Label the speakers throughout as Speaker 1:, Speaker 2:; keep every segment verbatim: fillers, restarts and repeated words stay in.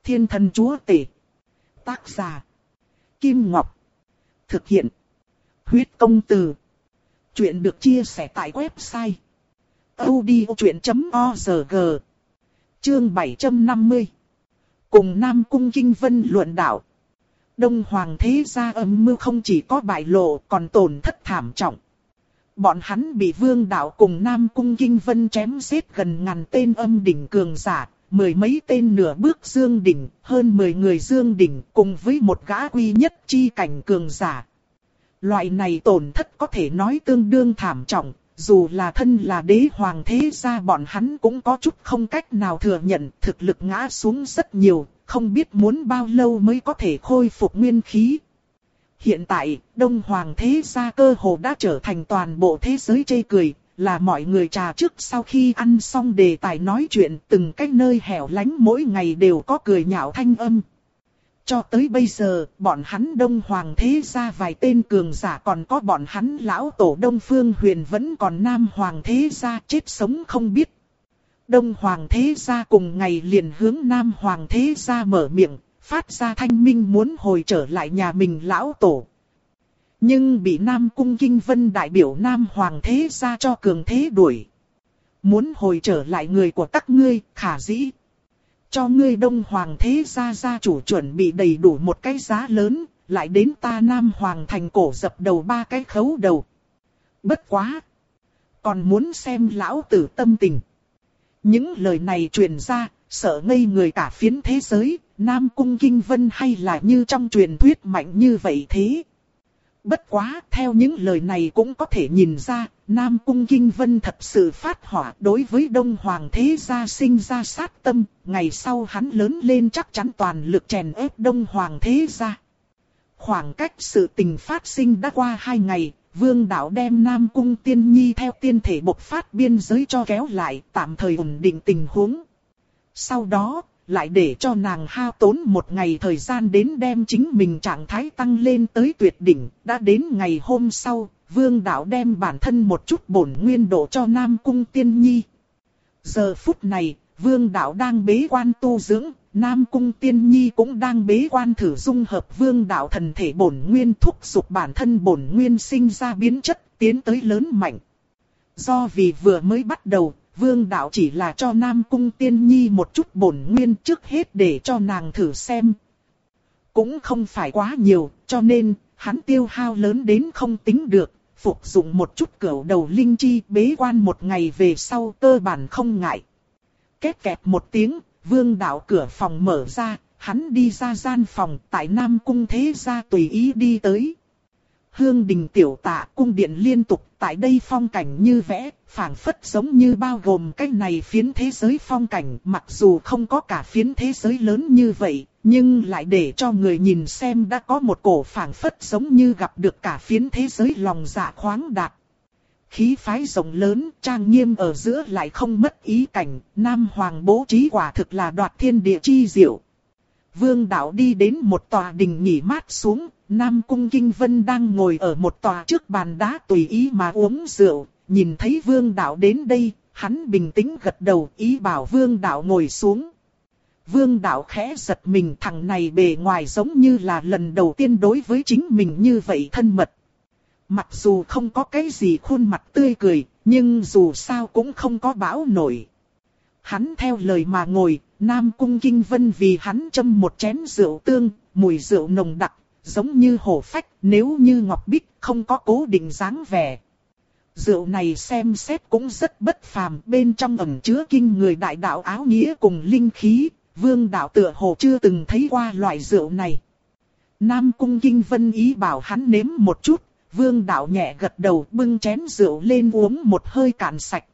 Speaker 1: Thiên thần chúa tể. Tác giả. Kim Ngọc. Thực hiện. Huyết công từ. Chuyện được chia sẻ tại website audiochuyện chấm org. Chương bảy trăm năm mươi. Cùng Nam Cung Kinh Vân luận đạo. Đông Hoàng thế gia âm mưu không chỉ có bại lộ còn tổn thất thảm trọng. Bọn hắn bị Vương Đạo cùng Nam Cung Kinh Vân chém giết gần ngàn tên âm đỉnh cường giả, mười mấy tên nửa bước dương đỉnh, hơn mười người dương đỉnh cùng với một gã quy nhất chi cảnh cường giả. Loại này tổn thất có thể nói tương đương thảm trọng, dù là thân là đế hoàng thế gia bọn hắn cũng có chút không cách nào thừa nhận thực lực ngã xuống rất nhiều, không biết muốn bao lâu mới có thể khôi phục nguyên khí. Hiện tại, Đông Hoàng thế gia cơ hồ đã trở thành toàn bộ thế giới chê cười, là mọi người trà trước sau khi ăn xong đề tài nói chuyện, từng cách nơi hẻo lánh mỗi ngày đều có cười nhạo thanh âm. Cho tới bây giờ, bọn hắn Đông Hoàng thế gia vài tên cường giả còn có bọn hắn lão tổ Đông Phương Huyền vẫn còn Nam Hoàng thế gia chết sống không biết. Đông Hoàng thế gia cùng ngày liền hướng Nam Hoàng thế gia mở miệng, phát ra thanh minh muốn hồi trở lại nhà mình lão tổ. Nhưng bị Nam Cung Kinh Vân đại biểu Nam Hoàng thế gia cho cường thế đuổi. Muốn hồi trở lại người của các ngươi, khả dĩ. Cho ngươi Đông Hoàng thế gia gia chủ chuẩn bị đầy đủ một cái giá lớn, lại đến ta Nam Hoàng thành cổ dập đầu ba cái khấu đầu. Bất quá! Còn muốn xem lão tử tâm tình. Những lời này truyền ra, sợ ngây người cả phiến thế giới, Nam Cung Kinh Vân hay là như trong truyền thuyết mạnh như vậy thế. Bất quá, theo những lời này cũng có thể nhìn ra, Nam Cung Kinh Vân thật sự phát hỏa đối với Đông Hoàng thế gia sinh ra sát tâm, ngày sau hắn lớn lên chắc chắn toàn lực chèn ép Đông Hoàng thế gia. Khoảng cách sự tình phát sinh đã qua hai ngày, Vương Đạo đem Nam Cung Tiên Nhi theo tiên thể bộc phát biên giới cho kéo lại, tạm thời ổn định tình huống. Sau đó, lại để cho nàng hao tốn một ngày thời gian đến đem chính mình trạng thái tăng lên tới tuyệt đỉnh. Đã đến ngày hôm sau, Vương Đạo đem bản thân một chút bổn nguyên độ cho Nam Cung Tiên Nhi. Giờ phút này, Vương Đạo đang bế quan tu dưỡng, Nam Cung Tiên Nhi cũng đang bế quan thử dung hợp Vương Đạo thần thể bổn nguyên thúc giục bản thân bổn nguyên sinh ra biến chất, tiến tới lớn mạnh. Do vì vừa mới bắt đầu, Vương Đạo chỉ là cho Nam Cung Tiên Nhi một chút bổn nguyên trước hết để cho nàng thử xem. Cũng không phải quá nhiều, cho nên, hắn tiêu hao lớn đến không tính được, phục dụng một chút cửu đầu linh chi bế quan một ngày về sau cơ bản không ngại. Két kẹt một tiếng, Vương Đạo cửa phòng mở ra, hắn đi ra gian phòng tại Nam Cung thế gia tùy ý đi tới. Hương đình tiểu tạ cung điện liên tục tại đây phong cảnh như vẽ, phảng phất giống như bao gồm cái này phiến thế giới phong cảnh, mặc dù không có cả phiến thế giới lớn như vậy, nhưng lại để cho người nhìn xem đã có một cổ phảng phất giống như gặp được cả phiến thế giới lòng dạ khoáng đạt. Khí phái rộng lớn, trang nghiêm ở giữa lại không mất ý cảnh, Nam Hoàng bố trí quả thực là đoạt thiên địa chi diệu. Vương Đạo đi đến một tòa đình nghỉ mát xuống, Nam Cung Kinh Vân đang ngồi ở một tòa trước bàn đá tùy ý mà uống rượu, nhìn thấy Vương Đạo đến đây, hắn bình tĩnh gật đầu ý bảo Vương Đạo ngồi xuống. Vương Đạo khẽ giật mình, thằng này bề ngoài giống như là lần đầu tiên đối với chính mình như vậy thân mật. Mặc dù không có cái gì khuôn mặt tươi cười, nhưng dù sao cũng không có bão nổi. Hắn theo lời mà ngồi, Nam Cung Kinh Vân vì hắn châm một chén rượu tương, mùi rượu nồng đặc, giống như hổ phách, nếu như ngọc bích, không có cố định dáng vẻ. Rượu này xem xét cũng rất bất phàm, bên trong ẩn chứa kinh người đại đạo áo nghĩa cùng linh khí, Vương Đạo tựa hồ chưa từng thấy qua loại rượu này. Nam Cung Kinh Vân ý bảo hắn nếm một chút, Vương Đạo nhẹ gật đầu bưng chén rượu lên uống một hơi cạn sạch.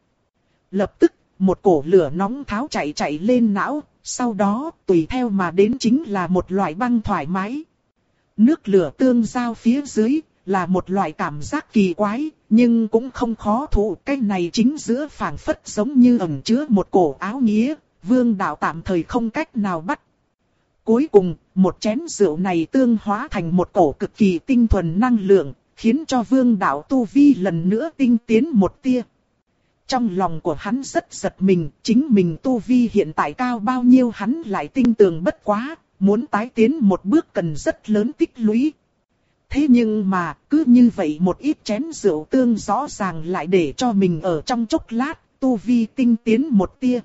Speaker 1: Lập tức, một cổ lửa nóng tháo chạy chạy lên não, sau đó tùy theo mà đến chính là một loại băng thoải mái. Nước lửa tương giao phía dưới là một loại cảm giác kỳ quái, nhưng cũng không khó thụ. Cái này chính giữa phảng phất giống như ẩn chứa một cổ áo nghĩa, Vương Đạo tạm thời không cách nào bắt. Cuối cùng, một chén rượu này tương hóa thành một cổ cực kỳ tinh thuần năng lượng, khiến cho Vương Đạo tu vi lần nữa tinh tiến một tia. Trong lòng của hắn rất giật mình, chính mình tu vi hiện tại cao bao nhiêu hắn lại tinh tường bất quá, muốn tái tiến một bước cần rất lớn tích lũy. Thế nhưng mà, cứ như vậy một ít chén rượu tương rõ ràng lại để cho mình ở trong chốc lát, tu vi tinh tiến một tia.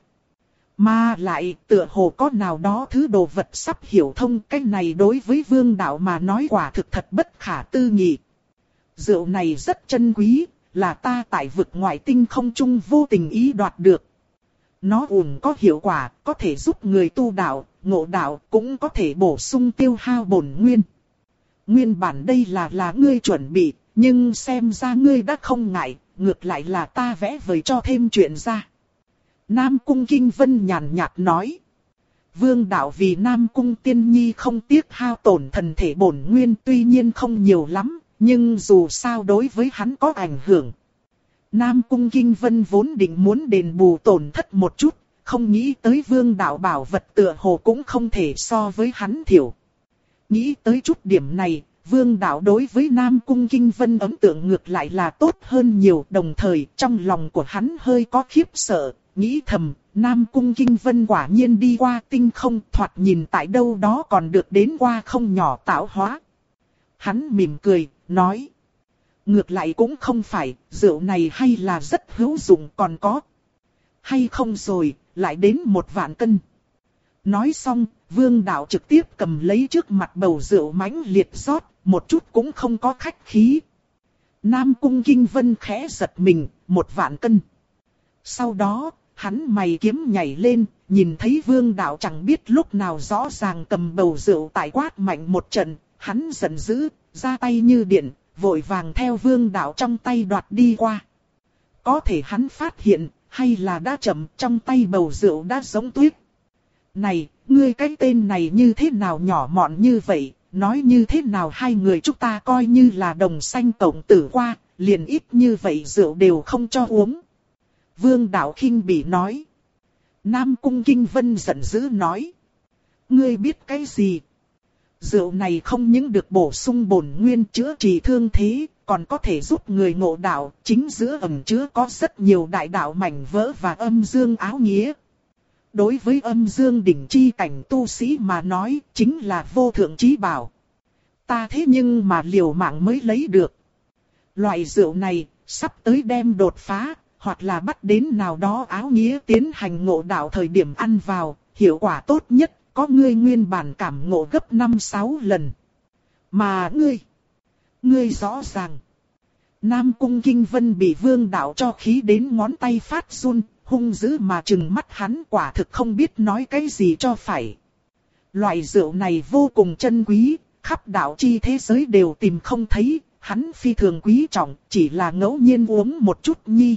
Speaker 1: Mà lại, tựa hồ có nào đó thứ đồ vật sắp hiểu thông, cái này đối với Vương đạo mà nói quả thực thật bất khả tư nghị. Rượu này rất chân quý, là ta tại vực ngoại tinh không trung vô tình ý đoạt được. Nó ùn có hiệu quả, có thể giúp người tu đạo, ngộ đạo, cũng có thể bổ sung tiêu hao bổn nguyên. Nguyên bản đây là là ngươi chuẩn bị, nhưng xem ra ngươi đã không ngại, ngược lại là ta vẽ vời cho thêm chuyện ra. Nam Cung Kinh Vân nhàn nhạt nói. Vương đạo vì Nam Cung Tiên Nhi không tiếc hao tổn thần thể bổn nguyên tuy nhiên không nhiều lắm, nhưng dù sao đối với hắn có ảnh hưởng. Nam Cung Kinh Vân vốn định muốn đền bù tổn thất một chút, không nghĩ tới Vương đạo bảo vật tựa hồ cũng không thể so với hắn thiểu. Nghĩ tới chút điểm này, Vương đạo đối với Nam Cung Kinh Vân ấn tượng ngược lại là tốt hơn nhiều, đồng thời trong lòng của hắn hơi có khiếp sợ, nghĩ thầm, Nam Cung Kinh Vân quả nhiên đi qua tinh không, thoạt nhìn tại đâu đó còn được đến qua không nhỏ tạo hóa. Hắn mỉm cười, nói, ngược lại cũng không phải, rượu này hay là rất hữu dụng, còn có hay không rồi, lại đến một vạn cân. Nói xong, Vương đạo trực tiếp cầm lấy trước mặt bầu rượu mãnh liệt rót, một chút cũng không có khách khí. Nam Cung Kinh Vân khẽ giật mình, một vạn cân. Sau đó, hắn mày kiếm nhảy lên, nhìn thấy Vương đạo chẳng biết lúc nào rõ ràng cầm bầu rượu tại quát mạnh một trận, hắn giận dữ, ra tay như điện, vội vàng theo Vương đạo trong tay đoạt đi qua. Có thể hắn phát hiện, hay là đã chậm, trong tay bầu rượu đã giống tuyết. Này, ngươi cái tên này như thế nào nhỏ mọn như vậy, nói như thế nào hai người chúng ta coi như là đồng sanh tổng tử qua, liền ít như vậy rượu đều không cho uống. Vương đạo khinh bỉ nói. Nam Cung Kinh Vân giận dữ nói. Ngươi biết cái gì? Rượu này không những được bổ sung bổn nguyên chữa trị thương thế, còn có thể giúp người ngộ đạo, chính giữa ẩn chứa có rất nhiều đại đạo mảnh vỡ và âm dương áo nghĩa. Đối với âm dương đỉnh chi cảnh tu sĩ mà nói, chính là vô thượng chí bảo. Ta thế nhưng mà liều mạng mới lấy được. Loại rượu này, sắp tới đem đột phá, hoặc là bắt đến nào đó áo nghĩa tiến hành ngộ đạo thời điểm ăn vào, hiệu quả tốt nhất, có ngươi nguyên bản cảm ngộ gấp năm sáu lần. Mà ngươi, ngươi rõ ràng. Nam Cung Kinh Vân bị Vương đạo cho khí đến ngón tay phát run, hung dữ mà trừng mắt hắn, quả thực không biết nói cái gì cho phải. Loại rượu này vô cùng chân quý, khắp đạo chi thế giới đều tìm không thấy, hắn phi thường quý trọng, chỉ là ngẫu nhiên uống một chút nhi.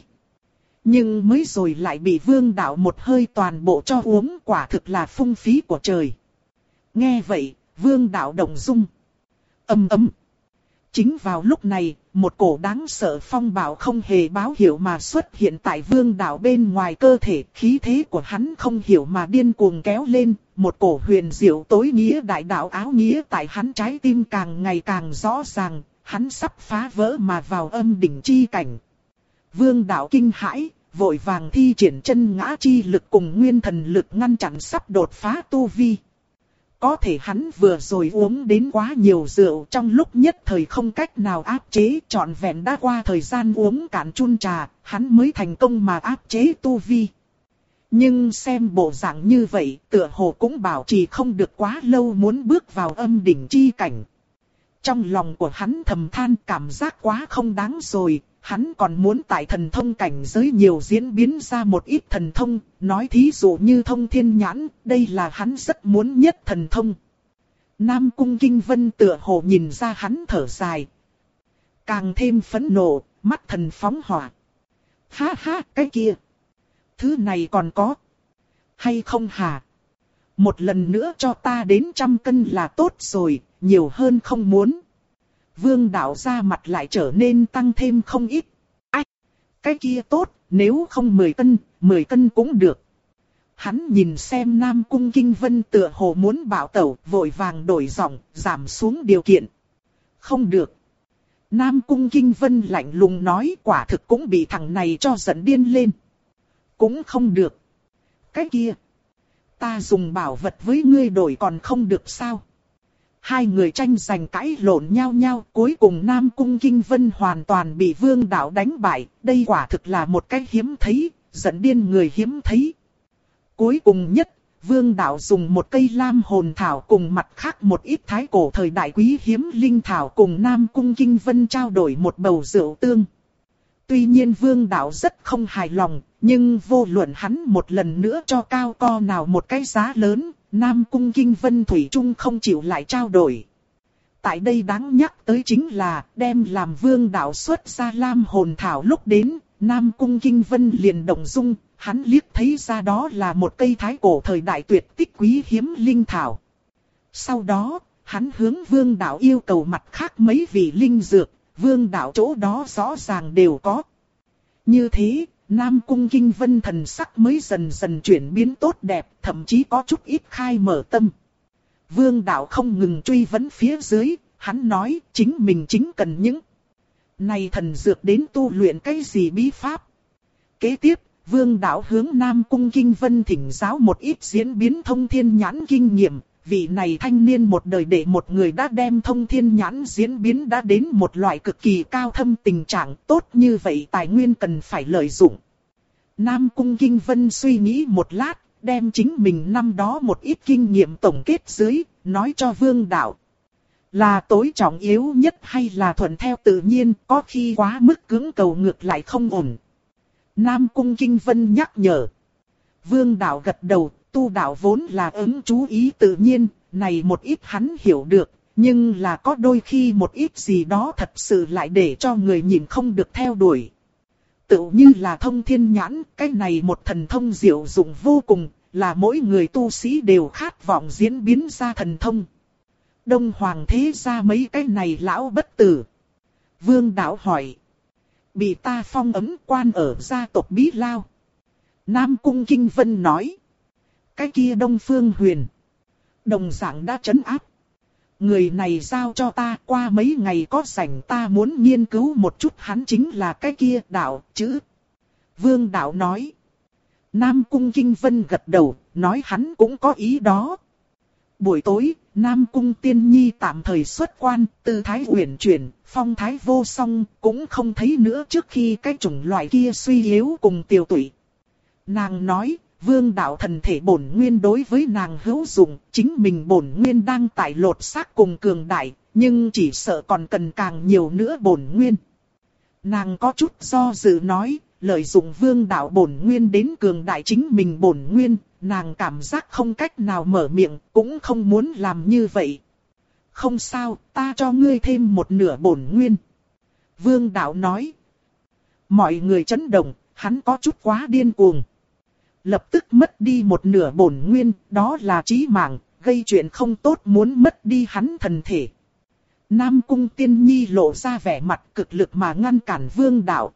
Speaker 1: Nhưng mới rồi lại bị Vương đạo một hơi toàn bộ cho uống, quả thực là phung phí của trời. Nghe vậy, Vương đạo động dung. Ầm ầm. Chính vào lúc này, một cổ đáng sợ phong bạo không hề báo hiệu mà xuất hiện tại Vương đạo bên ngoài cơ thể, khí thế của hắn không hiểu mà điên cuồng kéo lên, một cổ huyền diệu tối nghĩa đại đạo áo nghĩa tại hắn trái tim càng ngày càng rõ ràng, hắn sắp phá vỡ mà vào âm đỉnh chi cảnh. Vương đạo kinh hãi, vội vàng thi triển chân ngã chi lực cùng nguyên thần lực ngăn chặn sắp đột phá tu vi. Có thể hắn vừa rồi uống đến quá nhiều rượu, trong lúc nhất thời không cách nào áp chế, trọn vẹn đã qua thời gian uống cạn chun trà, hắn mới thành công mà áp chế tu vi. Nhưng xem bộ dạng như vậy, tựa hồ cũng bảo trì không được quá lâu muốn bước vào âm đỉnh chi cảnh. Trong lòng của hắn thầm than cảm giác quá không đáng rồi, hắn còn muốn tại thần thông cảnh giới nhiều diễn biến ra một ít thần thông, nói thí dụ như thông thiên nhãn, đây là hắn rất muốn nhất thần thông. Nam Cung Kinh Vân tựa hồ nhìn ra hắn thở dài. Càng thêm phẫn nộ, mắt thần phóng hỏa. Ha ha, cái kia. Thứ này còn có. Hay không hả? Một lần nữa cho ta đến trăm cân là tốt rồi, nhiều hơn không muốn. Vương đạo ra mặt lại trở nên tăng thêm không ít. Ai? Cái kia tốt, nếu không mười cân, mười cân cũng được. Hắn nhìn xem Nam Cung Kinh Vân tựa hồ muốn bảo tẩu, vội vàng đổi giọng, giảm xuống điều kiện. Không được. Nam Cung Kinh Vân lạnh lùng nói, quả thực cũng bị thằng này cho giận điên lên. Cũng không được. Cái kia, ta dùng bảo vật với ngươi đổi còn không được sao? Hai người tranh giành cãi lộn nhau nhau, cuối cùng Nam Cung Kinh Vân hoàn toàn bị Vương Đạo đánh bại, đây quả thực là một cái hiếm thấy, giận điên người hiếm thấy. Cuối cùng nhất, Vương Đạo dùng một cây lam hồn thảo cùng mặt khác một ít thái cổ thời đại quý hiếm linh thảo cùng Nam Cung Kinh Vân trao đổi một bầu rượu tương. Tuy nhiên Vương Đạo rất không hài lòng, nhưng vô luận hắn một lần nữa cho cao co nào một cái giá lớn, Nam Cung Kinh Vân thủy chung không chịu lại trao đổi. Tại đây đáng nhắc tới chính là đem làm Vương Đạo xuất ra lam hồn thảo lúc đến, Nam Cung Kinh Vân liền động dung, hắn liếc thấy ra đó là một cây thái cổ thời đại tuyệt tích quý hiếm linh thảo. Sau đó, hắn hướng Vương Đạo yêu cầu mặt khác mấy vị linh dược, Vương Đạo chỗ đó rõ ràng đều có. Như thế, Nam Cung Kinh Vân thần sắc mới dần dần chuyển biến tốt đẹp, thậm chí có chút ít khai mở tâm. Vương Đạo không ngừng truy vấn phía dưới, hắn nói chính mình chính cần những này thần dược đến tu luyện cái gì bí pháp. Kế tiếp, Vương Đạo hướng Nam Cung Kinh Vân thỉnh giáo một ít diễn biến thông thiên nhãn kinh nghiệm. Vị này thanh niên một đời để một người đã đem thông thiên nhãn diễn biến đã đến một loại cực kỳ cao thâm tình trạng, tốt như vậy tài nguyên cần phải lợi dụng. Nam Cung Kinh Vân suy nghĩ một lát, đem chính mình năm đó một ít kinh nghiệm tổng kết dưới, nói cho Vương Đạo. Là tối trọng yếu nhất hay là thuận theo tự nhiên, có khi quá mức cưỡng cầu ngược lại không ổn. Nam Cung Kinh Vân nhắc nhở. Vương Đạo gật đầu, tu đạo vốn là ứng chú ý tự nhiên, này một ít hắn hiểu được, nhưng là có đôi khi một ít gì đó thật sự lại để cho người nhìn không được theo đuổi. Tự như là thông thiên nhãn, cái này một thần thông diệu dụng vô cùng, là mỗi người tu sĩ đều khát vọng diễn biến ra thần thông. Đông Hoàng thế ra mấy cái này lão bất tử. Vương Đạo hỏi. Bị ta phong ấm quan ở gia tộc Bí Lao. Nam Cung Kinh Vân nói. Cái kia Đông Phương Huyền. Đồng dạng đã trấn áp. Người này giao cho ta, qua mấy ngày có rảnh ta muốn nghiên cứu một chút, hắn chính là cái kia Đạo chữ. Vương Đạo nói. Nam Cung Kinh Vân gật đầu, nói hắn cũng có ý đó. Buổi tối, Nam Cung Tiên Nhi tạm thời xuất quan, tư thái uyển chuyển, phong thái vô song, cũng không thấy nữa trước khi cái chủng loại kia suy yếu cùng tiêu tụy. Nàng nói, Vương Đạo thần thể bổn nguyên đối với nàng hữu dụng, chính mình bổn nguyên đang tại lột xác cùng cường đại, nhưng chỉ sợ còn cần càng nhiều nữa bổn nguyên. Nàng có chút do dự nói, lợi dụng Vương Đạo bổn nguyên đến cường đại chính mình bổn nguyên, nàng cảm giác không cách nào mở miệng, cũng không muốn làm như vậy. Không sao, ta cho ngươi thêm một nửa bổn nguyên. Vương Đạo nói. Mọi người chấn động, hắn có chút quá điên cuồng. Lập tức mất đi một nửa bổn nguyên, đó là chí mạng, gây chuyện không tốt muốn mất đi hắn thần thể. Nam Cung Tiên Nhi lộ ra vẻ mặt cực lực mà ngăn cản Vương Đạo.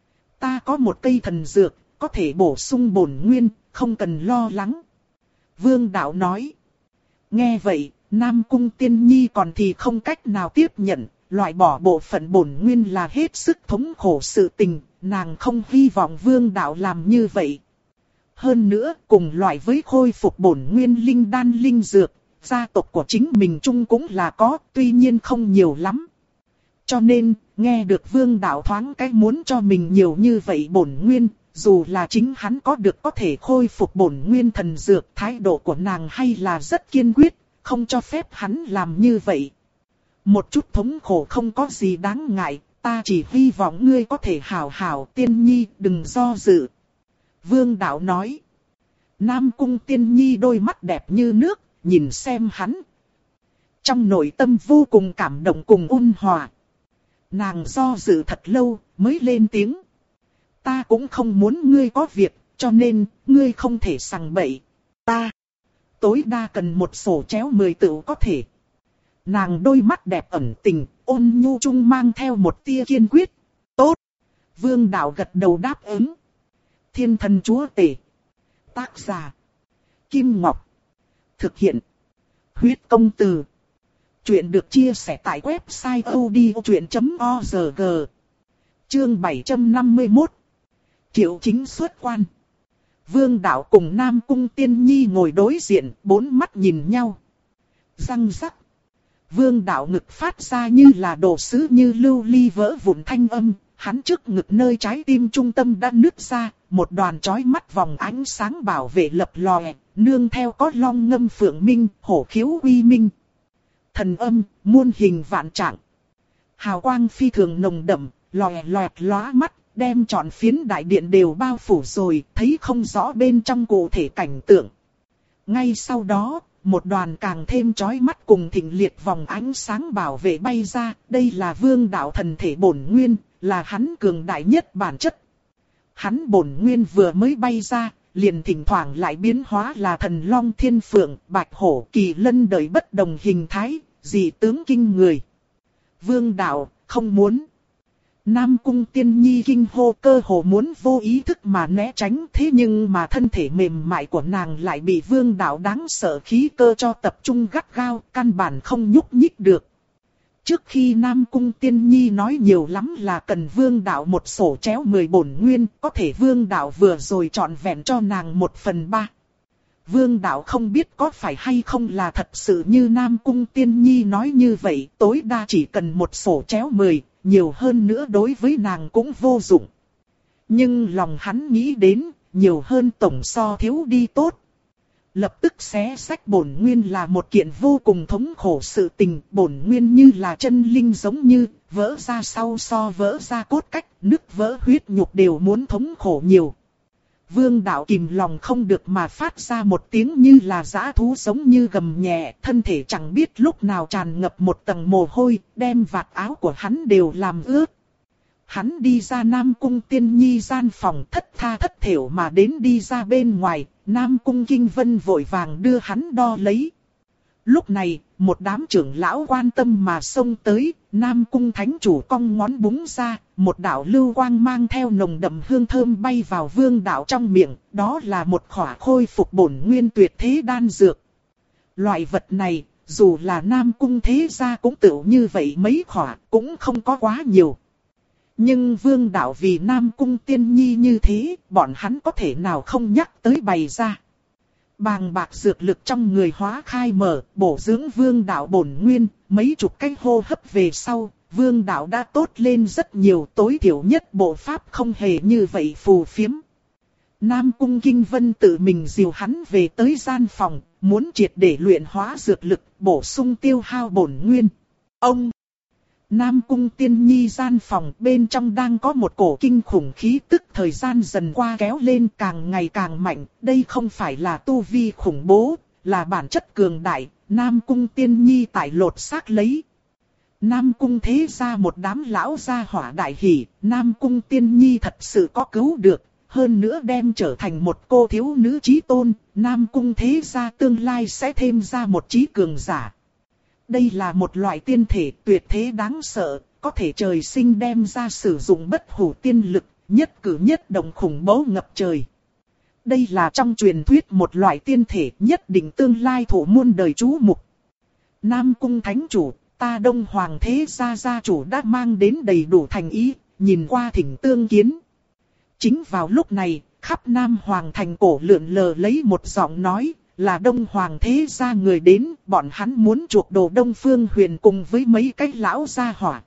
Speaker 1: Ta có một cây thần dược, có thể bổ sung bổn nguyên, không cần lo lắng. Vương Đạo nói. Nghe vậy, Nam Cung Tiên Nhi còn thì không cách nào tiếp nhận, loại bỏ bộ phận bổn nguyên là hết sức thống khổ sự tình, nàng không hy vọng Vương Đạo làm như vậy. Hơn nữa, cùng loại với khôi phục bổn nguyên linh đan linh dược, gia tộc của chính mình chung cũng là có, tuy nhiên không nhiều lắm. Cho nên, nghe được Vương Đạo thoáng cái muốn cho mình nhiều như vậy bổn nguyên, dù là chính hắn có được có thể khôi phục bổn nguyên thần dược, thái độ của nàng hay là rất kiên quyết, không cho phép hắn làm như vậy. Một chút thống khổ không có gì đáng ngại, ta chỉ hy vọng ngươi có thể hảo hảo. Tiên Nhi đừng do dự. Vương Đạo nói. Nam Cung Tiên Nhi đôi mắt đẹp như nước, nhìn xem hắn. Trong nội tâm vô cùng cảm động cùng ôn hòa. Nàng do dự thật lâu, mới lên tiếng. Ta cũng không muốn ngươi có việc, cho nên, ngươi không thể sằng bậy. Ta, tối đa cần một sổ chéo mười tựu có thể. Nàng đôi mắt đẹp ẩn tình, ôn nhu chung mang theo một tia kiên quyết. Tốt. Vương Đạo gật đầu đáp ứng. Thiên Thần Chúa Tể. Tác giả. Kim Ngọc. Thực hiện. Huyết Công Từ. Chuyện được chia sẻ tại website audiochuyện chấm org. Chương bảy trăm năm mươi mốt. Triệu Chính xuất quan. Vương Đạo cùng Nam Cung Tiên Nhi ngồi đối diện, bốn mắt nhìn nhau. Răng rắc. Vương Đạo ngực phát ra như là đồ sứ như lưu ly vỡ vụn thanh âm, hắn trước ngực nơi trái tim trung tâm đã nứt ra, một đoàn chói mắt vòng ánh sáng bảo vệ lập lòe, nương theo có long ngâm phượng minh, hổ khiếu uy minh. Thần âm, muôn hình vạn trạng. Hào quang phi thường nồng đậm, lòe loẹt lóa mắt, đem trọn phiến đại điện đều bao phủ rồi, thấy không rõ bên trong cụ thể cảnh tượng. Ngay sau đó, một đoàn càng thêm chói mắt cùng thịnh liệt vòng ánh sáng bảo vệ bay ra, đây là Vương Đạo thần thể bổn nguyên, là hắn cường đại nhất bản chất. Hắn bổn nguyên vừa mới bay ra, liền thỉnh thoảng lại biến hóa là thần long thiên phượng, bạch hổ kỳ lân đời bất đồng hình thái, dị tướng kinh người. Vương Đạo, không muốn. Nam Cung Tiên Nhi kinh hô, cơ hồ muốn vô ý thức mà né tránh, thế nhưng mà thân thể mềm mại của nàng lại bị Vương Đạo đáng sợ khí cơ cho tập trung gắt gao, căn bản không nhúc nhích được. Trước khi Nam Cung Tiên Nhi nói nhiều lắm là cần Vương Đạo một sổ chéo mười bổn nguyên, có thể Vương Đạo vừa rồi trọn vẹn cho nàng một phần ba. Vương Đạo không biết có phải hay không là thật sự như Nam Cung Tiên Nhi nói như vậy, tối đa chỉ cần một sổ chéo mười, nhiều hơn nữa đối với nàng cũng vô dụng. Nhưng lòng hắn nghĩ đến, nhiều hơn tổng so thiếu đi tốt. Lập tức xé sách bổn nguyên là một kiện vô cùng thống khổ sự tình, bổn nguyên như là chân linh giống như, vỡ ra sau so vỡ ra cốt cách, nứt vỡ huyết nhục đều muốn thống khổ nhiều. Vương Đạo kìm lòng không được mà phát ra một tiếng như là dã thú giống như gầm nhẹ, thân thể chẳng biết lúc nào tràn ngập một tầng mồ hôi, đem vạt áo của hắn đều làm ướt. Hắn đi ra Nam Cung Tiên Nhi gian phòng, thất tha thất thểu mà đến đi ra bên ngoài, Nam Cung Kinh Vân vội vàng đưa hắn đo lấy. Lúc này, một đám trưởng lão quan tâm mà xông tới, Nam Cung Thánh Chủ cong ngón búng ra, một đạo lưu quang mang theo nồng đậm hương thơm bay vào Vương Đạo trong miệng, đó là một khỏa khôi phục bổn nguyên tuyệt thế đan dược. Loại vật này, dù là Nam Cung thế gia cũng tựu như vậy mấy khỏa, cũng không có quá nhiều. Nhưng Vương Đạo vì Nam Cung Tiên Nhi như thế, bọn hắn có thể nào không nhắc tới bày ra. Bàng bạc dược lực trong người hóa khai mở, bổ dưỡng Vương Đạo bổn nguyên, mấy chục cái hô hấp về sau, Vương Đạo đã tốt lên rất nhiều, tối thiểu nhất bộ pháp không hề như vậy phù phiếm. Nam Cung Kinh Vân tự mình dìu hắn về tới gian phòng, muốn triệt để luyện hóa dược lực, bổ sung tiêu hao bổn nguyên. Ông! Nam Cung Tiên Nhi gian phòng bên trong đang có một cổ kinh khủng khí tức, thời gian dần qua kéo lên càng ngày càng mạnh, đây không phải là tu vi khủng bố, là bản chất cường đại, Nam Cung Tiên Nhi tại lột xác lấy. Nam Cung thế ra một đám lão gia hỏa đại hỉ, Nam Cung Tiên Nhi thật sự có cứu được, hơn nữa đem trở thành một cô thiếu nữ chí tôn, Nam Cung thế ra tương lai sẽ thêm ra một chí cường giả. Đây là một loại tiên thể tuyệt thế đáng sợ, có thể trời sinh đem ra sử dụng bất hủ tiên lực, nhất cử nhất động khủng bố ngập trời. Đây là trong truyền thuyết một loại tiên thể nhất định tương lai thụ muôn đời chú mục. Nam Cung Thánh Chủ, ta Đông Hoàng thế gia gia chủ đã mang đến đầy đủ thành ý, nhìn qua thỉnh tương kiến. Chính vào lúc này, khắp Nam Hoàng thành cổ lượn lờ lấy một giọng nói. Là Đông Hoàng thế gia người đến, bọn hắn muốn chuộc đồ Đông Phương Huyền cùng với mấy cái lão gia hỏa.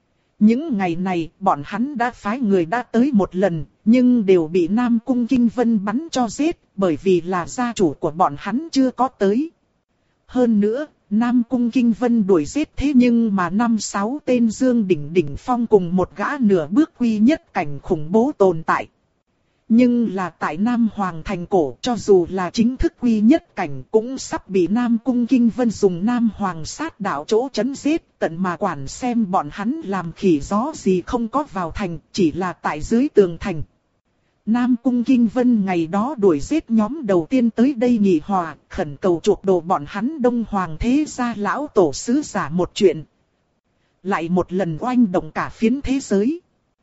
Speaker 1: Những ngày này, bọn hắn đã phái người đã tới một lần, nhưng đều bị Nam Cung Kinh Vân bắn cho giết, bởi vì là gia chủ của bọn hắn chưa có tới. Hơn nữa, Nam Cung Kinh Vân đuổi giết thế nhưng mà năm sáu tên Dương Đỉnh Đỉnh Phong cùng một gã nửa bước quy nhất cảnh khủng bố tồn tại. Nhưng là tại Nam Hoàng thành cổ, cho dù là chính thức quy nhất cảnh cũng sắp bị Nam Cung Kinh Vân dùng Nam Hoàng sát đạo chỗ chấn giết, tận mà quản xem bọn hắn làm khỉ gió gì không có vào thành, chỉ là tại dưới tường thành. Nam Cung Kinh Vân ngày đó đuổi giết nhóm đầu tiên tới đây nghị hòa, khẩn cầu chuộc đồ bọn hắn Đông Hoàng thế gia lão tổ sứ giả một chuyện. Lại một lần oanh động cả phiến thế giới.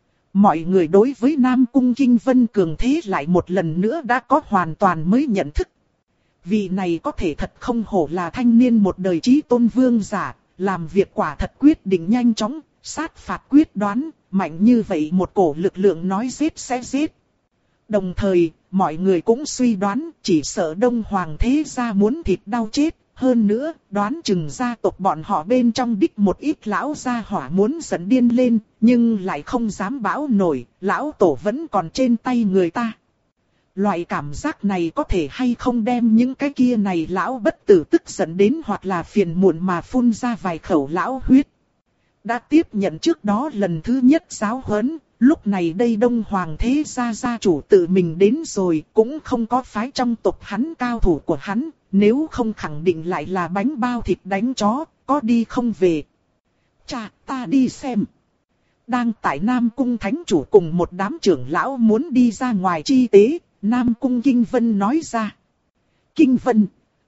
Speaker 1: Mọi người đối với Nam Cung Kinh Vân cường thế lại một lần nữa đã có hoàn toàn mới nhận thức. Vị này có thể thật không hổ là thanh niên một đời chí tôn vương giả, làm việc quả thật quyết định nhanh chóng, sát phạt quyết đoán, mạnh như vậy một cổ lực lượng nói giết sẽ giết. Đồng thời, mọi người cũng suy đoán chỉ sợ Đông Hoàng thế gia muốn thịt đau chết. Hơn nữa, đoán chừng gia tộc bọn họ bên trong đích một ít lão gia hỏa muốn giận điên lên, nhưng lại không dám bão nổi, lão tổ vẫn còn trên tay người ta. Loại cảm giác này có thể hay không đem những cái kia này lão bất tử tức giận đến hoặc là phiền muộn mà phun ra vài khẩu lão huyết. Đã tiếp nhận trước đó lần thứ nhất giáo huấn, lúc này đây Đông Hoàng thế gia gia chủ tự mình đến rồi, cũng không có phái trong tộc hắn cao thủ của hắn, nếu không khẳng định lại là bánh bao thịt đánh chó, có đi không về. Chà, ta đi xem. Đang tại Nam Cung Thánh Chủ cùng một đám trưởng lão muốn đi ra ngoài chi tế, Nam Cung Kinh Vân nói ra. Kinh Vân,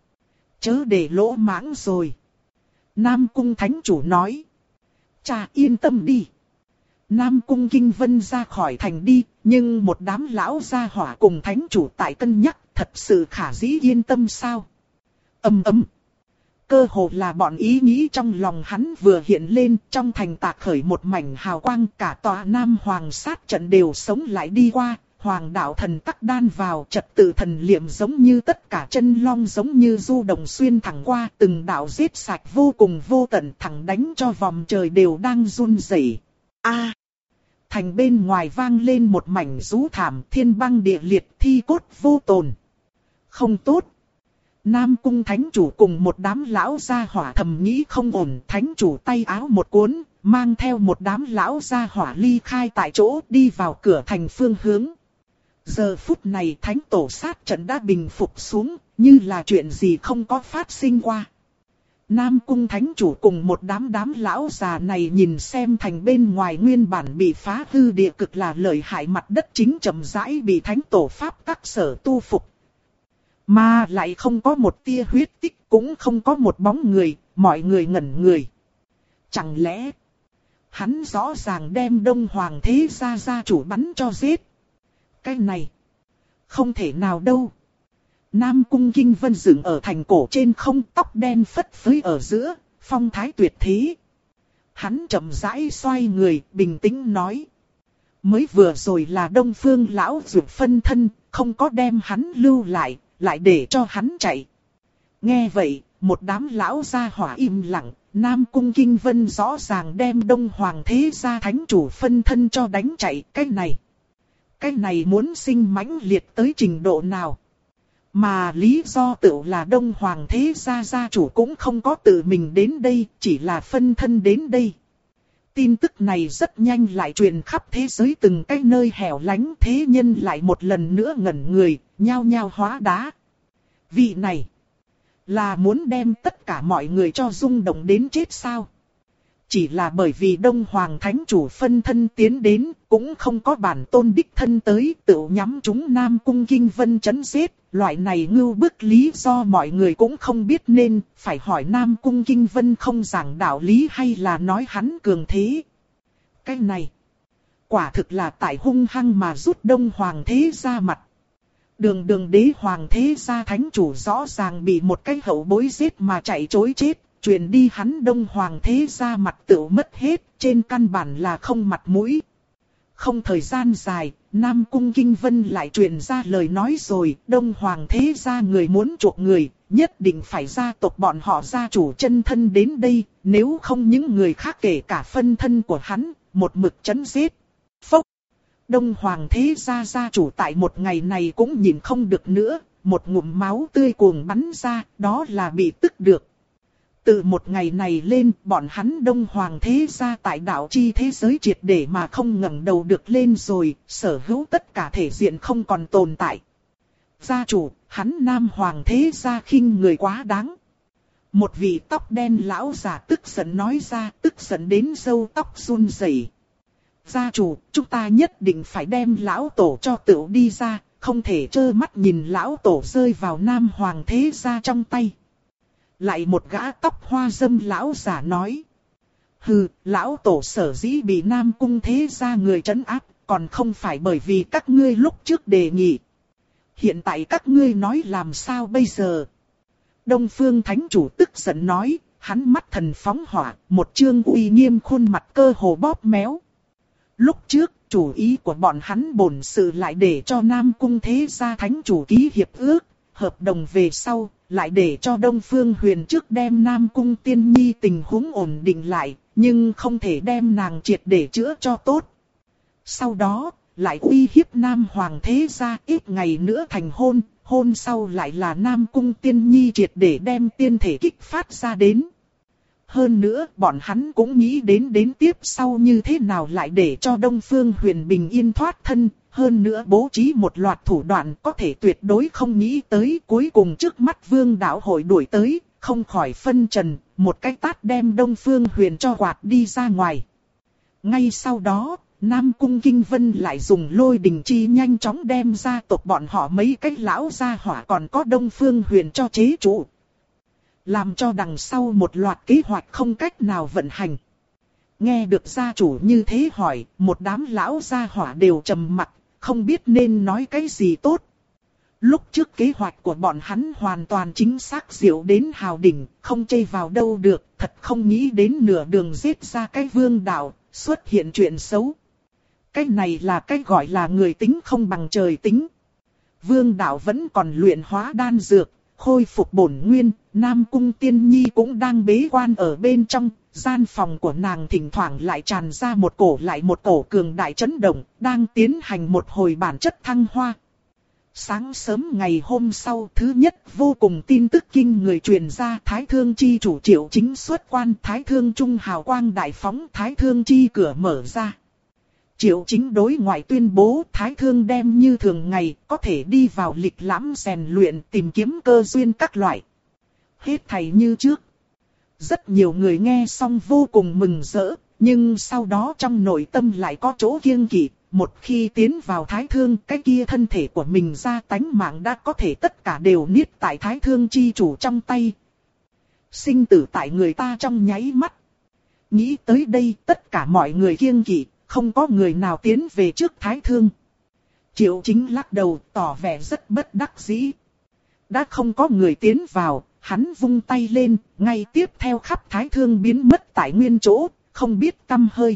Speaker 1: chớ để lỗ mãng rồi. Nam Cung Thánh Chủ nói. Chà, yên tâm đi. Nam Cung Kinh Vân ra khỏi thành đi, nhưng một đám lão gia hỏa cùng Thánh Chủ tại cân nhắc, thật sự khả dĩ yên tâm sao? Ầm ầm. Cơ hồ là bọn ý nghĩ trong lòng hắn vừa hiện lên, trong thành tạc khởi một mảnh hào quang, cả tòa Nam Hoàng sát trận đều sống lại đi qua, Hoàng đạo thần tắc đan vào, trật tự thần liệm giống như tất cả chân long giống như du đồng xuyên thẳng qua, từng đạo giết sạch vô cùng vô tận, thẳng đánh cho vòng trời đều đang run rẩy. A! Thành bên ngoài vang lên một mảnh rú thảm, thiên băng địa liệt, thi cốt vô tồn. Không tốt. Nam Cung Thánh Chủ cùng một đám lão gia hỏa thầm nghĩ không ổn, Thánh Chủ tay áo một cuốn, mang theo một đám lão gia hỏa ly khai tại chỗ, đi vào cửa thành phương hướng. Giờ phút này Thánh Tổ sát trận đã bình phục xuống, như là chuyện gì không có phát sinh qua. Nam Cung Thánh Chủ cùng một đám đám lão già này nhìn xem thành bên ngoài nguyên bản bị phá hư địa cực là lợi hại mặt đất chính chậm rãi bị Thánh Tổ pháp tắc sở tu phục. Mà lại không có một tia huyết tích, cũng không có một bóng người, mọi người ngẩn người. Chẳng lẽ hắn rõ ràng đem Đông Hoàng thế gia gia chủ bắn cho giết? Cái này không thể nào đâu. Nam Cung Kinh Vân dựng ở thành cổ trên không, tóc đen phất phới ở giữa, phong thái tuyệt thế. Hắn chậm rãi xoay người, bình tĩnh nói. Mới vừa rồi là Đông Phương lão dược phân thân, không có đem hắn lưu lại, lại để cho hắn chạy. Nghe vậy, một đám lão gia hỏa im lặng, Nam Cung Kinh Vân rõ ràng đem Đông Hoàng thế gia thánh chủ phân thân cho đánh chạy. Cái này, cái này muốn sinh mãnh liệt tới trình độ nào? Mà lý do tự là Đông Hoàng thế gia gia chủ cũng không có tự mình đến đây, chỉ là phân thân đến đây. Tin tức này rất nhanh lại truyền khắp thế giới từng cái nơi hẻo lánh, thế nhân lại một lần nữa ngẩn người, nhao nhao hóa đá. Vị này là muốn đem tất cả mọi người cho rung động đến chết sao? Chỉ là bởi vì Đông Hoàng Thánh Chủ phân thân tiến đến, cũng không có bản tôn đích thân tới, tự nhắm chúng Nam Cung Kinh Vân chấn giết. Loại này ngưu bức lý do mọi người cũng không biết nên, phải hỏi Nam Cung Kinh Vân không giảng đạo lý hay là nói hắn cường thế. Cái này, quả thực là tại hung hăng mà rút Đông Hoàng thế ra mặt. Đường đường đế Hoàng thế gia thánh chủ rõ ràng bị một cái hậu bối giết mà chạy trối chết. Truyền đi hắn Đông Hoàng thế gia mặt tựu mất hết, trên căn bản là không mặt mũi. Không thời gian dài, Nam Cung Kinh Vân lại truyền ra lời nói rồi, Đông Hoàng thế gia người muốn chuộc người, nhất định phải gia tộc bọn họ gia chủ chân thân đến đây, nếu không những người khác kể cả phân thân của hắn, một mực chấn giết. Phốc! Đông Hoàng thế gia gia chủ tại một ngày này cũng nhìn không được nữa, một ngụm máu tươi cuồng bắn ra, đó là bị tức được. Từ một ngày này lên, bọn hắn Đông Hoàng thế gia tại đạo chi thế giới triệt để mà không ngẩng đầu được lên rồi, sở hữu tất cả thể diện không còn tồn tại. Gia chủ, hắn Nam Hoàng thế gia khinh người quá đáng. Một vị tóc đen lão già tức giận nói ra, tức giận đến râu tóc run rẩy. Gia chủ, chúng ta nhất định phải đem lão tổ cho tựu đi ra, không thể trơ mắt nhìn lão tổ rơi vào Nam Hoàng thế gia trong tay. Lại một gã tóc hoa dâm lão giả nói. Hừ, lão tổ sở dĩ bị Nam Cung thế gia người trấn áp, còn không phải bởi vì các ngươi lúc trước đề nghị. Hiện tại các ngươi nói làm sao bây giờ? Đông Phương Thánh Chủ tức giận nói, hắn mắt thần phóng hỏa, một chương uy nghiêm khuôn mặt cơ hồ bóp méo. Lúc trước, chủ ý của bọn hắn bổn sự lại để cho Nam Cung thế gia thánh chủ ký hiệp ước, hợp đồng về sau, lại để cho Đông Phương Huyền trước đem Nam Cung Tiên Nhi tình huống ổn định lại, nhưng không thể đem nàng triệt để chữa cho tốt. Sau đó, lại uy hiếp Nam Hoàng thế gia ít ngày nữa thành hôn, hôn sau lại là Nam Cung Tiên Nhi triệt để đem tiên thể kích phát ra đến. Hơn nữa, bọn hắn cũng nghĩ đến đến tiếp sau như thế nào lại để cho Đông Phương Huyền bình yên thoát thân, hơn nữa bố trí một loạt thủ đoạn có thể tuyệt đối không nghĩ tới, cuối cùng trước mắt Vương Đạo Hội đuổi tới, không khỏi phân trần, một cái tát đem Đông Phương Huyền cho quạt đi ra ngoài. Ngay sau đó, Nam Cung Kinh Vân lại dùng lôi đình chi nhanh chóng đem gia tộc bọn họ mấy cái lão gia hỏa còn có Đông Phương Huyền cho chế trụ. Làm cho đằng sau một loạt kế hoạch không cách nào vận hành. Nghe được gia chủ như thế hỏi, một đám lão gia hỏa đều trầm mặc, không biết nên nói cái gì tốt. Lúc trước kế hoạch của bọn hắn hoàn toàn chính xác diệu đến hào đỉnh, không chây vào đâu được, thật không nghĩ đến nửa đường giết ra cái Vương Đạo, xuất hiện chuyện xấu. Cái này là cái gọi là người tính không bằng trời tính. Vương Đạo vẫn còn luyện hóa đan dược, khôi phục bổn nguyên, Nam Cung Tiên Nhi cũng đang bế quan ở bên trong, gian phòng của nàng thỉnh thoảng lại tràn ra một cổ lại một cổ cường đại chấn động, đang tiến hành một hồi bản chất thăng hoa. Sáng sớm ngày hôm sau, thứ nhất vô cùng tin tức kinh người truyền ra, Thái Thương Chi chủ Triệu Chính xuất quan, Thái Thương Trung hào quang đại phóng, Thái Thương Chi cửa mở ra. Triệu Chính đối ngoại tuyên bố Thái Thương đem như thường ngày có thể đi vào lịch lãm rèn luyện tìm kiếm cơ duyên các loại. Hết thảy như trước. Rất nhiều người nghe xong vô cùng mừng rỡ, nhưng sau đó trong nội tâm lại có chỗ kiêng kỵ. Một khi tiến vào Thái Thương, cái kia thân thể của mình ra tánh mạng đã có thể tất cả đều niết tại Thái Thương chi chủ trong tay. Sinh tử tại người ta trong nháy mắt. Nghĩ tới đây tất cả mọi người kiêng kỵ, không có người nào tiến về trước Thái Thương. Triệu Chính lắc đầu tỏ vẻ rất bất đắc dĩ. Đã không có người tiến vào, hắn vung tay lên, ngay tiếp theo khắp Thái Thương biến mất tại nguyên chỗ, không biết tăm hơi.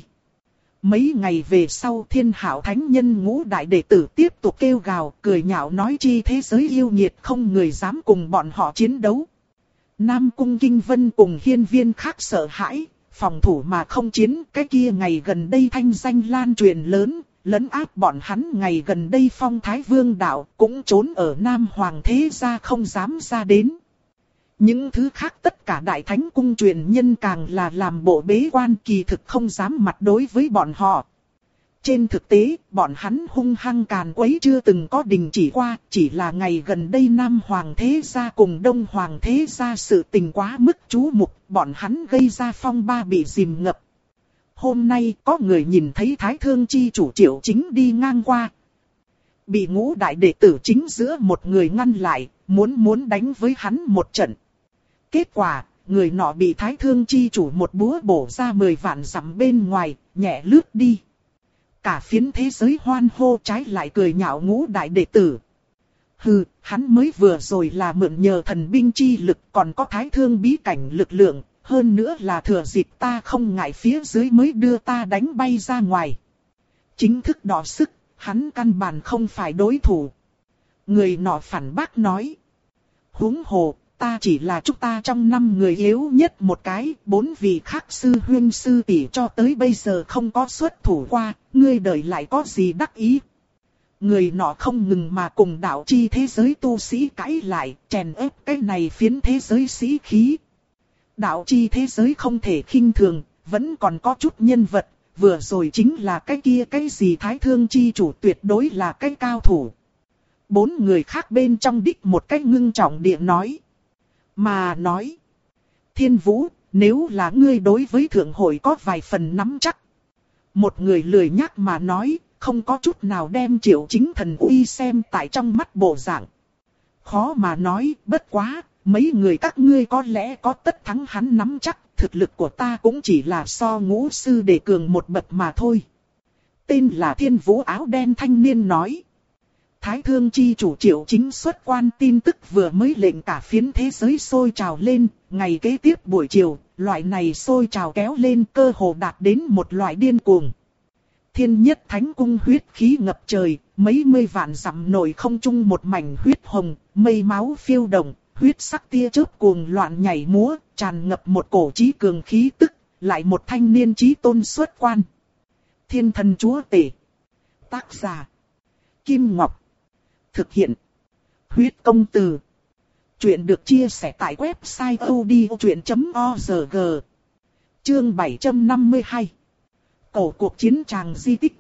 Speaker 1: Mấy ngày về sau Thiên Hạo Thánh Nhân ngũ đại đệ tử tiếp tục kêu gào, cười nhạo nói chi thế giới yêu nghiệt không người dám cùng bọn họ chiến đấu. Nam Cung Kinh Vân cùng hiên viên khác sợ hãi, phòng thủ mà không chiến, cái kia ngày gần đây thanh danh lan truyền lớn, lấn áp bọn hắn ngày gần đây Phong Thái Vương Đạo cũng trốn ở Nam Hoàng thế gia không dám ra đến. Những thứ khác tất cả đại thánh cung truyền nhân càng là làm bộ bế quan kỳ thực không dám mặt đối với bọn họ. Trên thực tế, bọn hắn hung hăng càn quấy chưa từng có đình chỉ qua, chỉ là ngày gần đây Nam Hoàng thế gia cùng Đông Hoàng thế gia sự tình quá mức chú mục, bọn hắn gây ra phong ba bị dìm ngập. Hôm nay có người nhìn thấy Thái Thương chi chủ Triệu Chính đi ngang qua. Bị ngũ đại đệ tử chính giữa một người ngăn lại, muốn muốn đánh với hắn một trận. Kết quả, người nọ bị Thái Thương chi chủ một búa bổ ra mười vạn dặm bên ngoài, nhẹ lướt đi. Cả phiến thế giới hoan hô, trái lại cười nhạo ngũ đại đệ tử. Hừ, hắn mới vừa rồi là mượn nhờ thần binh chi lực, còn có Thái Thương bí cảnh lực lượng, hơn nữa là thừa dịp ta không ngại phía dưới mới đưa ta đánh bay ra ngoài. Chính thức đọ sức, hắn căn bản không phải đối thủ. Người nọ phản bác nói. Huống hồ, ta chỉ là chúng ta trong năm người yếu nhất một cái, bốn vị khác sư huynh sư tỷ cho tới bây giờ không có xuất thủ qua, ngươi đợi lại có gì đắc ý. Người nọ không ngừng mà cùng đạo chi thế giới tu sĩ cãi lại, chèn ép cái này phiến thế giới sĩ khí. Đạo chi thế giới không thể khinh thường, vẫn còn có chút nhân vật, vừa rồi chính là cái kia cái gì Thái Thương chi chủ tuyệt đối là cái cao thủ. Bốn người khác bên trong đích một cách ngưng trọng địa nói. Mà nói, Thiên Vũ, nếu là ngươi đối với thượng hội có vài phần nắm chắc. Một người lười nhắc mà nói, không có chút nào đem Triệu Chính thần uy xem tại trong mắt bộ dạng. Khó mà nói, bất quá, mấy người các ngươi có lẽ có tất thắng hắn nắm chắc, thực lực của ta cũng chỉ là so ngũ sư để cường một bậc mà thôi. Tên là Thiên Vũ áo đen thanh niên nói. Thái Thương chi chủ Triệu Chính xuất quan tin tức vừa mới lệnh cả phiến thế giới sôi trào lên, ngày kế tiếp buổi chiều, loại này sôi trào kéo lên cơ hồ đạt đến một loại điên cuồng. Thiên Nhất Thánh Cung huyết khí ngập trời, mấy mươi vạn dặm nổi không trung một mảnh huyết hồng, mây máu phiêu động, huyết sắc tia chớp cuồng loạn nhảy múa, tràn ngập một cổ chí cường khí tức, lại một thanh niên chí tôn xuất quan. Thiên Thần Chúa Tể. Tác giả Kim Ngọc. Thực hiện Huyết Công Từ. Chuyện được chia sẻ tại website odchuyện chấm org. Chương bảy trăm năm mươi hai. Cổ cuộc chiến tràng di tích.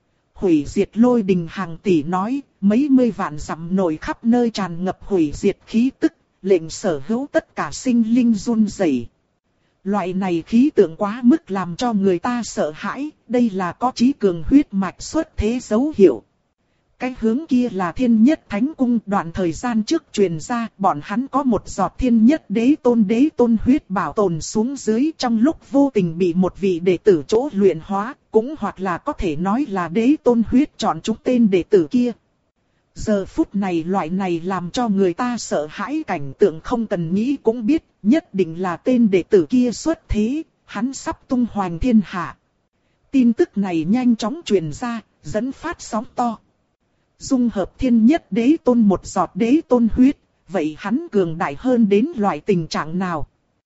Speaker 1: Hủy diệt lôi đình hàng tỷ nói, mấy mươi vạn dặm nổi khắp nơi tràn ngập hủy diệt khí tức, lệnh sở hữu tất cả sinh linh run rẩy. Loại này khí tượng quá mức làm cho người ta sợ hãi, đây là có chí cường huyết mạch xuất thế dấu hiệu. Cái hướng kia là Thiên Nhất Thánh Cung, đoạn thời gian trước truyền ra, bọn hắn có một giọt Thiên Nhất Đế Tôn Đế Tôn huyết bảo tồn xuống dưới trong lúc vô tình bị một vị đệ tử chỗ luyện hóa, cũng hoặc là có thể nói là Đế Tôn huyết chọn chúng tên đệ tử kia. Giờ phút này loại này làm cho người ta sợ hãi cảnh tượng không cần nghĩ cũng biết, nhất định là tên đệ tử kia xuất thế, hắn sắp tung hoành thiên hạ. Tin tức này nhanh chóng truyền ra, dẫn phát sóng to. Dung hợp Thiên Nhất Đế Tôn một giọt Đế Tôn huyết, vậy hắn cường đại hơn đến loại tình trạng nào?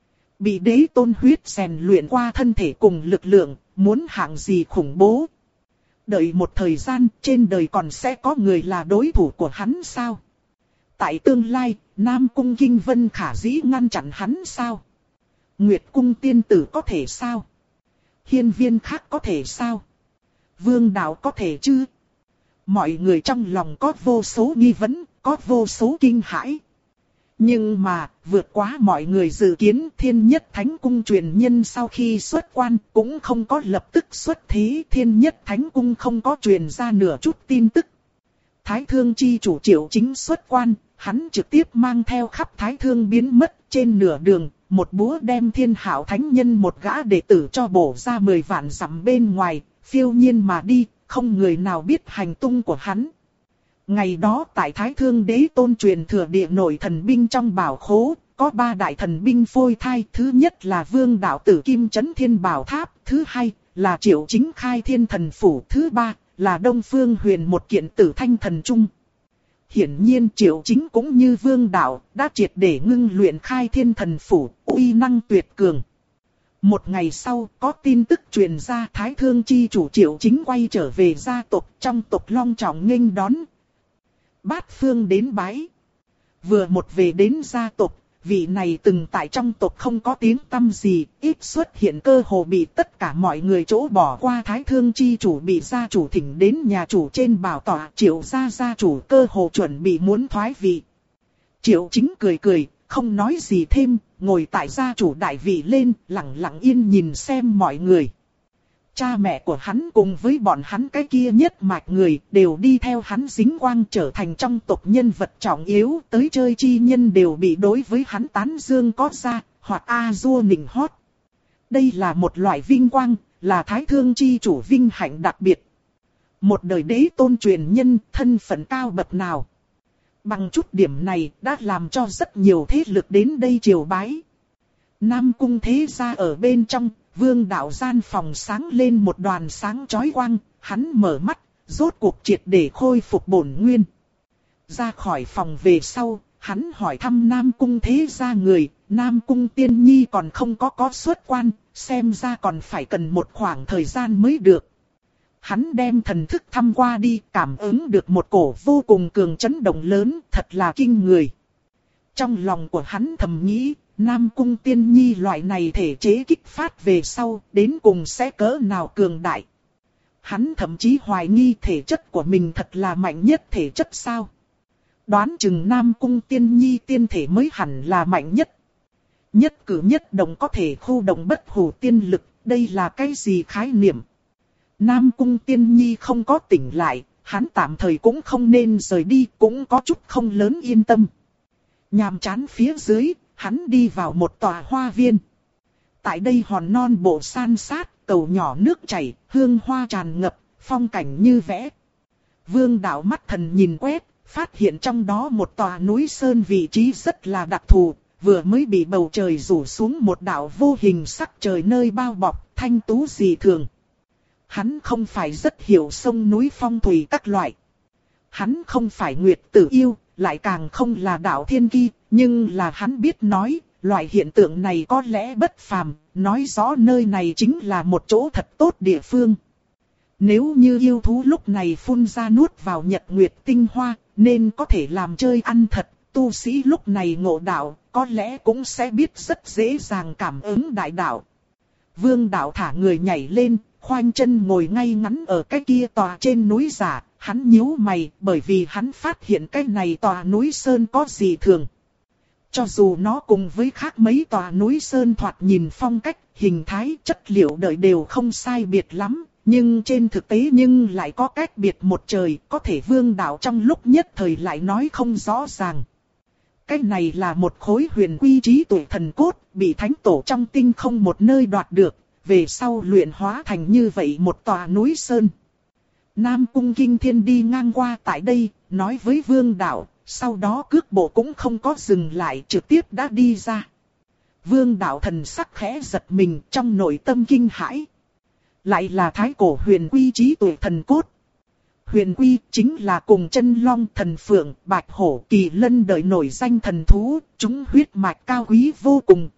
Speaker 1: Bị Đế Tôn huyết rèn luyện qua thân thể cùng lực lượng, muốn hạng gì khủng bố? Đợi một thời gian, trên đời còn sẽ có người là đối thủ của hắn sao? Tại tương lai, Nam Cung Kinh Vân khả dĩ ngăn chặn hắn sao? Nguyệt Cung tiên tử có thể sao? Hiên viên khác có thể sao? Vương đạo có thể chứ? Mọi người trong lòng có vô số nghi vấn, có vô số kinh hãi. Nhưng mà, vượt quá mọi người dự kiến, Thiên Nhất Thánh Cung truyền nhân sau khi xuất quan cũng không có lập tức xuất thế. Thiên Nhất Thánh Cung không có truyền ra nửa chút tin tức. Thái Thương chi chủ Triệu Chính xuất quan, hắn trực tiếp mang theo khắp Thái Thương biến mất trên nửa đường. Một búa đem Thiên Hạo Thánh Nhân một gã đệ tử cho bổ ra mười vạn dặm bên ngoài, phiêu nhiên mà đi, không người nào biết hành tung của hắn. Ngày đó tại Thái Thương Đế Tôn truyền thừa địa nội thần binh trong bảo khố, có ba đại thần binh phôi thai. Thứ nhất là Vương Đạo Tử Kim Chấn Thiên Bảo Tháp, thứ hai là Triệu Chính Khai Thiên Thần Phủ, thứ ba là Đông Phương Huyền một kiện Tử Thanh Thần Trung. Hiển nhiên Triệu Chính cũng như Vương Đạo, đã triệt để ngưng luyện Khai Thiên Thần Phủ, uy năng tuyệt cường. Một ngày sau, có tin tức truyền ra Thái Thương chi chủ Triệu Chính quay trở về gia tộc, trong tộc long trọng nghênh đón. Bát phương đến bái. Vừa một về đến gia tộc, vị này từng tại trong tộc không có tiếng tăm gì, ít xuất hiện cơ hồ bị tất cả mọi người chỗ bỏ qua. Thái Thương chi chủ bị gia chủ thỉnh đến nhà chủ trên bảo tọa, Triệu gia gia chủ cơ hồ chuẩn bị muốn thoái vị. Triệu Chính cười cười, không nói gì thêm, ngồi tại gia chủ đại vị lên, lặng lặng yên nhìn xem mọi người. Cha mẹ của hắn cùng với bọn hắn cái kia nhất mạch người đều đi theo hắn dính quang trở thành trong tộc nhân vật trọng yếu, tới chơi chi nhân đều bị đối với hắn tán dương có ra, hoặc a dua nịnh hót. Đây là một loại vinh quang, là Thái Thương chi chủ vinh hạnh đặc biệt. Một đời đế tôn truyền nhân, thân phận cao bậc nào. Bằng chút điểm này đã làm cho rất nhiều thế lực đến đây triều bái. Nam Cung thế gia ở bên trong, Vương Đạo gian phòng sáng lên một đoàn sáng chói quang, hắn mở mắt, rốt cuộc triệt để khôi phục bổn nguyên. Ra khỏi phòng về sau, hắn hỏi thăm Nam Cung thế gia người, Nam Cung tiên nhi còn không có có xuất quan, xem ra còn phải cần một khoảng thời gian mới được. Hắn đem thần thức thăm qua đi, cảm ứng được một cổ vô cùng cường chấn động lớn, thật là kinh người. Trong lòng của hắn thầm nghĩ, Nam Cung tiên nhi loại này thể chế kích phát về sau, đến cùng sẽ cỡ nào cường đại. Hắn thậm chí hoài nghi thể chất của mình thật là mạnh nhất thể chất sao. Đoán chừng Nam Cung tiên nhi tiên thể mới hẳn là mạnh nhất. Nhất cử nhất động có thể khu động bất hủ tiên lực, đây là cái gì khái niệm? Nam Cung tiên nhi không có tỉnh lại, hắn tạm thời cũng không nên rời đi, cũng có chút không lớn yên tâm. Nhàm chán phía dưới, hắn đi vào một tòa hoa viên. Tại đây hòn non bộ san sát, cầu nhỏ nước chảy, hương hoa tràn ngập, phong cảnh như vẽ. Vương đạo mắt thần nhìn quét, phát hiện trong đó một tòa núi sơn vị trí rất là đặc thù, vừa mới bị bầu trời rủ xuống một đạo vô hình sắc trời nơi bao bọc, thanh tú dị thường. Hắn không phải rất hiểu sông núi phong thủy các loại. Hắn không phải nguyệt tử yêu, lại càng không là đạo thiên kỳ, nhưng là hắn biết nói, loại hiện tượng này có lẽ bất phàm, nói rõ nơi này chính là một chỗ thật tốt địa phương. Nếu như yêu thú lúc này phun ra nuốt vào nhật nguyệt tinh hoa, nên có thể làm chơi ăn thật, tu sĩ lúc này ngộ đạo, có lẽ cũng sẽ biết rất dễ dàng cảm ứng đại đạo. Vương đạo thả người nhảy lên, khoanh chân ngồi ngay ngắn ở cái kia tòa trên núi giả, hắn nhíu mày bởi vì hắn phát hiện cái này tòa núi sơn có gì thường. Cho dù nó cùng với khác mấy tòa núi sơn thoạt nhìn phong cách, hình thái, chất liệu đợi đều không sai biệt lắm, nhưng trên thực tế nhưng lại có cách biệt một trời, có thể vương đạo trong lúc nhất thời lại nói không rõ ràng. Cái này là một khối huyền quy trí tuệ thần cốt, bị thánh tổ trong tinh không một nơi đoạt được, về sau luyện hóa thành như vậy một tòa núi sơn. Nam Cung Kinh Thiên đi ngang qua tại đây, nói với vương đạo, sau đó cước bộ cũng không có dừng lại, trực tiếp đã đi ra. Vương đạo thần sắc khẽ giật mình, trong nội tâm kinh hãi. Lại là thái cổ huyền quy trí tuệ thần cốt. Huyền quy chính là cùng chân long, thần phượng, bạch hổ, kỳ lân đợi nổi danh thần thú, chúng huyết mạch cao quý vô cùng.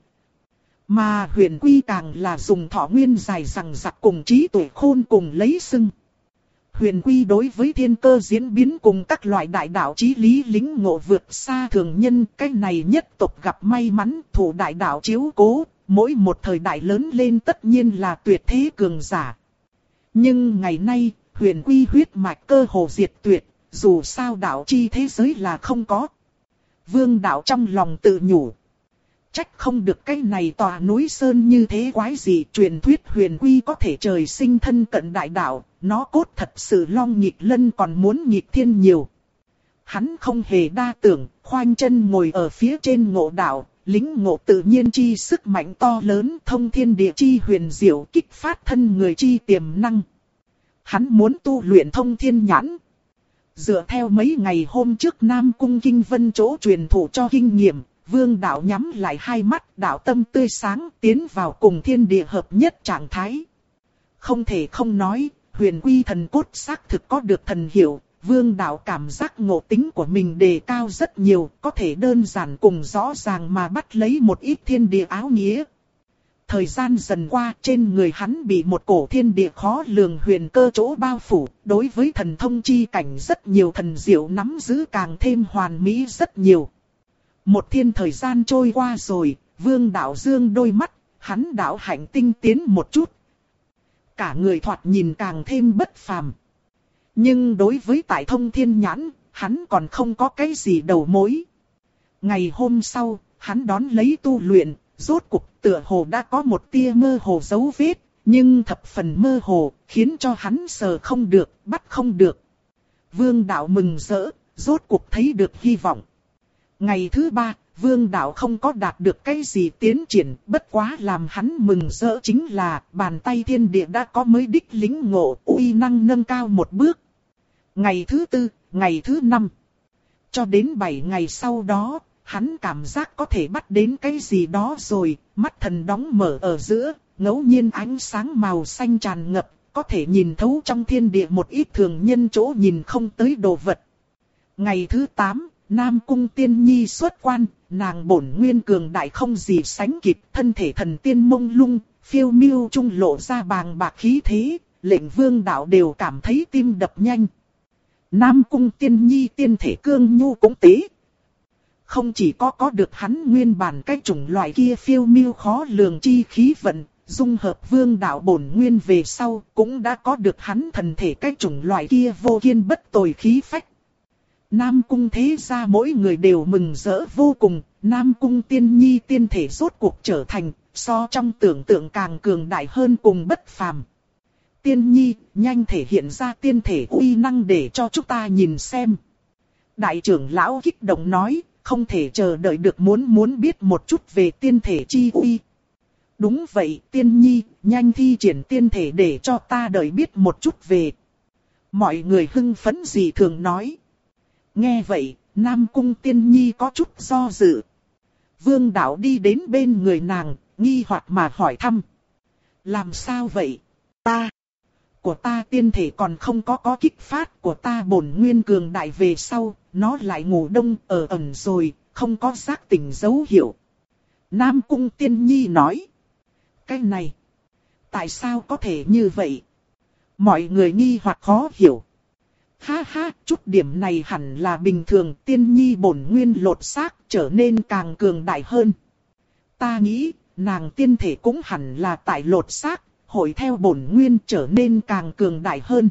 Speaker 1: Mà huyền quy càng là dùng thọ nguyên dài rằng rặc cùng trí tuệ khôn cùng lấy xưng. Huyền quy đối với thiên cơ diễn biến cùng các loại đại đạo chí lý lính ngộ vượt xa thường nhân, cái này nhất tộc gặp may mắn thủ đại đạo chiếu cố, mỗi một thời đại lớn lên tất nhiên là tuyệt thế cường giả. Nhưng ngày nay, huyền quy huyết mạch cơ hồ diệt tuyệt, dù sao đạo chi thế giới là không có. Vương đạo trong lòng tự nhủ. Trách không được cái này tòa núi sơn như thế quái gì, truyền thuyết huyền quy có thể trời sinh thân cận đại đạo, nó cốt thật sự long nghịch lân còn muốn nghịch thiên nhiều. Hắn không hề đa tưởng, khoanh chân ngồi ở phía trên ngộ đạo, lính ngộ tự nhiên chi sức mạnh to lớn, thông thiên địa chi huyền diệu, kích phát thân người chi tiềm năng. Hắn muốn tu luyện thông thiên nhãn. Dựa theo mấy ngày hôm trước Nam Cung Kinh Vân chỗ truyền thụ cho kinh nghiệm, vương đạo nhắm lại hai mắt, đạo tâm tươi sáng, tiến vào cùng thiên địa hợp nhất trạng thái. Không thể không nói, huyền quy thần cốt xác thực có được thần hiệu, vương đạo cảm giác ngộ tính của mình đề cao rất nhiều, có thể đơn giản cùng rõ ràng mà bắt lấy một ít thiên địa áo nghĩa. Thời gian dần qua, trên người hắn bị một cổ thiên địa khó lường huyền cơ chỗ bao phủ, đối với thần thông chi cảnh rất nhiều thần diệu nắm giữ càng thêm hoàn mỹ rất nhiều. Một thiên thời gian trôi qua rồi, vương đạo dương đôi mắt, hắn đạo hạnh tinh tiến một chút. Cả người thoạt nhìn càng thêm bất phàm. Nhưng đối với tại thông thiên nhãn, hắn còn không có cái gì đầu mối. Ngày hôm sau, hắn đón lấy tu luyện, rốt cuộc tựa hồ đã có một tia mơ hồ dấu vết, nhưng thập phần mơ hồ, khiến cho hắn sờ không được, bắt không được. Vương đạo mừng rỡ, rốt cuộc thấy được hy vọng. Ngày thứ ba, vương đạo không có đạt được cái gì tiến triển, bất quá làm hắn mừng rỡ chính là bàn tay thiên địa đã có mới đích lính ngộ, uy năng nâng cao một bước. Ngày thứ tư, ngày thứ năm, cho đến bảy ngày sau đó, hắn cảm giác có thể bắt đến cái gì đó rồi, mắt thần đóng mở ở giữa, ngẫu nhiên ánh sáng màu xanh tràn ngập, có thể nhìn thấu trong thiên địa một ít thường nhân chỗ nhìn không tới đồ vật. Ngày thứ tám, Nam Cung Tiên Nhi xuất quan, nàng bổn nguyên cường đại không gì sánh kịp, thân thể thần tiên mông lung, phiêu miêu trung lộ ra bàng bạc khí thế, lệnh vương đạo đều cảm thấy tim đập nhanh. Nam Cung Tiên Nhi tiên thể cương nhu cũng tế. Không chỉ có có được hắn nguyên bản cái chủng loại kia phiêu miêu khó lường chi khí vận, dung hợp vương đạo bổn nguyên về sau, cũng đã có được hắn thần thể cái chủng loại kia vô kiên bất tồi khí phách. Nam Cung thế gia mỗi người đều mừng rỡ vô cùng, Nam Cung Tiên Nhi tiên thể rốt cuộc trở thành, so trong tưởng tượng càng cường đại hơn cùng bất phàm. Tiên Nhi, nhanh thể hiện ra tiên thể uy năng để cho chúng ta nhìn xem. Đại trưởng lão kích động nói, không thể chờ đợi được muốn muốn biết một chút về tiên thể chi uy. Đúng vậy, Tiên Nhi, nhanh thi triển tiên thể để cho ta đợi biết một chút về. Mọi người hưng phấn dị thường nói. Nghe vậy, Nam Cung Tiên Nhi có chút do dự. Vương Đạo đi đến bên người nàng, nghi hoặc mà hỏi thăm. Làm sao vậy? Ta, của ta tiên thể còn không có có kích phát, của ta bổn nguyên cường đại về sau, nó lại ngủ đông ở ẩn rồi, không có giác tỉnh dấu hiệu. Nam Cung Tiên Nhi nói. Cái này, tại sao có thể như vậy? Mọi người nghi hoặc khó hiểu. Ha ha, chút điểm này hẳn là bình thường, Tiên Nhi bổn nguyên lột xác trở nên càng cường đại hơn. Ta nghĩ, nàng tiên thể cũng hẳn là tại lột xác, hội theo bổn nguyên trở nên càng cường đại hơn.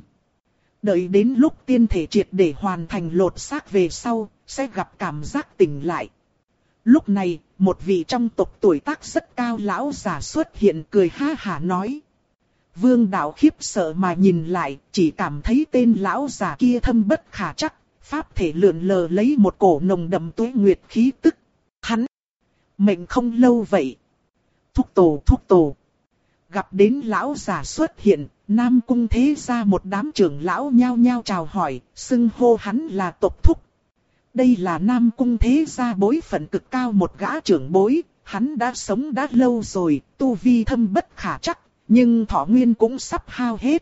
Speaker 1: Đợi đến lúc tiên thể triệt để hoàn thành lột xác về sau, sẽ gặp cảm giác tỉnh lại. Lúc này, một vị trong tộc tuổi tác rất cao lão già xuất hiện cười ha hả nói. Vương Đạo khiếp sợ mà nhìn lại, chỉ cảm thấy tên lão già kia thâm bất khả trắc, pháp thể lượn lờ lấy một cổ nồng đậm tuế nguyệt khí tức. Hắn, mệnh không lâu vậy. Thúc tổ, thúc tổ. Gặp đến lão già xuất hiện, Nam Cung thế gia một đám trưởng lão nhao nhao chào hỏi, xưng hô hắn là tộc thúc. Đây là Nam Cung thế gia bối phận cực cao một gã trưởng bối, hắn đã sống đã lâu rồi, tu vi thâm bất khả trắc, nhưng thọ nguyên cũng sắp hao hết.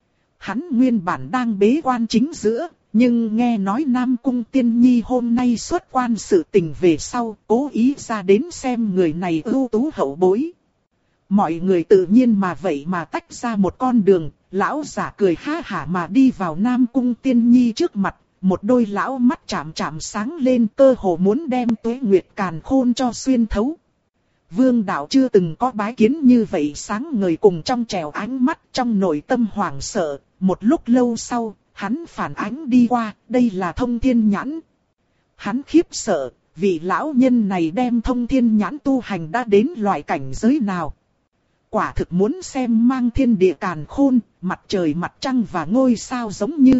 Speaker 1: Hắn nguyên bản đang bế quan chính giữa, nhưng nghe nói Nam Cung Tiên Nhi hôm nay xuất quan sự tình về sau, cố ý ra đến xem người này ưu tú hậu bối. Mọi người tự nhiên mà vậy mà tách ra một con đường, lão giả cười ha hả mà đi vào Nam Cung Tiên Nhi trước mặt, một đôi lão mắt chạm chạm sáng lên cơ hồ muốn đem tuế nguyệt càn khôn cho xuyên thấu. Vương Đạo chưa từng có bái kiến như vậy sáng ngời cùng trong trẻo ánh mắt trong nội tâm hoảng sợ, một lúc lâu sau, hắn phản ánh đi qua, đây là thông thiên nhãn. Hắn khiếp sợ, vị lão nhân này đem thông thiên nhãn tu hành đã đến loại cảnh giới nào. Quả thực muốn xem mang thiên địa càn khôn, mặt trời mặt trăng và ngôi sao giống như.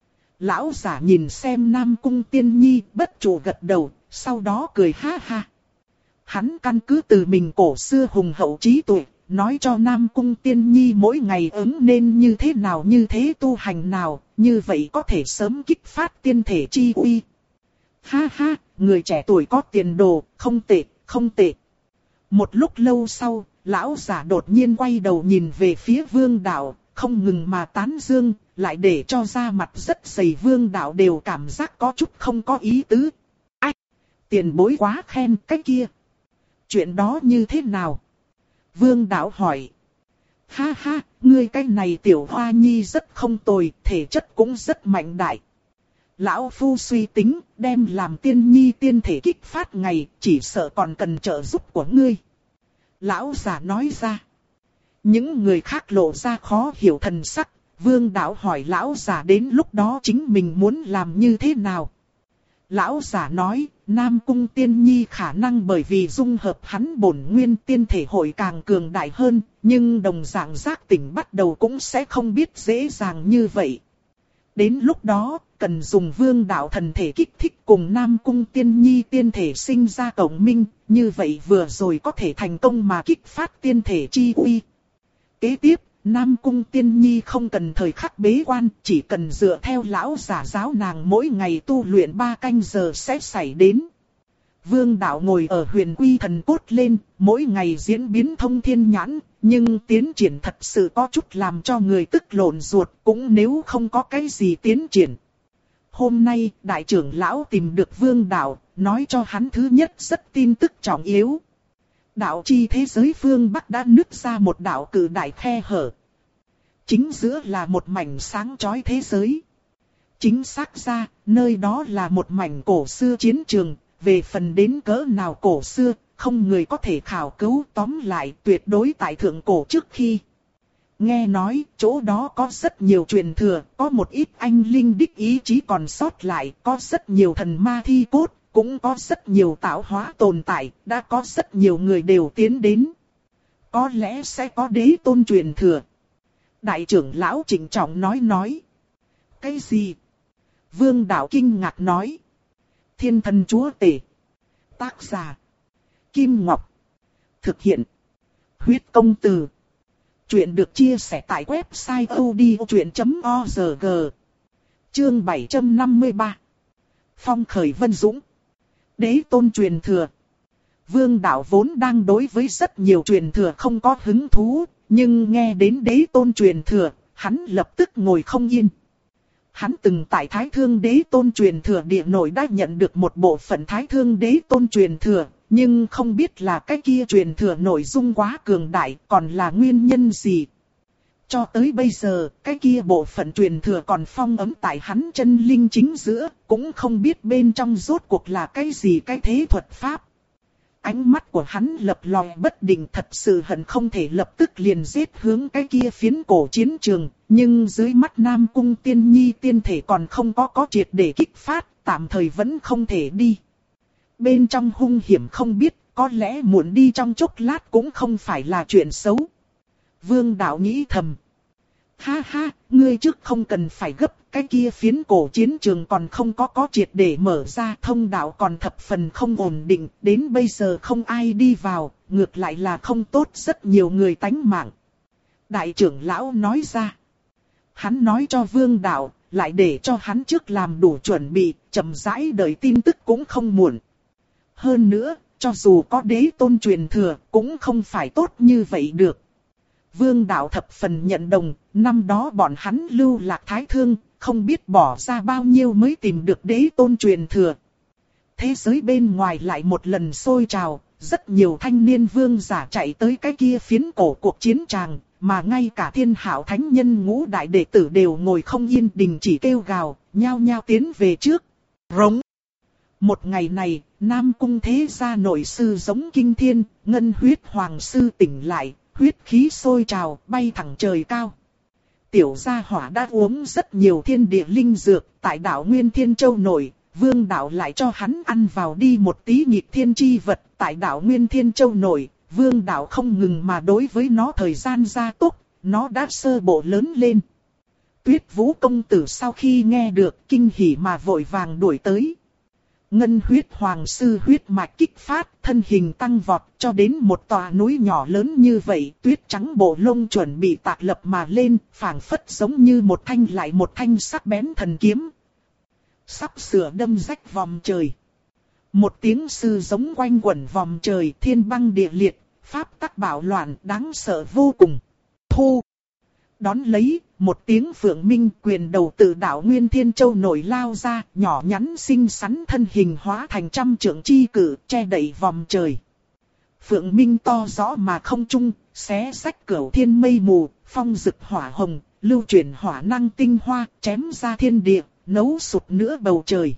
Speaker 1: Lão giả nhìn xem Nam Cung Tiên Nhi bất chủ gật đầu, sau đó cười ha ha. Hắn căn cứ từ mình cổ xưa hùng hậu trí tuệ, nói cho Nam Cung Tiên Nhi mỗi ngày ứng nên như thế nào như thế tu hành nào, như vậy có thể sớm kích phát tiên thể chi uy. Ha ha, người trẻ tuổi có tiền đồ, không tệ, không tệ. Một lúc lâu sau, lão giả đột nhiên quay đầu nhìn về phía Vương Đạo, không ngừng mà tán dương, lại để cho da mặt rất dày. Vương Đạo đều cảm giác có chút không có ý tứ. Ai? Tiền bối quá khen cái kia. Chuyện đó như thế nào? Vương Đạo hỏi. Ha ha, ngươi cái này tiểu hoa nhi rất không tồi, thể chất cũng rất mạnh đại. Lão Phu suy tính, đem làm tiên nhi tiên thể kích phát ngày, chỉ sợ còn cần trợ giúp của ngươi. Lão giả nói ra. Những người khác lộ ra khó hiểu thần sắc, Vương Đạo hỏi lão giả đến lúc đó chính mình muốn làm như thế nào. Lão giả nói, Nam Cung Tiên Nhi khả năng bởi vì dung hợp hắn bổn nguyên tiên thể hội càng cường đại hơn, nhưng đồng dạng giác tỉnh bắt đầu cũng sẽ không biết dễ dàng như vậy. Đến lúc đó, cần dùng Vương Đạo thần thể kích thích cùng Nam Cung Tiên Nhi tiên thể sinh ra cộng minh, như vậy vừa rồi có thể thành công mà kích phát tiên thể chi uy. Kế tiếp, Nam Cung Tiên Nhi không cần thời khắc bế quan, chỉ cần dựa theo lão giả giáo nàng mỗi ngày tu luyện ba canh giờ sẽ xảy đến. Vương Đạo ngồi ở Huyền Quy Thần Cốt lên, mỗi ngày diễn biến thông thiên nhãn, nhưng tiến triển thật sự có chút làm cho người tức lộn ruột, cũng nếu không có cái gì tiến triển. Hôm nay, đại trưởng lão tìm được Vương Đạo, nói cho hắn thứ nhất rất tin tức trọng yếu. Đạo chi thế giới phương Bắc đã nứt ra một đạo cử đại khe hở. Chính giữa là một mảnh sáng chói thế giới. Chính xác ra, nơi đó là một mảnh cổ xưa chiến trường, về phần đến cỡ nào cổ xưa, không người có thể khảo cứu, tóm lại tuyệt đối tại thượng cổ trước khi. Nghe nói, chỗ đó có rất nhiều truyền thừa, có một ít anh linh đích ý chí còn sót lại, có rất nhiều thần ma thi cốt. Cũng có rất nhiều tạo hóa tồn tại, đã có rất nhiều người đều tiến đến. Có lẽ sẽ có đế tôn truyền thừa. Đại trưởng lão trịnh trọng nói nói. Cái gì? Vương Đạo kinh ngạc nói. Thiên thần chúa tể. Tác giả. Kim Ngọc. Thực hiện. Huyết công từ. Chuyện được chia sẻ tại website odchuyện chấm org. Chương bảy trăm năm mươi ba. Phong khởi vân dũng. Đế tôn truyền thừa. Vương đạo vốn đang đối với rất nhiều truyền thừa không có hứng thú, nhưng nghe đến đế tôn truyền thừa, hắn lập tức ngồi không yên. Hắn từng tại Thái Thương đế tôn truyền thừa địa nội đã nhận được một bộ phận Thái Thương đế tôn truyền thừa, nhưng không biết là cái kia truyền thừa nội dung quá cường đại, còn là nguyên nhân gì. Cho tới bây giờ, cái kia bộ phận truyền thừa còn phong ấm tại hắn chân linh chính giữa, cũng không biết bên trong rốt cuộc là cái gì cái thế thuật pháp. Ánh mắt của hắn lập lòe bất định, thật sự hận không thể lập tức liền giết hướng cái kia phiến cổ chiến trường, nhưng dưới mắt Nam Cung Tiên Nhi tiên thể còn không có có triệt để kích phát, tạm thời vẫn không thể đi. Bên trong hung hiểm không biết, có lẽ muộn đi trong chốc lát cũng không phải là chuyện xấu. Vương đạo nghĩ thầm. Ha ha, ngươi trước không cần phải gấp, cái kia phiến cổ chiến trường còn không có có triệt để mở ra, thông đạo còn thập phần không ổn định, đến bây giờ không ai đi vào, ngược lại là không tốt rất nhiều người tánh mạng. Đại trưởng lão nói ra. Hắn nói cho vương đạo, lại để cho hắn trước làm đủ chuẩn bị, chậm rãi đợi tin tức cũng không muộn. Hơn nữa, cho dù có đế tôn truyền thừa, cũng không phải tốt như vậy được. Vương đạo thập phần nhận đồng, năm đó bọn hắn lưu lạc Thái Thương, không biết bỏ ra bao nhiêu mới tìm được đế tôn truyền thừa. Thế giới bên ngoài lại một lần sôi trào, rất nhiều thanh niên vương giả chạy tới cái kia phiến cổ cuộc chiến tràng, mà ngay cả thiên hạo thánh nhân ngũ đại đệ tử đều ngồi không yên đình chỉ kêu gào, nhao nhao tiến về trước. Rống. Một ngày này, Nam Cung thế gia nội sư giống kinh thiên, ngân huyết hoàng sư tỉnh lại. Huyết khí sôi trào, bay thẳng trời cao. Tiểu gia hỏa đã uống rất nhiều thiên địa linh dược, tại đảo Nguyên Thiên Châu nội, vương đạo lại cho hắn ăn vào đi một tí nhịp thiên chi vật. Tại đảo Nguyên Thiên Châu nội, vương đạo không ngừng mà đối với nó thời gian gia tốc, nó đã sơ bộ lớn lên. Tuyết Vũ công tử sau khi nghe được kinh hỉ mà vội vàng đuổi tới. Ngân huyết hoàng sư huyết mạch kích phát, thân hình tăng vọt cho đến một tòa núi nhỏ lớn như vậy, tuyết trắng bộ lông chuẩn bị tạc lập mà lên, phảng phất giống như một thanh lại một thanh sắc bén thần kiếm. Sắp sửa đâm rách vòng trời. Một tiếng sư giống quanh quẩn vòng trời, thiên băng địa liệt, pháp tắc bạo loạn, đáng sợ vô cùng. Thu. Đón lấy, một tiếng phượng minh quyền đầu từ đảo Nguyên Thiên Châu nổi lao ra, nhỏ nhắn xinh xắn thân hình hóa thành trăm trượng chi cử, che đậy vòng trời. Phượng minh to rõ mà không trung, xé rách cửu thiên mây mù, phong rực hỏa hồng, lưu chuyển hỏa năng tinh hoa, chém ra thiên địa, nấu sụt nữa bầu trời.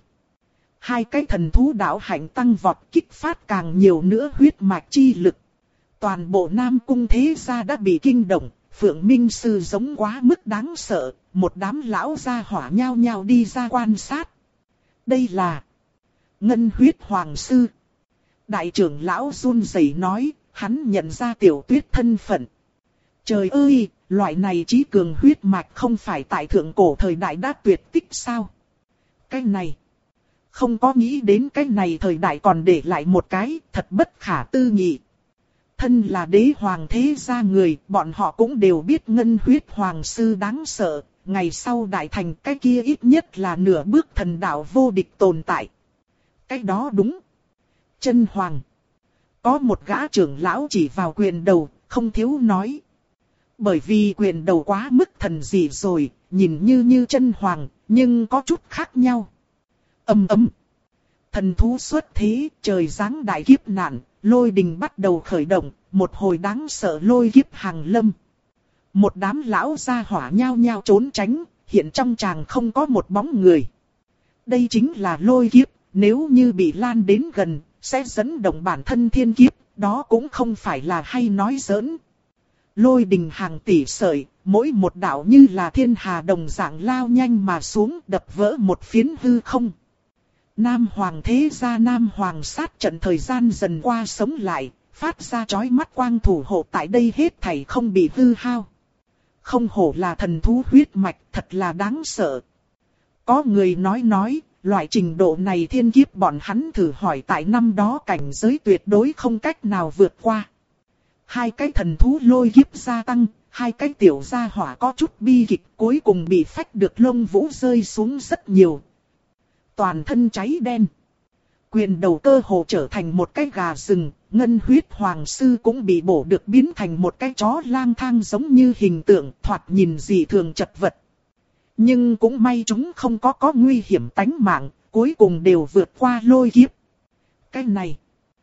Speaker 1: Hai cái thần thú đạo hạnh tăng vọt kích phát càng nhiều nữa huyết mạch chi lực. Toàn bộ Nam Cung thế gia đã bị kinh động. Phượng Minh sư giống quá mức đáng sợ, một đám lão gia hỏa nhao nhao đi ra quan sát. Đây là Ngân huyết hoàng sư. Đại trưởng lão run rẩy nói, hắn nhận ra Tiểu Tuyết thân phận. Trời ơi, loại này trí cường huyết mạch không phải tại thượng cổ thời đại đã tuyệt tích sao? Cái này, không có nghĩ đến cái này thời đại còn để lại một cái, thật bất khả tư nghị. Thân là đế hoàng thế gia người, bọn họ cũng đều biết ngân huyết hoàng sư đáng sợ, ngày sau đại thành cái kia ít nhất là nửa bước thần đạo vô địch tồn tại. Cái đó đúng. Chân hoàng. Có một gã trưởng lão chỉ vào quyền đầu, không thiếu nói. Bởi vì quyền đầu quá mức thần dị rồi, nhìn như như chân hoàng, nhưng có chút khác nhau. Âm ấm. Thần thú xuất thế, trời giáng đại kiếp nạn. Lôi đình bắt đầu khởi động, một hồi đáng sợ lôi kiếp hàng lâm. Một đám lão gia hỏa nhao nhao trốn tránh, hiện trong tràng không có một bóng người. Đây chính là lôi kiếp, nếu như bị lan đến gần, sẽ dẫn động bản thân thiên kiếp, đó cũng không phải là hay nói giỡn. Lôi đình hàng tỷ sợi, mỗi một đạo như là thiên hà đồng dạng lao nhanh mà xuống đập vỡ một phiến hư không. Nam Hoàng thế gia Nam Hoàng sát trận thời gian dần qua sống lại, phát ra chói mắt quang thủ hộ tại đây hết thảy không bị hư hao. Không hổ là thần thú huyết mạch, thật là đáng sợ. Có người nói nói, loại trình độ này thiên kiếp bọn hắn thử hỏi tại năm đó cảnh giới tuyệt đối không cách nào vượt qua. Hai cái thần thú lôi kiếp gia tăng, hai cái tiểu gia hỏa có chút bi kịch, cuối cùng bị phách được lông vũ rơi xuống rất nhiều. Toàn thân cháy đen. Quyền đầu cơ hồ trở thành một cái gà rừng, ngân huyết hoàng sư cũng bị bổ được biến thành một cái chó lang thang giống như hình tượng, thoạt nhìn dị thường chật vật. Nhưng cũng may chúng không có có nguy hiểm tánh mạng, cuối cùng đều vượt qua lôi kiếp. Cái này,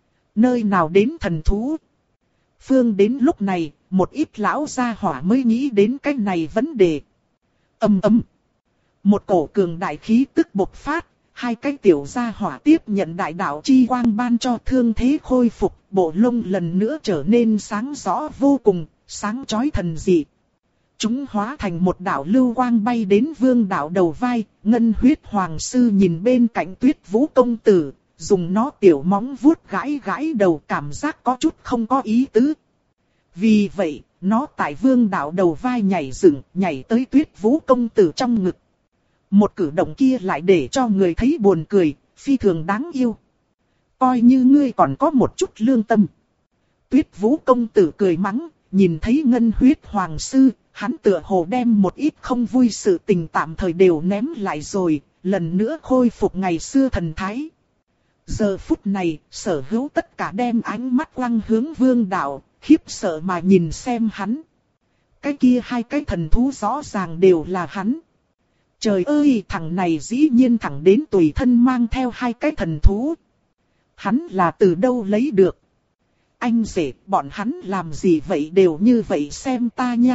Speaker 1: nơi nào đến thần thú? Phương đến lúc này, một ít lão gia hỏa mới nghĩ đến cái này vấn đề. Ầm ầm. Một cổ cường đại khí tức bộc phát, hai cái tiểu gia hỏa tiếp nhận đại đạo chi quang ban cho thương thế khôi phục, bộ lông lần nữa trở nên sáng rõ vô cùng, sáng chói thần dị. Chúng hóa thành một đạo lưu quang bay đến vương đạo đầu vai, ngân huyết hoàng sư nhìn bên cạnh Tuyết Vũ công tử, dùng nó tiểu móng vuốt gãi gãi đầu, cảm giác có chút không có ý tứ. Vì vậy, nó tại vương đạo đầu vai nhảy dựng, nhảy tới Tuyết Vũ công tử trong ngực. Một cử động kia lại để cho người thấy buồn cười, phi thường đáng yêu. Coi như ngươi còn có một chút lương tâm. Tuyết Vũ công tử cười mắng, nhìn thấy ngân huyết hoàng sư, hắn tựa hồ đem một ít không vui sự tình tạm thời đều ném lại rồi, lần nữa khôi phục ngày xưa thần thái. Giờ phút này, sở hữu tất cả đem ánh mắt quăng hướng vương đạo, khiếp sợ mà nhìn xem hắn. Cái kia hai cái thần thú rõ ràng đều là hắn. Trời ơi, thằng này dĩ nhiên thẳng đến tùy thân mang theo hai cái thần thú. Hắn là từ đâu lấy được? Anh rể, bọn hắn làm gì vậy đều như vậy xem ta nha.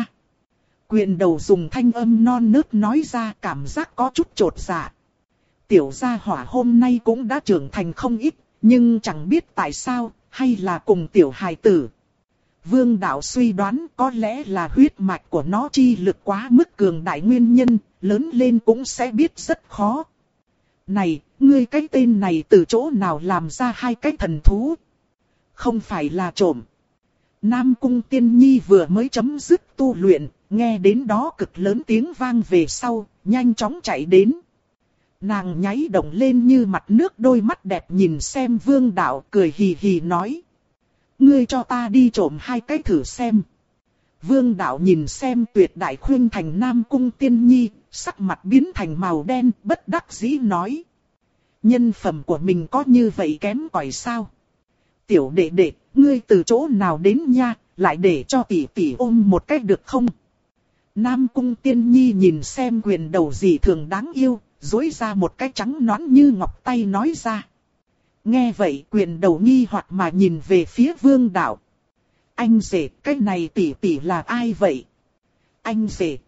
Speaker 1: Quyền đầu dùng thanh âm non nớt nói ra, cảm giác có chút chột dạ. Tiểu gia hỏa hôm nay cũng đã trưởng thành không ít, nhưng chẳng biết tại sao, hay là cùng tiểu hài tử. Vương đạo suy đoán có lẽ là huyết mạch của nó chi lực quá mức cường đại nguyên nhân, lớn lên cũng sẽ biết rất khó. Này, ngươi cái tên này từ chỗ nào làm ra hai cái thần thú? Không phải là trộm. Nam Cung Tiên Nhi vừa mới chấm dứt tu luyện, nghe đến đó cực lớn tiếng vang về sau, nhanh chóng chạy đến. Nàng nháy động lên như mặt nước, đôi mắt đẹp nhìn xem vương đạo, cười hì hì nói. Ngươi cho ta đi trộm hai cái thử xem. Vương đạo nhìn xem tuyệt đại khuyên thành Nam Cung Tiên Nhi, sắc mặt biến thành màu đen, bất đắc dĩ nói. Nhân phẩm của mình có như vậy kém cỏi sao? Tiểu đệ đệ, ngươi từ chỗ nào đến nha, lại để cho tỷ tỷ ôm một cách được không? Nam Cung Tiên Nhi nhìn xem quyền đầu dị thường đáng yêu, duỗi ra một cái trắng nõn như ngọc tay nói ra. Nghe vậy quyền đầu nghi hoặc mà nhìn về phía vương đạo. Anh rể, cái này tỷ tỷ là ai vậy? Anh rể.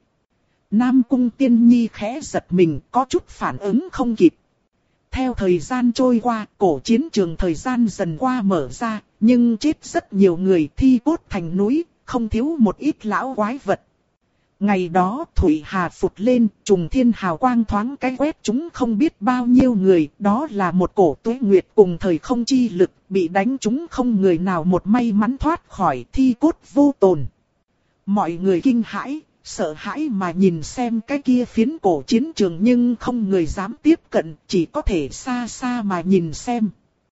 Speaker 1: Nam Cung Tiên Nhi khẽ giật mình, có chút phản ứng không kịp. Theo thời gian trôi qua, cổ chiến trường thời gian dần qua mở ra, nhưng chết rất nhiều người, thi cốt thành núi, không thiếu một ít lão quái vật. Ngày đó Thủy Hà phụt lên, trùng thiên hào quang thoáng cái quét chúng không biết bao nhiêu người, đó là một cổ tuế nguyệt cùng thời không chi lực, bị đánh chúng không người nào một may mắn thoát khỏi, thi cốt vô tồn. Mọi người kinh hãi, sợ hãi mà nhìn xem cái kia phiến cổ chiến trường, nhưng không người dám tiếp cận, chỉ có thể xa xa mà nhìn xem.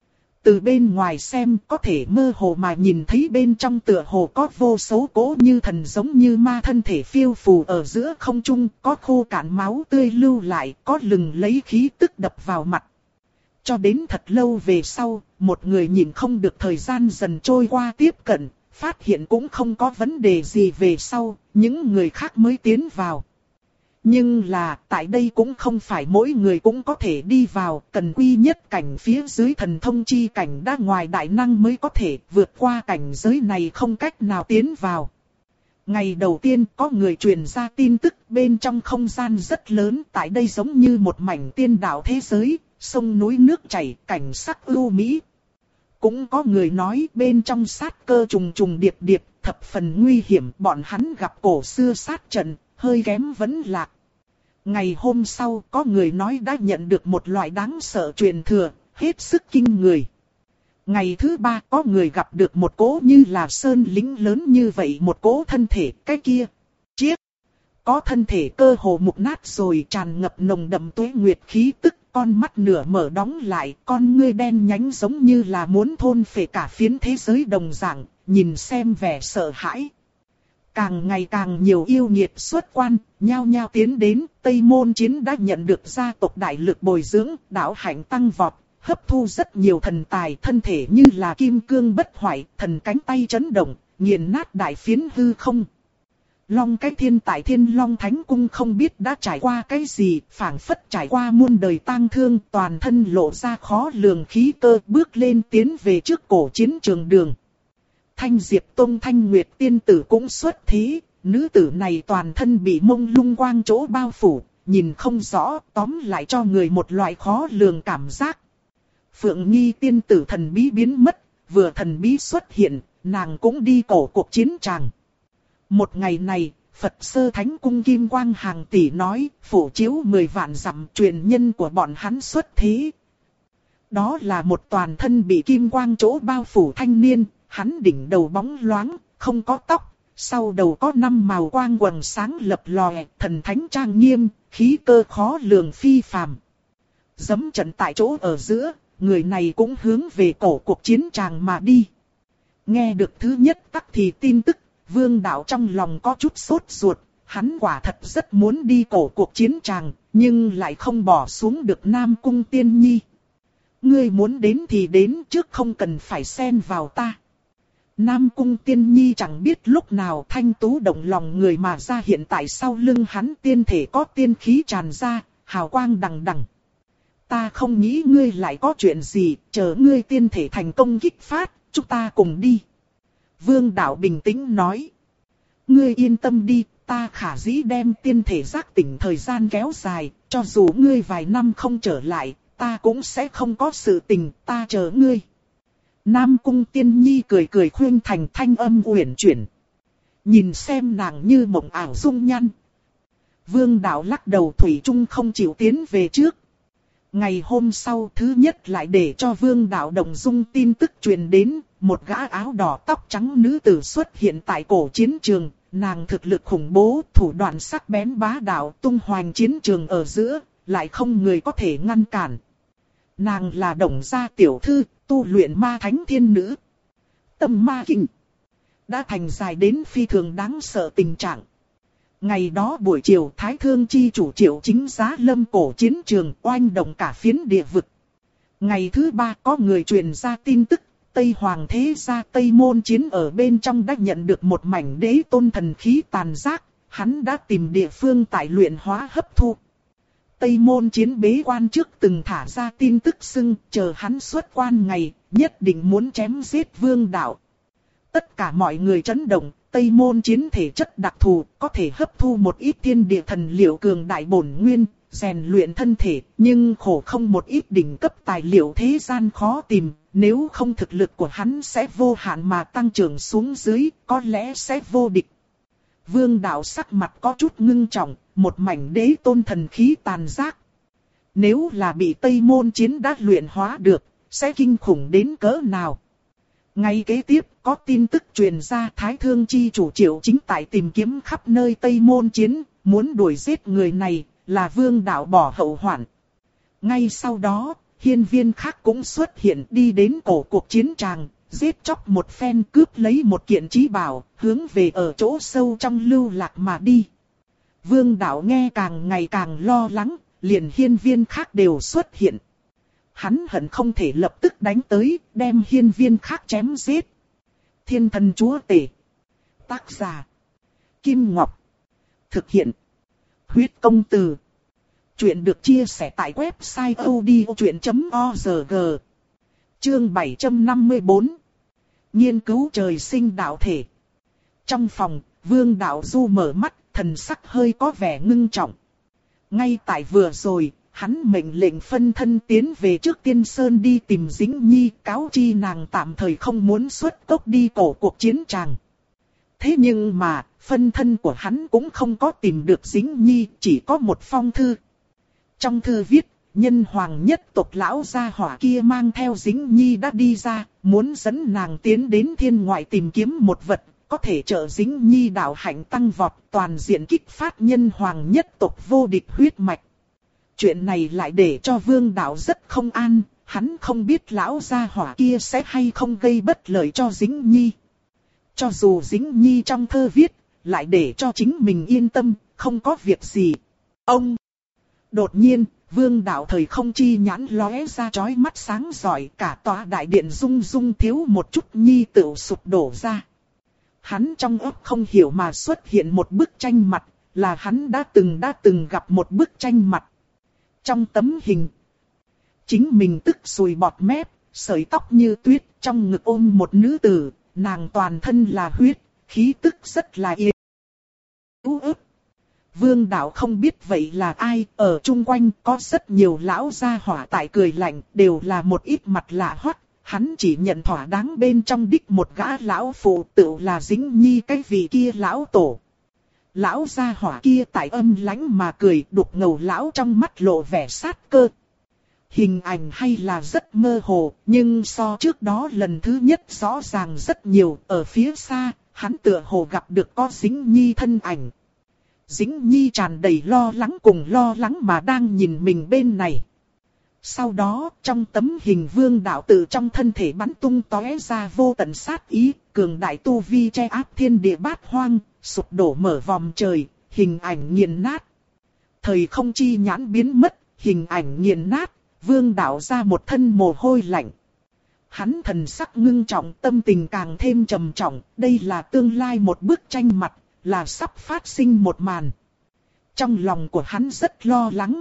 Speaker 1: Từ bên ngoài xem có thể mơ hồ mà nhìn thấy bên trong tựa hồ có vô số cỗ như thần giống như ma thân thể phiêu phù ở giữa không trung, có khô cạn máu tươi lưu lại, có lừng lấy khí tức đập vào mặt. Cho đến thật lâu về sau, một người nhìn không được thời gian dần trôi qua tiếp cận, phát hiện cũng không có vấn đề gì về sau, những người khác mới tiến vào. Nhưng là, tại đây cũng không phải mỗi người cũng có thể đi vào, cần quy nhất cảnh phía dưới thần thông chi cảnh đã ngoài đại năng mới có thể vượt qua cảnh giới này, không cách nào tiến vào. Ngày đầu tiên có người truyền ra tin tức, bên trong không gian rất lớn, tại đây giống như một mảnh tiên đạo thế giới, sông núi nước chảy, cảnh sắc ưu mỹ. Cũng có người nói bên trong sát cơ trùng trùng điệp điệp, thập phần nguy hiểm, bọn hắn gặp cổ xưa sát trận, hơi kém vẫn lạc. Ngày hôm sau có người nói đã nhận được một loại đáng sợ truyền thừa, hết sức kinh người. Ngày thứ ba có người gặp được một cỗ như là sơn lĩnh lớn như vậy, một cỗ thân thể, cái kia, chiếc. Có thân thể cơ hồ mục nát rồi, tràn ngập nồng đậm tuế nguyệt khí tức, con mắt nửa mở đóng lại, con ngươi đen nhánh giống như là muốn thôn phệ cả phiến thế giới đồng dạng, nhìn xem vẻ sợ hãi. Càng ngày càng nhiều yêu nghiệt xuất quan, nhao nhao tiến đến, Tây Môn Chiến đã nhận được gia tộc đại lực bồi dưỡng, đạo hạnh tăng vọt, hấp thu rất nhiều thần tài, thân thể như là kim cương bất hoại, thần cánh tay chấn động, nghiền nát đại phiến hư không. Long cái thiên tại Thiên Long Thánh Cung không biết đã trải qua cái gì, phảng phất trải qua muôn đời tang thương, toàn thân lộ ra khó lường khí cơ, bước lên tiến về trước cổ chiến trường đường. Thanh Diệp Tông Thanh Nguyệt tiên tử cũng xuất thế, nữ tử này toàn thân bị mông lung quang chỗ bao phủ, nhìn không rõ, tóm lại cho người một loại khó lường cảm giác. Phượng Nghi tiên tử thần bí biến mất, vừa thần bí xuất hiện, nàng cũng đi cổ cuộc chiến tràng. Một ngày này, Phật Sơ Thánh Cung Kim Quang hàng tỷ nói, phổ chiếu mười vạn dặm truyền nhân của bọn hắn xuất thế. Đó là một toàn thân bị kim quang chỗ bao phủ thanh niên, hắn đỉnh đầu bóng loáng, không có tóc, sau đầu có năm màu quang quầng sáng lập lòe, thần thánh trang nghiêm, khí cơ khó lường phi phàm. Dẫm trận tại chỗ ở giữa, người này cũng hướng về cổ cuộc chiến tràng mà đi. Nghe được thứ nhất tắc thì tin tức, Vương Đạo trong lòng có chút sốt ruột, hắn quả thật rất muốn đi cổ cuộc chiến tràng, nhưng lại không bỏ xuống được Nam Cung Tiên Nhi. Ngươi muốn đến thì đến trước, không cần phải xen vào ta. Nam Cung Tiên Nhi chẳng biết lúc nào thanh tú động lòng người mà ra hiện tại sau lưng hắn, tiên thể có tiên khí tràn ra, hào quang đằng đằng. Ta không nghĩ ngươi lại có chuyện gì, chờ ngươi tiên thể thành công kích phát, chúng ta cùng đi. Vương Đạo bình tĩnh nói. Ngươi yên tâm đi, ta khả dĩ đem tiên thể giác tỉnh thời gian kéo dài, cho dù ngươi vài năm không trở lại, ta cũng sẽ không có sự tình, ta chờ ngươi. Nam Cung Tiên Nhi cười cười khuyên thành thanh âm uyển chuyển. Nhìn xem nàng như mộng ảo dung nhan. Vương Đạo lắc đầu thủy chung không chịu tiến về trước. Ngày hôm sau thứ nhất lại để cho Vương Đạo động dung tin tức truyền đến, một gã áo đỏ tóc trắng nữ tử xuất hiện tại cổ chiến trường, nàng thực lực khủng bố, thủ đoạn sắc bén bá đạo tung hoành chiến trường ở giữa, lại không người có thể ngăn cản. Nàng là Đồng gia tiểu thư, tu luyện ma thánh thiên nữ. Tâm ma kinh đã thành dài đến phi thường đáng sợ tình trạng. Ngày đó buổi chiều Thái Thương chi chủ Triệu Chính giá lâm cổ chiến trường, oanh động cả phiến địa vực. Ngày thứ ba có người truyền ra tin tức, Tây Hoàng thế gia Tây Môn Chiến ở bên trong đã nhận được một mảnh đế tôn thần khí tàn giác, hắn đã tìm địa phương tại luyện hóa hấp thu. Tây Môn Chiến bế quan trước từng thả ra tin tức xưng, chờ hắn xuất quan ngày, nhất định muốn chém giết Vương Đạo. Tất cả mọi người chấn động, Tây Môn Chiến thể chất đặc thù, có thể hấp thu một ít thiên địa thần liệu cường đại bổn nguyên, rèn luyện thân thể, nhưng khổ không một ít đỉnh cấp tài liệu thế gian khó tìm, nếu không thực lực của hắn sẽ vô hạn mà tăng trưởng xuống dưới, có lẽ sẽ vô địch. Vương Đạo sắc mặt có chút ngưng trọng, một mảnh đế tôn thần khí tàn giác. Nếu là bị Tây Môn Chiến đã luyện hóa được, sẽ kinh khủng đến cỡ nào? Ngay kế tiếp, có tin tức truyền ra Thái Thương chi chủ Triệu Chính tại tìm kiếm khắp nơi Tây Môn Chiến, muốn đuổi giết người này, là Vương Đạo bỏ hậu hoạn. Ngay sau đó, hiên viên khác cũng xuất hiện đi đến cổ cuộc chiến tràng, giết chóc một phen cướp lấy một kiện chí bảo, hướng về ở chỗ sâu trong lưu lạc mà đi. Vương Đạo nghe càng ngày càng lo lắng, liền hiên viên khác đều xuất hiện. Hắn hận không thể lập tức đánh tới, đem hiên viên khác chém giết. Thiên Thần Chúa Tể. Tác giả. Kim Ngọc. Thực hiện. Huyết Công Từ. Chuyện được chia sẻ tại website odchuyện chấm org. Chương bảy trăm năm mươi tư. Nghiên cứu trời sinh đạo thể. Trong phòng, Vương Đạo Du mở mắt, thần sắc hơi có vẻ ngưng trọng. Ngay tại vừa rồi, hắn mệnh lệnh phân thân tiến về trước Tiên Sơn đi tìm Dĩnh Nhi, cáo chi nàng tạm thời không muốn xuất cốc đi cổ cuộc chiến tràng. Thế nhưng mà, phân thân của hắn cũng không có tìm được Dĩnh Nhi, chỉ có một phong thư. Trong thư viết, nhân hoàng nhất tộc lão gia hỏa kia mang theo Dĩnh Nhi đã đi ra, muốn dẫn nàng tiến đến thiên ngoại tìm kiếm một vật, có thể trợ Dĩnh Nhi đạo hạnh tăng vọt, toàn diện kích phát nhân hoàng nhất tộc vô địch huyết mạch. Chuyện này lại để cho Vương Đạo rất không an, hắn không biết lão gia hỏa kia sẽ hay không gây bất lợi cho Dĩnh Nhi. Cho dù Dĩnh Nhi trong thơ viết, lại để cho chính mình yên tâm, không có việc gì. Ông! Đột nhiên, Vương Đạo thời không chi nhãn lóe ra chói mắt sáng rọi, cả tòa đại điện rung rung, thiếu một chút nhi tựu sụp đổ ra. Hắn trong óc không hiểu mà xuất hiện một bức tranh mặt, là hắn đã từng đã từng gặp một bức tranh mặt. Trong tấm hình, chính mình tức sùi bọt mép, sợi tóc như tuyết, trong ngực ôm một nữ tử, nàng toàn thân là huyết, khí tức rất là yên. Ú ức. Vương Đạo không biết vậy là ai, ở chung quanh có rất nhiều lão gia hỏa tại cười lạnh, đều là một ít mặt lạ hoắc. Hắn chỉ nhận thỏa đáng bên trong đích một gã lão phụ, tự là Dĩnh Nhi cái vị kia lão tổ. Lão gia hỏa kia tại âm lãnh mà cười, đục ngầu lão trong mắt lộ vẻ sát cơ. Hình ảnh hay là rất mơ hồ, nhưng so trước đó lần thứ nhất rõ ràng rất nhiều. Ở phía xa, hắn tựa hồ gặp được có Dĩnh Nhi thân ảnh. Dĩnh Nhi tràn đầy lo lắng cùng lo lắng mà đang nhìn mình bên này. Sau đó, trong tấm hình Vương Đạo tự trong thân thể bắn tung tóe ra vô tận sát ý, cường đại tu vi che áp thiên địa bát hoang, sụp đổ mở vòm trời, hình ảnh nghiền nát. Thời không chi nhãn biến mất, hình ảnh nghiền nát, Vương Đạo ra một thân mồ hôi lạnh. Hắn thần sắc ngưng trọng, tâm tình càng thêm trầm trọng, đây là tương lai một bức tranh mặt, là sắp phát sinh một màn. Trong lòng của hắn rất lo lắng.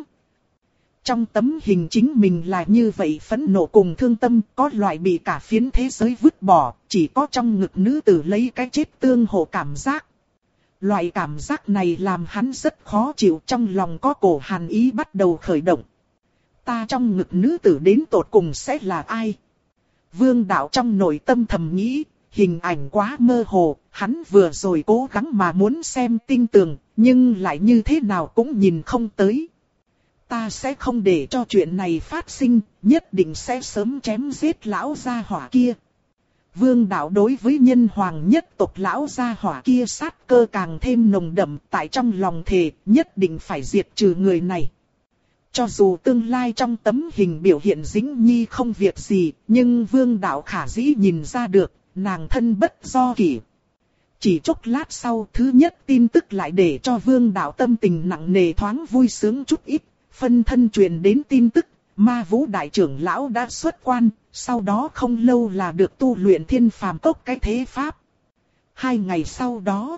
Speaker 1: Trong tấm hình chính mình là như vậy phẫn nộ cùng thương tâm, có loại bị cả phiến thế giới vứt bỏ, chỉ có trong ngực nữ tử lấy cái chết tương hộ cảm giác. Loại cảm giác này làm hắn rất khó chịu, trong lòng có cổ hàn ý bắt đầu khởi động. Ta trong ngực nữ tử đến tột cùng sẽ là ai? Vương Đạo trong nội tâm thầm nghĩ, hình ảnh quá mơ hồ, hắn vừa rồi cố gắng mà muốn xem tinh tường, nhưng lại như thế nào cũng nhìn không tới. Ta sẽ không để cho chuyện này phát sinh, nhất định sẽ sớm chém giết lão gia hỏa kia. Vương Đạo đối với nhân hoàng nhất tộc lão gia hỏa kia sát cơ càng thêm nồng đậm, tại trong lòng thề, nhất định phải diệt trừ người này. Cho dù tương lai trong tấm hình biểu hiện Dĩnh Nhi không việc gì, nhưng Vương Đạo khả dĩ nhìn ra được, nàng thân bất do kỷ. Chỉ chốc lát sau, thứ nhất tin tức lại để cho Vương Đạo tâm tình nặng nề thoáng vui sướng chút ít. Phân thân truyền đến tin tức, Ma Vũ đại trưởng lão đã xuất quan, sau đó không lâu là được tu luyện Thiên Phàm Cốc cái thế pháp. Hai ngày sau đó,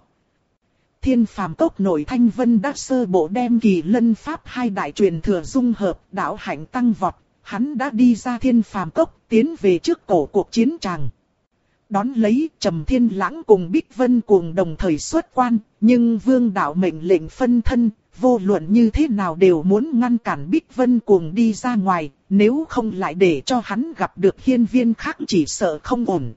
Speaker 1: Thiên Phàm Cốc nội Thanh Vân đã sơ bộ đem Kỳ Lân Pháp hai đại truyền thừa dung hợp, đạo hạnh tăng vọt, hắn đã đi ra Thiên Phàm Cốc, tiến về trước cổ cuộc chiến tràng. Đón lấy, Trầm Thiên Lãng cùng Bích Vân cùng đồng thời xuất quan, nhưng Vương Đạo mệnh lệnh phân thân, vô luận như thế nào đều muốn ngăn cản Bích Vân cuồng đi ra ngoài, nếu không lại để cho hắn gặp được hiên viên khác chỉ sợ không ổn.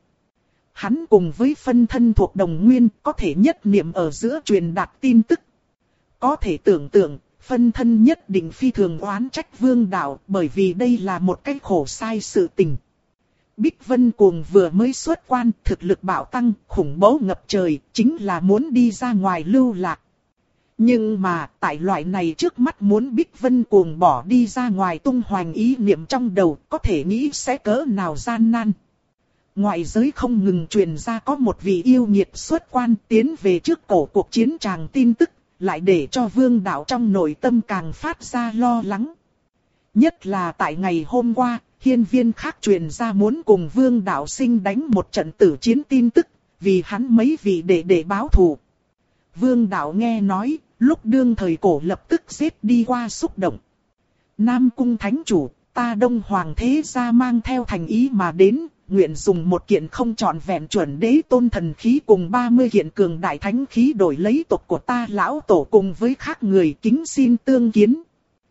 Speaker 1: Hắn cùng với phân thân thuộc đồng nguyên có thể nhất niệm ở giữa truyền đạt tin tức. Có thể tưởng tượng, phân thân nhất định phi thường oán trách Vương Đạo bởi vì đây là một cái khổ sai sự tình. Bích Vân cuồng vừa mới xuất quan, thực lực bạo tăng, khủng bố ngập trời, chính là muốn đi ra ngoài lưu lạc. Nhưng mà, tại loại này trước mắt muốn Bích Vân cuồng bỏ đi ra ngoài tung hoành ý niệm trong đầu, có thể nghĩ sẽ cỡ nào gian nan. Ngoại giới không ngừng truyền ra có một vị yêu nghiệt xuất quan tiến về trước cổ cuộc chiến tràng tin tức, lại để cho Vương Đạo trong nội tâm càng phát ra lo lắng. Nhất là tại ngày hôm qua, hiên viên khác truyền ra muốn cùng Vương Đạo sinh đánh một trận tử chiến tin tức, vì hắn mấy vị để để báo thù. Vương Đạo nghe nói, lúc đương thời cổ lập tức giết đi qua xúc động. Nam Cung Thánh Chủ, ta Đông Hoàng thế gia mang theo thành ý mà đến, nguyện dùng một kiện không trọn vẹn chuẩn đế tôn thần khí cùng ba mươi kiện cường đại thánh khí đổi lấy tộc của ta lão tổ cùng với khác người kính xin tương kiến.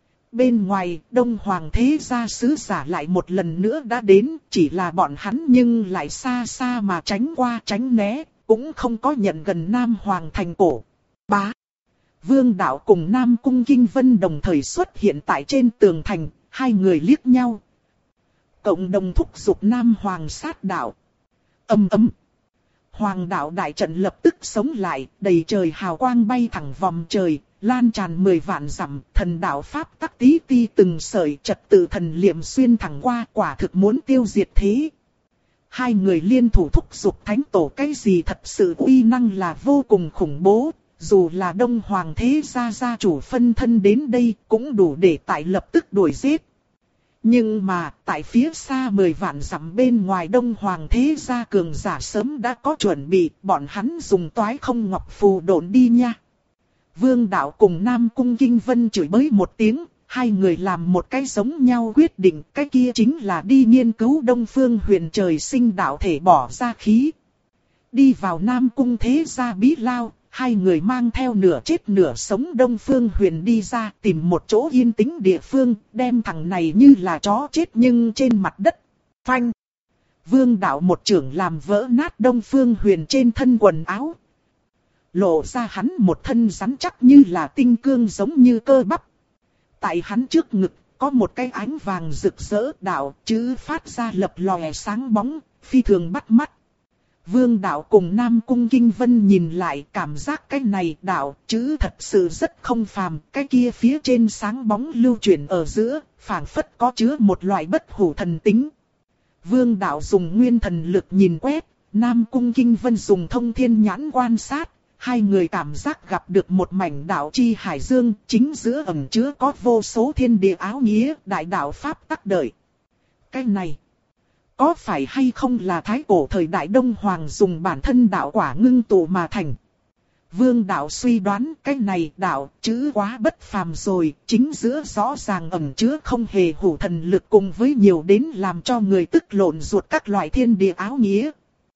Speaker 1: Bên ngoài, Đông Hoàng thế gia sứ giả lại một lần nữa đã đến, chỉ là bọn hắn nhưng lại xa xa mà tránh qua tránh né, cũng không có nhận gần Nam Hoàng thành cổ. Bá. Vương Đạo cùng Nam Cung Kinh Vân đồng thời xuất hiện tại trên tường thành, hai người liếc nhau. Cộng đồng thúc giục Nam Hoàng sát đạo. Ầm ầm. Hoàng đạo đại trận lập tức sống lại, đầy trời hào quang bay thẳng vòng trời, lan tràn mười vạn dặm, thần đạo pháp tắc tí ti từng sợi trật tự thần liệm xuyên thẳng qua, quả thực muốn tiêu diệt thế. hai người liên thủ thúc giục thánh tổ cái gì thật sự uy năng là vô cùng khủng bố. Dù là Đông Hoàng thế gia gia chủ phân thân đến đây cũng đủ để tại lập tức đuổi giết. Nhưng mà tại phía xa mười vạn dặm bên ngoài Đông Hoàng thế gia cường giả sớm đã có chuẩn bị, bọn hắn dùng toái không ngọc phù độn đi nha. Vương Đạo cùng Nam Cung Kinh Vân chửi bới một tiếng, hai người làm một cái giống nhau quyết định, cái kia chính là đi nghiên cứu Đông Phương Huyền trời sinh đạo thể bỏ ra khí. Đi vào Nam Cung thế gia bí lao, hai người mang theo nửa chết nửa sống Đông Phương Huyền đi ra tìm một chỗ yên tĩnh địa phương, đem thằng này như là chó chết nhưng trên mặt đất. Phanh! Vương Đạo một chưởng làm vỡ nát Đông Phương Huyền trên thân quần áo. Lộ ra hắn một thân rắn chắc như là tinh cương giống như cơ bắp. Tại hắn trước ngực có một cái ánh vàng rực rỡ đạo chữ phát ra lập lòe sáng bóng, phi thường bắt mắt. Vương Đạo cùng Nam Cung Kinh Vân nhìn lại cảm giác cái này đạo chữ thật sự rất không phàm. Cái kia phía trên sáng bóng lưu chuyển ở giữa, phảng phất có chứa một loại bất hủ thần tính. Vương Đạo dùng nguyên thần lực nhìn quét, Nam Cung Kinh Vân dùng thông thiên nhãn quan sát. Hai người cảm giác gặp được một mảnh đạo chi hải dương, chính giữa ẩn chứa có vô số thiên địa áo nghĩa, đại đạo pháp tắc đợi. Cái này, có phải hay không là thái cổ thời đại Đông Hoàng dùng bản thân đạo quả ngưng tụ mà thành? Vương Đạo suy đoán cái này đạo chữ quá bất phàm rồi, chính giữa rõ ràng ẩn chứa không hề hủ thần lực cùng với nhiều đến làm cho người tức lộn ruột các loại thiên địa áo nghĩa.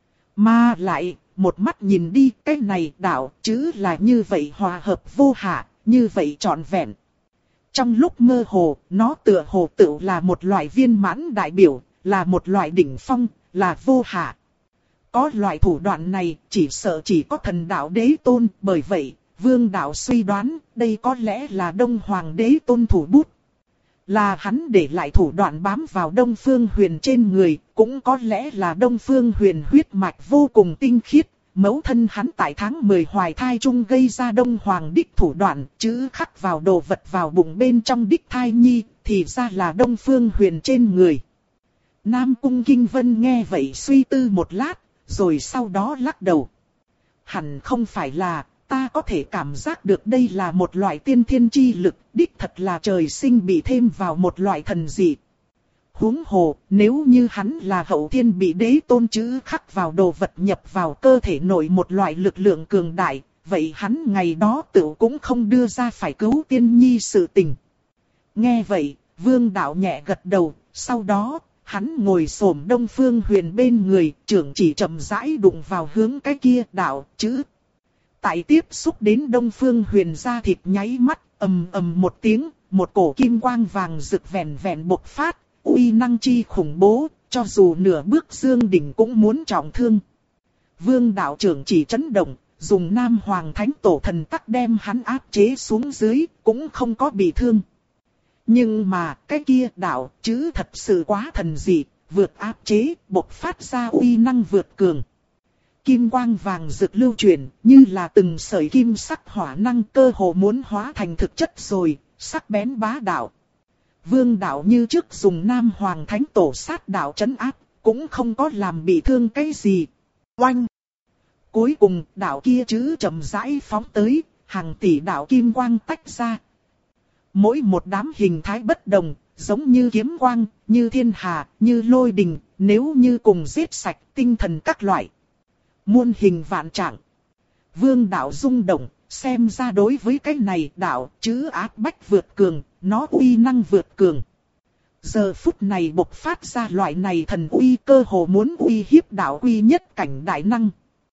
Speaker 1: Mà lại, một mắt nhìn đi, cái này đạo chữ là như vậy hòa hợp vô hạ, như vậy trọn vẹn. Trong lúc mơ hồ, nó tựa hồ tự là một loại viên mãn đại biểu, là một loại đỉnh phong, là vô hạ. Có loại thủ đoạn này, chỉ sợ chỉ có thần đạo đế tôn, bởi vậy, Vương Đạo suy đoán, đây có lẽ là Đông Hoàng đế tôn thủ bút. Là hắn để lại thủ đoạn bám vào Đông Phương Huyền trên người, cũng có lẽ là Đông Phương Huyền huyết mạch vô cùng tinh khiết, mẫu thân hắn tại tháng mười hoài thai trung gây ra Đông Hoàng đích thủ đoạn, chữ khắc vào đồ vật vào bụng bên trong đích thai nhi, thì ra là Đông Phương Huyền trên người. Nam Cung Kinh Vân nghe vậy suy tư một lát, rồi sau đó lắc đầu. Hẳn không phải là, ta có thể cảm giác được đây là một loại tiên thiên chi lực, đích thật là trời sinh bị thêm vào một loại thần dị. Huống hồ, nếu như hắn là hậu thiên bị đế tôn chữ khắc vào đồ vật nhập vào cơ thể nội một loại lực lượng cường đại, vậy hắn ngày đó tự cũng không đưa ra phải cứu tiên nhi sự tình. Nghe vậy, Vương Đạo nhẹ gật đầu, sau đó, hắn ngồi xổm Đông Phương Huyền bên người, trưởng chỉ chậm rãi đụng vào hướng cái kia đạo chữ. Tại tiếp xúc đến Đông Phương Huyền da thịt nháy mắt, ầm ầm một tiếng, một cổ kim quang vàng rực vẹn vẹn bộc phát, uy năng chi khủng bố, cho dù nửa bước dương đỉnh cũng muốn trọng thương. Vương Đạo trưởng chỉ chấn động, dùng Nam Hoàng Thánh Tổ thần tắc đem hắn áp chế xuống dưới, cũng không có bị thương. Nhưng mà cái kia đạo chữ thật sự quá thần dị, vượt áp chế, bộc phát ra uy năng vượt cường. Kim quang vàng rực lưu chuyển, như là từng sợi kim sắc hỏa năng cơ hồ muốn hóa thành thực chất rồi, sắc bén bá đạo. Vương Đạo như trước dùng Nam Hoàng Thánh Tổ sát đạo trấn áp, cũng không có làm bị thương cái gì. Oanh! Cuối cùng đạo kia chữ chậm rãi phóng tới, hàng tỷ đạo kim quang tách ra. Mỗi một đám hình thái bất đồng, giống như kiếm quang, như thiên hà, như lôi đình, nếu như cùng giết sạch tinh thần các loại. Muôn hình vạn trạng. Vương Đạo rung động, xem ra đối với cái này đạo chữ áp bách vượt cường, nó uy năng vượt cường. Giờ phút này bộc phát ra loại này thần uy cơ hồ muốn uy hiếp đạo uy nhất cảnh đại năng.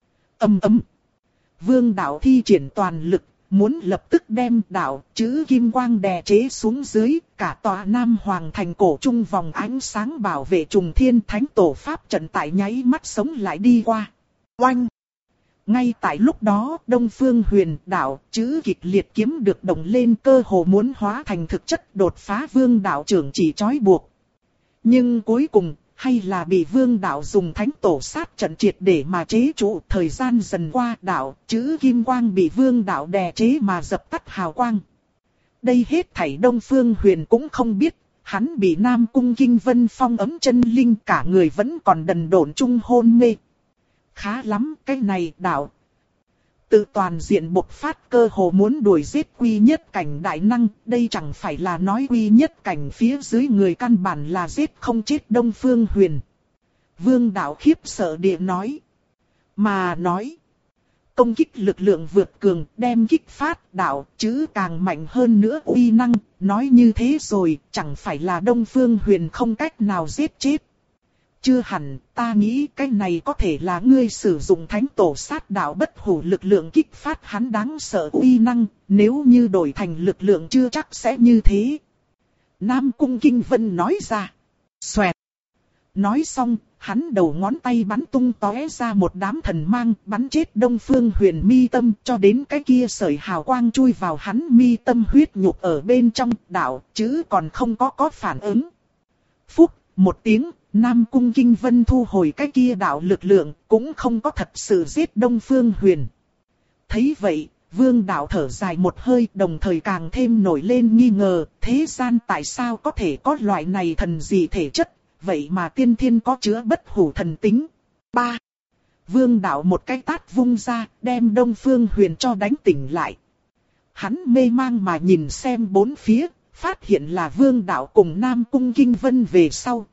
Speaker 1: Ầm ầm. Vương Đạo thi triển toàn lực, muốn lập tức đem đạo chữ kim quang đè chế xuống dưới, cả tòa Nam Hoàng thành cổ trung vòng ánh sáng bảo vệ trùng thiên thánh tổ pháp trận tại nháy mắt sống lại đi qua. Oanh! Ngay tại lúc đó, Đông Phương Huyền đạo chữ kịch liệt kiếm được động lên cơ hồ muốn hóa thành thực chất đột phá Vương Đạo trưởng chỉ trói buộc. Nhưng cuối cùng, hay là bị Vương Đạo dùng thánh tổ sát trận triệt để mà chế trụ. Thời gian dần qua đạo chữ kim quang bị Vương Đạo đè chế mà dập tắt hào quang. Đây hết thảy Đông Phương Huyền cũng không biết, hắn bị Nam Cung Kinh Vân phong ấm chân linh, cả người vẫn còn đần độn chung hôn mê. Khá lắm, cái này đạo. Tự toàn diện bộc phát, cơ hồ muốn đuổi giết quy nhất cảnh đại năng, đây chẳng phải là nói quy nhất cảnh phía dưới người căn bản là giết không chết Đông Phương Huyền. Vương đạo khiếp sợ địa nói. Mà nói. Công kích lực lượng vượt cường, đem kích phát đạo chứ càng mạnh hơn nữa uy năng, nói như thế rồi, chẳng phải là Đông Phương Huyền không cách nào giết chết. Chưa hẳn, ta nghĩ cái này có thể là ngươi sử dụng thánh tổ sát đạo bất hủ lực lượng kích phát hắn đáng sợ uy năng, nếu như đổi thành lực lượng chưa chắc sẽ như thế. Nam Cung Kinh Vân nói ra. Xoẹt. Nói xong, hắn đầu ngón tay bắn tung tóe ra một đám thần mang, bắn chết Đông Phương Huyền mi tâm, cho đến cái kia sợi hào quang chui vào hắn mi tâm huyết nhục ở bên trong đạo, chứ còn không có có phản ứng. Phúc, một tiếng, Nam Cung Kinh Vân thu hồi cái kia đạo lực lượng, cũng không có thật sự giết Đông Phương Huyền. Thấy vậy, Vương đạo thở dài một hơi, đồng thời càng thêm nổi lên nghi ngờ, thế gian tại sao có thể có loại này thần dị thể chất, vậy mà tiên thiên có chứa bất hủ thần tính. Ba. Vương đạo một cái tát vung ra, đem Đông Phương Huyền cho đánh tỉnh lại. Hắn mê mang mà nhìn xem bốn phía, phát hiện là Vương đạo cùng Nam Cung Kinh Vân về sau.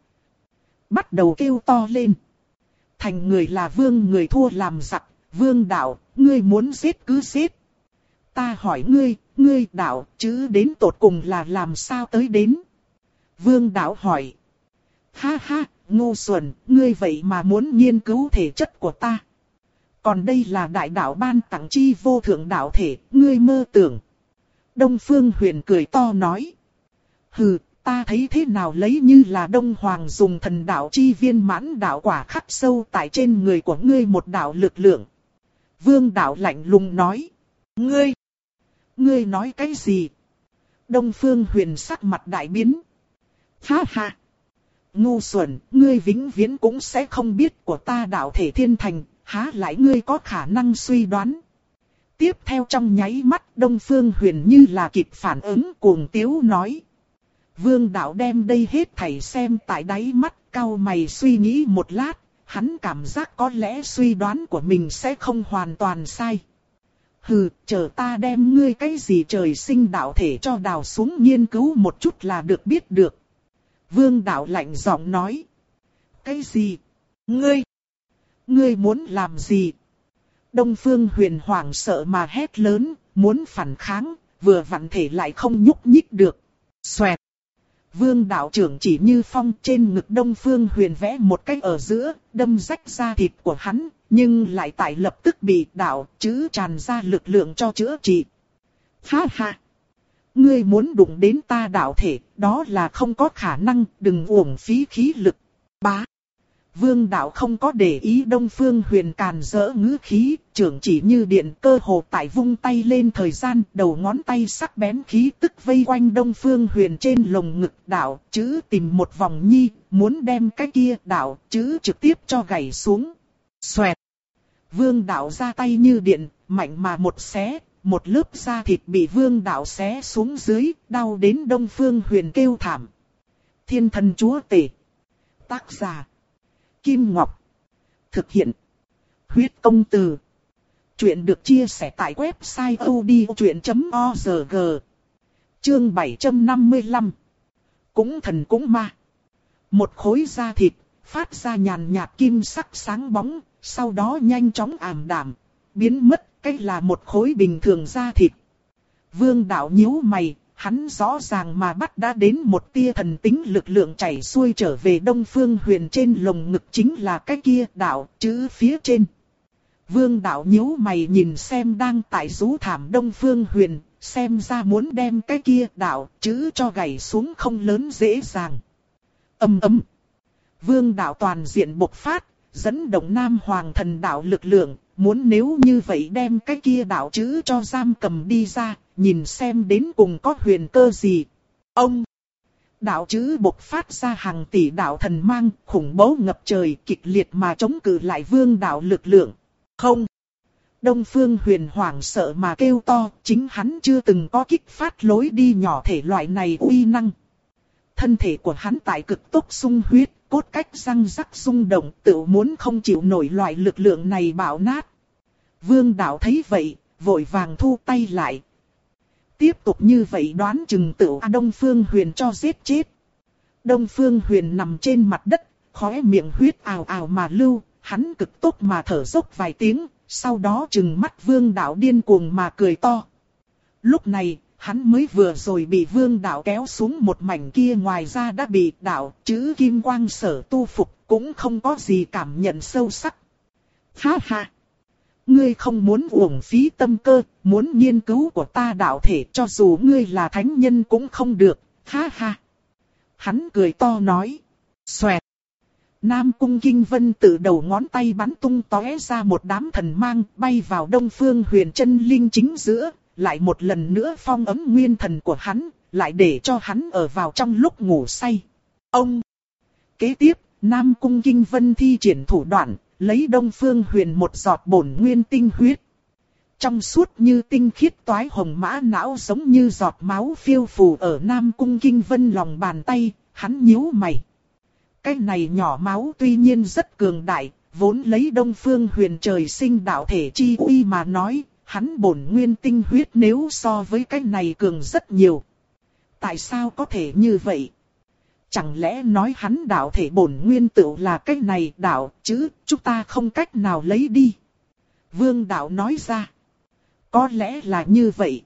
Speaker 1: Bắt đầu kêu to lên. Thành người là vương, người thua làm giặc. Vương đạo, ngươi muốn giết cứ giết. Ta hỏi ngươi, ngươi đạo chứ đến tột cùng là làm sao tới đến? Vương đạo hỏi. Ha ha, ngu xuẩn, ngươi vậy mà muốn nghiên cứu thể chất của ta. Còn đây là đại đạo ban tặng chi vô thượng đạo thể, ngươi mơ tưởng. Đông Phương Huyền cười to nói. Hừ, ta thấy thế nào lấy như là Đông Hoàng dùng thần đạo chi viên mãn đạo quả khắc sâu tại trên người của ngươi một đạo lực lượng. Vương đạo lạnh lùng nói. Ngươi, ngươi nói cái gì? Đông Phương Huyền sắc mặt đại biến. Ha ha. Ngu xuẩn, ngươi vĩnh viễn cũng sẽ không biết của ta đạo thể thiên thành, há lại ngươi có khả năng suy đoán. Tiếp theo trong nháy mắt Đông Phương Huyền như là kịp phản ứng cuồng tiếu nói. Vương đạo đem đây hết thảy xem tại đáy mắt, cau mày suy nghĩ một lát, hắn cảm giác có lẽ suy đoán của mình sẽ không hoàn toàn sai. Hừ, chờ ta đem ngươi cái gì trời sinh đạo thể cho đào xuống nghiên cứu một chút là được biết được. Vương đạo lạnh giọng nói. Cái gì? Ngươi? Ngươi muốn làm gì? Đông Phương Huyền hoảng sợ mà hét lớn, muốn phản kháng, vừa vặn thể lại không nhúc nhích được. Xoẹt. Vương đạo trưởng chỉ như phong, trên ngực Đông Phương Huyền vẽ một cái ở giữa, đâm rách da thịt của hắn, nhưng lại tại lập tức bị đạo chữ tràn ra lực lượng cho chữa trị. Ha ha! Ngươi muốn đụng đến ta đạo thể, đó là không có khả năng, đừng uổng phí khí lực. Bá! Vương đạo không có để ý Đông Phương Huyền càn rỡ ngữ khí, trưởng chỉ như điện, cơ hồ tại vung tay lên thời gian, đầu ngón tay sắc bén khí tức vây quanh Đông Phương Huyền trên lồng ngực đạo chữ tìm một vòng nhi, muốn đem cái kia đạo chữ trực tiếp cho gãy xuống. Xoẹt! Vương đạo ra tay như điện, mạnh mà một xé, một lớp da thịt bị Vương đạo xé xuống dưới, đau đến Đông Phương Huyền kêu thảm. Thiên thần chúa tể. Tác giả. Kim Ngọc. Thực hiện. Huyết công từ. Chuyện được chia sẻ tại website odchuyện chấm org. Chương bảy trăm năm mươi lăm. Cũng thần cũng ma. Một khối da thịt, phát ra nhàn nhạt kim sắc sáng bóng, sau đó nhanh chóng ảm đạm, biến mất, cái là một khối bình thường da thịt. Vương đạo nhíu mày. Hắn rõ ràng mà bắt đã đến một tia thần tính lực lượng chảy xuôi trở về Đông Phương Huyền trên lồng ngực chính là cái kia đạo chữ phía trên. Vương đạo nhíu mày nhìn xem đang tại rú thảm Đông Phương Huyền, xem ra muốn đem cái kia đạo chữ cho gãy xuống không lớn dễ dàng. Ầm ầm. Vương đạo toàn diện bộc phát, dẫn động Nam Hoàng thần đạo lực lượng, muốn nếu như vậy đem cái kia đạo chữ cho giam cầm đi ra. Nhìn xem đến cùng có huyền cơ gì. Ông! Đạo chữ bộc phát ra hàng tỷ đạo thần mang, khủng bố ngập trời, kịch liệt mà chống cự lại Vương đạo lực lượng. Không! Đông Phương Huyền hoảng sợ mà kêu to, chính hắn chưa từng có kích phát lối đi nhỏ thể loại này uy năng. thân thể của hắn tại cực tốc sung huyết, cốt cách răng rắc rung động, tự muốn không chịu nổi loại lực lượng này bạo nát. Vương đạo thấy vậy, vội vàng thu tay lại. Tiếp tục như vậy đoán chừng tự Đông Phương Huyền cho giết chết. Đông Phương Huyền nằm trên mặt đất, khóe miệng huyết ào ào mà lưu, hắn cực tốc mà thở dốc vài tiếng, sau đó trừng mắt Vương đạo điên cuồng mà cười to. Lúc này, hắn mới vừa rồi bị Vương đạo kéo xuống một mảnh kia, ngoài ra đã bị đạo chữ kim quang sở tu phục, cũng không có gì cảm nhận sâu sắc. Ha ha! Ngươi không muốn uổng phí tâm cơ, muốn nghiên cứu của ta đạo thể, cho dù ngươi là thánh nhân cũng không được, ha ha! Hắn cười to nói. Xoẹt! Nam Cung Kinh Vân từ đầu ngón tay bắn tung tóe ra một đám thần mang, bay vào Đông Phương Huyền chân linh chính giữa, lại một lần nữa phong ấm nguyên thần của hắn, lại để cho hắn ở vào trong lúc ngủ say. Ông! Kế tiếp, Nam Cung Kinh Vân thi triển thủ đoạn, lấy Đông Phương Huyền một giọt bổn nguyên tinh huyết. Trong suốt như tinh khiết toái hồng mã não giống như giọt máu phiêu phù ở Nam Cung Kinh Vân lòng bàn tay, hắn nhíu mày. Cái này nhỏ máu tuy nhiên rất cường đại, vốn lấy Đông Phương Huyền trời sinh đạo thể chi uy mà nói, hắn bổn nguyên tinh huyết nếu so với cái này cường rất nhiều. Tại sao có thể như vậy? Chẳng lẽ nói hắn đạo thể bổn nguyên tựu là cái này đạo chứ, chúng ta không cách nào lấy đi. Vương đạo nói ra. Có lẽ là như vậy.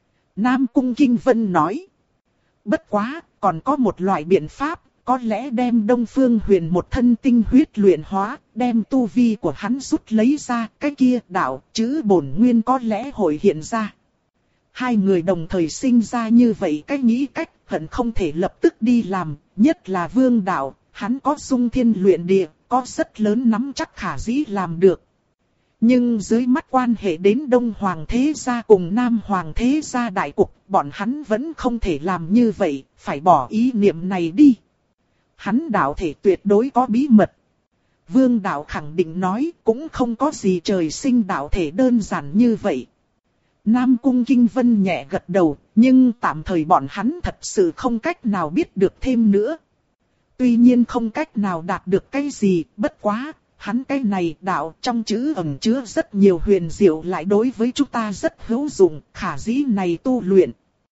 Speaker 1: Nam Cung Kinh Vân nói. Bất quá, còn có một loại biện pháp, có lẽ đem Đông Phương Huyền một thân tinh huyết luyện hóa, đem tu vi của hắn rút lấy ra, cái kia đạo chữ bổn nguyên có lẽ hội hiện ra. Hai người đồng thời sinh ra như vậy cách nghĩ cách, hận không thể lập tức đi làm, nhất là Vương đạo, hắn có dung thiên luyện địa, có rất lớn nắm chắc khả dĩ làm được. Nhưng dưới mắt quan hệ đến Đông Hoàng Thế Gia cùng Nam Hoàng Thế Gia đại cục, bọn hắn vẫn không thể làm như vậy, phải bỏ ý niệm này đi. Hắn đạo thể tuyệt đối có bí mật. Vương đạo khẳng định nói cũng không có gì trời sinh đạo thể đơn giản như vậy. Nam Cung Kinh Vân nhẹ gật đầu, nhưng tạm thời bọn hắn thật sự không cách nào biết được thêm nữa. Tuy nhiên không cách nào đạt được cái gì, bất quá, hắn cái này đạo trong chữ ẩn chứa rất nhiều huyền diệu lại đối với chúng ta rất hữu dụng, khả dĩ này tu luyện.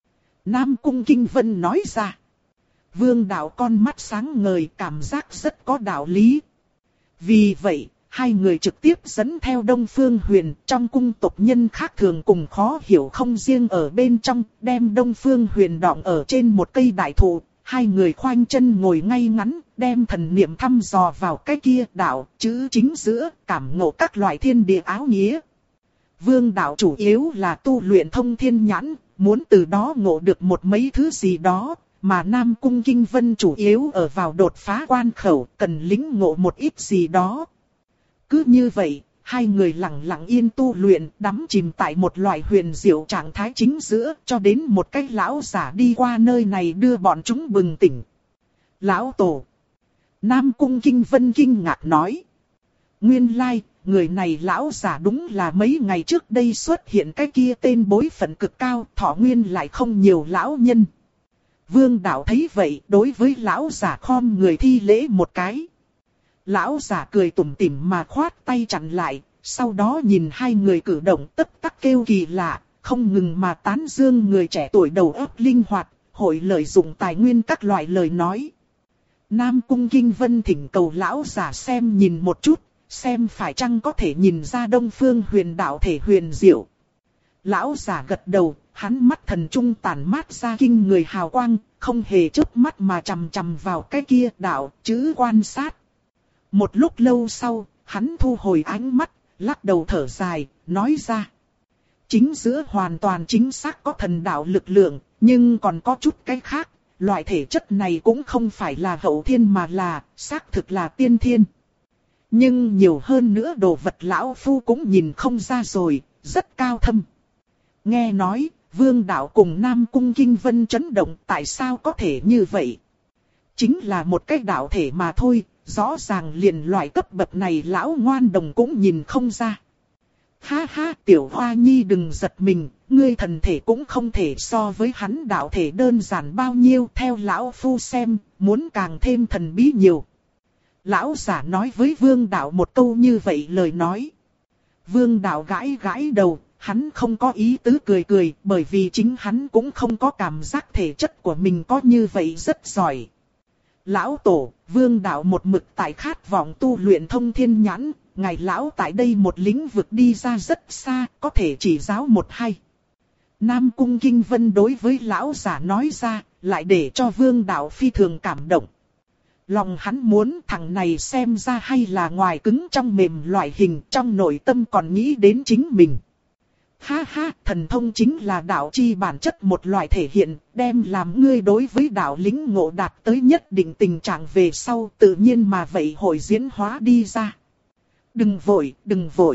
Speaker 1: Nam Cung Kinh Vân nói ra. Vương đạo con mắt sáng ngời, cảm giác rất có đạo lý. Vì vậy, hai người trực tiếp dẫn theo Đông Phương Huyền, trong cung tộc nhân khác thường cùng khó hiểu không riêng ở bên trong, đem Đông Phương Huyền đọng ở trên một cây đại thụ, hai người khoanh chân ngồi ngay ngắn, đem thần niệm thăm dò vào cái kia đạo chữ chính giữa, cảm ngộ các loại thiên địa áo nghĩa. Vương đạo chủ yếu là tu luyện thông thiên nhãn, muốn từ đó ngộ được một mấy thứ gì đó. Mà Nam Cung Kinh Vân chủ yếu ở vào đột phá quan khẩu, cần lĩnh ngộ một ít gì đó. Cứ như vậy, hai người lặng lặng yên tu luyện, đắm chìm tại một loại huyền diệu trạng thái chính giữa, cho đến một cái lão giả đi qua nơi này đưa bọn chúng bừng tỉnh. Lão Tổ! Nam Cung Kinh Vân kinh ngạc nói. Nguyên lai, người này lão giả đúng là mấy ngày trước đây xuất hiện cái kia tên bối phận cực cao, thọ nguyên lại không nhiều lão nhân. Vương đạo thấy vậy, đối với lão giả khom người thi lễ một cái. Lão giả cười tủm tỉm mà khoát tay chặn lại, sau đó nhìn hai người cử động tất tắc kêu kỳ lạ, không ngừng mà tán dương người trẻ tuổi đầu óc linh hoạt, hội lợi dụng tài nguyên các loại lời nói. Nam Cung Kinh Vân thỉnh cầu lão giả xem nhìn một chút, xem phải chăng có thể nhìn ra Đông Phương Huyền đạo thể huyền diệu. Lão giả gật đầu, hắn mắt thần trung tản mát ra kinh người hào quang, không hề chớp mắt mà chằm chằm vào cái kia đạo chữ quan sát. Một lúc lâu sau, hắn thu hồi ánh mắt, lắc đầu thở dài, nói ra. Chính giữa hoàn toàn chính xác có thần đạo lực lượng, nhưng còn có chút cái khác, loại thể chất này cũng không phải là hậu thiên mà là, xác thực là tiên thiên. Nhưng nhiều hơn nữa đồ vật lão phu cũng nhìn không ra rồi, rất cao thâm. Nghe nói, Vương đạo cùng Nam Cung Kinh Vân chấn động, tại sao có thể như vậy? Chính là một cái đạo thể mà thôi, rõ ràng liền loại cấp bậc này lão ngoan đồng cũng nhìn không ra. Ha ha, tiểu hoa nhi đừng giật mình, ngươi thần thể cũng không thể so với hắn đạo thể đơn giản bao nhiêu, theo lão phu xem, muốn càng thêm thần bí nhiều. Lão giả nói với vương đạo một câu như vậy lời nói. Vương đạo gãi gãi đầu, hắn không có ý tứ cười cười, bởi vì chính hắn cũng không có cảm giác thể chất của mình có như vậy rất giỏi. Lão tổ, vương đạo một mực tại khát vọng tu luyện thông thiên nhãn, ngài lão tại đây một lĩnh vực đi ra rất xa, có thể chỉ giáo một hai. Nam Cung Kinh Vân đối với lão giả nói ra, lại để cho vương đạo phi thường cảm động. Lòng hắn muốn thằng này xem ra hay là ngoài cứng trong mềm loại hình, trong nội tâm còn nghĩ đến chính mình. Ha ha, thần thông chính là đạo chi bản chất một loại thể hiện, đem làm ngươi đối với đạo lĩnh ngộ đạt tới nhất định tình trạng về sau tự nhiên mà vậy hội diễn hóa đi ra. Đừng vội, đừng vội.